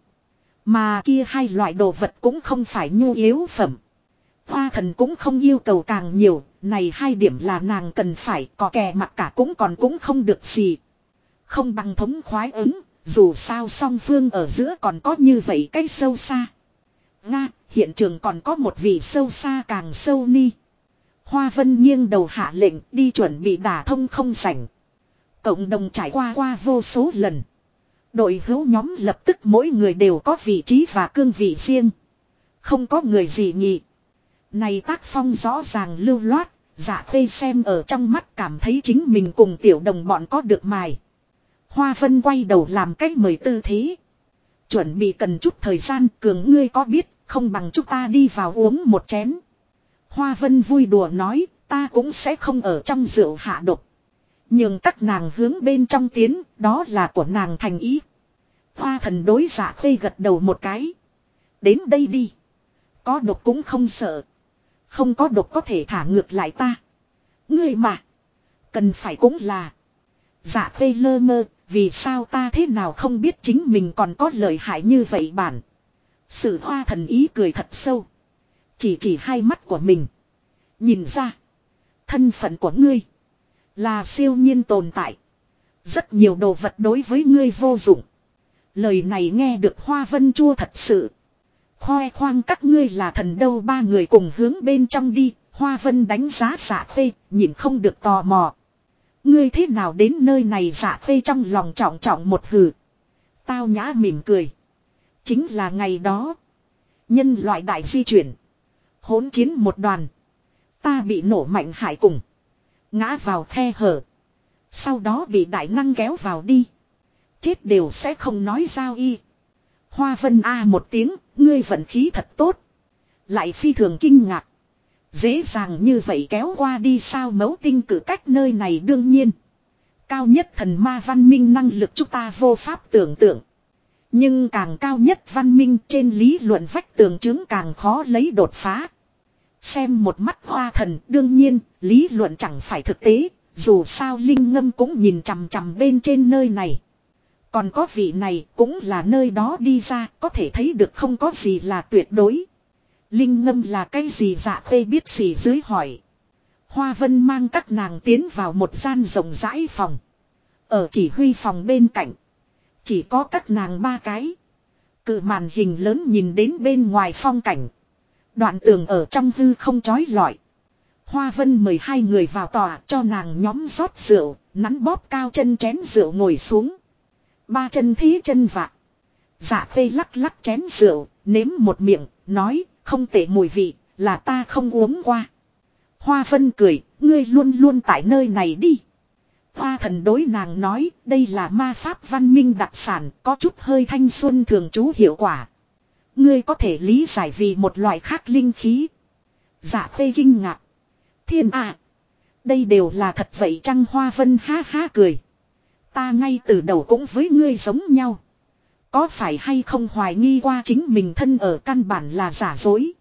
Mà kia hai loại đồ vật cũng không phải nhu yếu phẩm. Hoa Thần cũng không yêu cầu càng nhiều, này hai điểm là nàng cần phải, có kè mặc cả cũng cũng không được gì. Không bằng thống khoái ứng, dù sao song phương ở giữa còn có như vậy cái sâu xa. Nga, hiện trường còn có một vị sâu xa càng sâu ni. Hoa Vân nghiêng đầu hạ lệnh đi chuẩn bị đả thông không rảnh. Cộng đồng trải qua vô số lần. Đội hữu nhóm lập tức mỗi người đều có vị trí và cương vị riêng. Không có người gì nhị. Này tác phong rõ ràng lưu loát, Dạ Khê xem ở trong mắt cảm thấy chính mình cùng tiểu đồng bọn có được mài. Hoa Vân quay đầu làm cách mời tư thế. Chuẩn bị cần chút thời gian, cường ngươi có biết, không bằng chúng ta đi vào uống một chén. Hoa Vân vui đùa nói, ta cũng sẽ không ở trong rượu hạ độc. Nhưng các nàng hướng bên trong tiến, đó là của nàng thành ý. Hoa Thần đối Dạ Khê gật đầu một cái. Đến đây đi. Có độc cũng không sợ. Không có độc có thể thả ngược lại ta. Ngươi mà. Cần phải cũng là. Dạ Khê lơ mơ, vì sao ta thế nào không biết chính mình còn có lợi hại như vậy bản. Sự Hoa Thần ý cười thật sâu. Chỉ hai mắt của mình. Nhìn ra. Thân phận của ngươi. Là siêu nhiên tồn tại. Rất nhiều đồ vật đối với ngươi vô dụng. Lời này nghe được Hoa Vân chua thật sự. Khoe khoang các ngươi là thần đâu, ba người cùng hướng bên trong đi. Hoa Vân đánh giá Dạ Khê, nhìn không được tò mò. Ngươi thế nào đến nơi này? Dạ Khê trong lòng trọng trọng một hừ. Tao nhã mỉm cười. Chính là ngày đó. Nhân loại đại di chuyển. Hỗn chiến một đoàn. Ta bị nổ mạnh hại cùng. Ngã vào khe hở. Sau đó bị đại năng kéo vào đi. Chết đều sẽ không nói giao y. Hoa Vân a một tiếng, ngươi vận khí thật tốt. Lại phi thường kinh ngạc. Dễ dàng như vậy kéo qua đi sao? Mẫu tinh cử cách nơi này đương nhiên. Cao nhất thần ma văn minh năng lực chúng ta vô pháp tưởng tượng. Nhưng càng cao nhất văn minh trên lý luận vách tường chứng càng khó lấy đột phá. Xem một mắt Hoa Thần, đương nhiên, lý luận chẳng phải thực tế, dù sao Linh Ngâm cũng nhìn chằm chằm bên trên nơi này. Còn có vị này cũng là nơi đó đi ra, có thể thấy được không có gì là tuyệt đối. Linh Ngâm là cái gì? Dạ Khê biết gì dưới hỏi. Hoa Vân mang các nàng tiến vào một gian rộng rãi phòng. Ở chỉ huy phòng bên cạnh. Chỉ có các nàng ba cái. Cự màn hình lớn nhìn đến bên ngoài phong cảnh. Đoạn tường ở trong hư không chói lọi. Hoa Vân mời hai người vào tòa cho nàng nhóm rót rượu, nắn bóp cao chân chén rượu ngồi xuống. Ba chân thí chân vạc. Dạ Khê lắc lắc chén rượu, nếm một miệng, nói, không tệ mùi vị, là ta không uống qua. Hoa Vân cười, ngươi luôn luôn tại nơi này đi. Hoa Thần đối nàng nói, đây là ma pháp văn minh đặc sản, có chút hơi thanh xuân thường trú hiệu quả. Ngươi có thể lý giải vì một loại khác linh khí. Dạ Khê kinh ngạc. Thiên à! Đây đều là thật vậy chăng? Hoa Vân ha ha cười. Ta ngay từ đầu cũng với ngươi giống nhau. Có phải hay không hoài nghi qua chính mình thân ở căn bản là giả dối?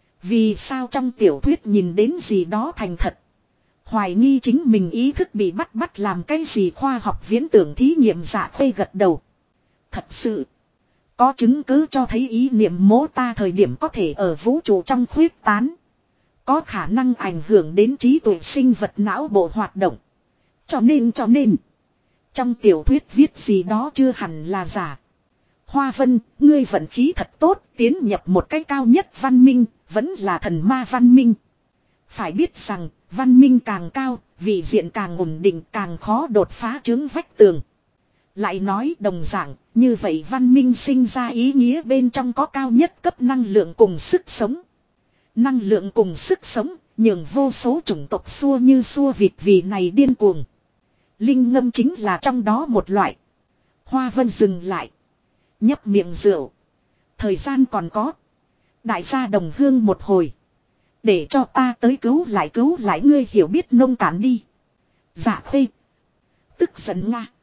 Vì sao trong tiểu thuyết nhìn đến gì đó thành thật? Hoài nghi chính mình ý thức bị bắt làm cái gì khoa học viễn tưởng thí nghiệm? Dạ Khê gật đầu. Thật sự. Có chứng cứ cho thấy ý niệm mố ta thời điểm có thể ở vũ trụ trong khuyết tán. Có khả năng ảnh hưởng đến trí tuệ sinh vật não bộ hoạt động. Cho nên. Trong tiểu thuyết viết gì đó chưa hẳn là giả. Hoa Vân, ngươi vận khí thật tốt, tiến nhập một cái cao nhất văn minh, vẫn là thần ma văn minh. Phải biết rằng, văn minh càng cao, vị diện càng ổn định, càng khó đột phá chướng vách tường. Lại nói đồng dạng, như vậy văn minh sinh ra ý nghĩa bên trong có cao nhất cấp năng lượng cùng sức sống. Năng lượng cùng sức sống, nhường vô số chủng tộc xua như xua vịt vì này điên cuồng. Linh ngâm chính là trong đó một loại. Hoa Vân dừng lại. Nhấp miệng rượu. Thời gian còn có. Đại gia đồng hương một hồi. Để cho ta tới cứu lại ngươi hiểu biết nông cạn đi. Dạ Khê. Tức giận Nga.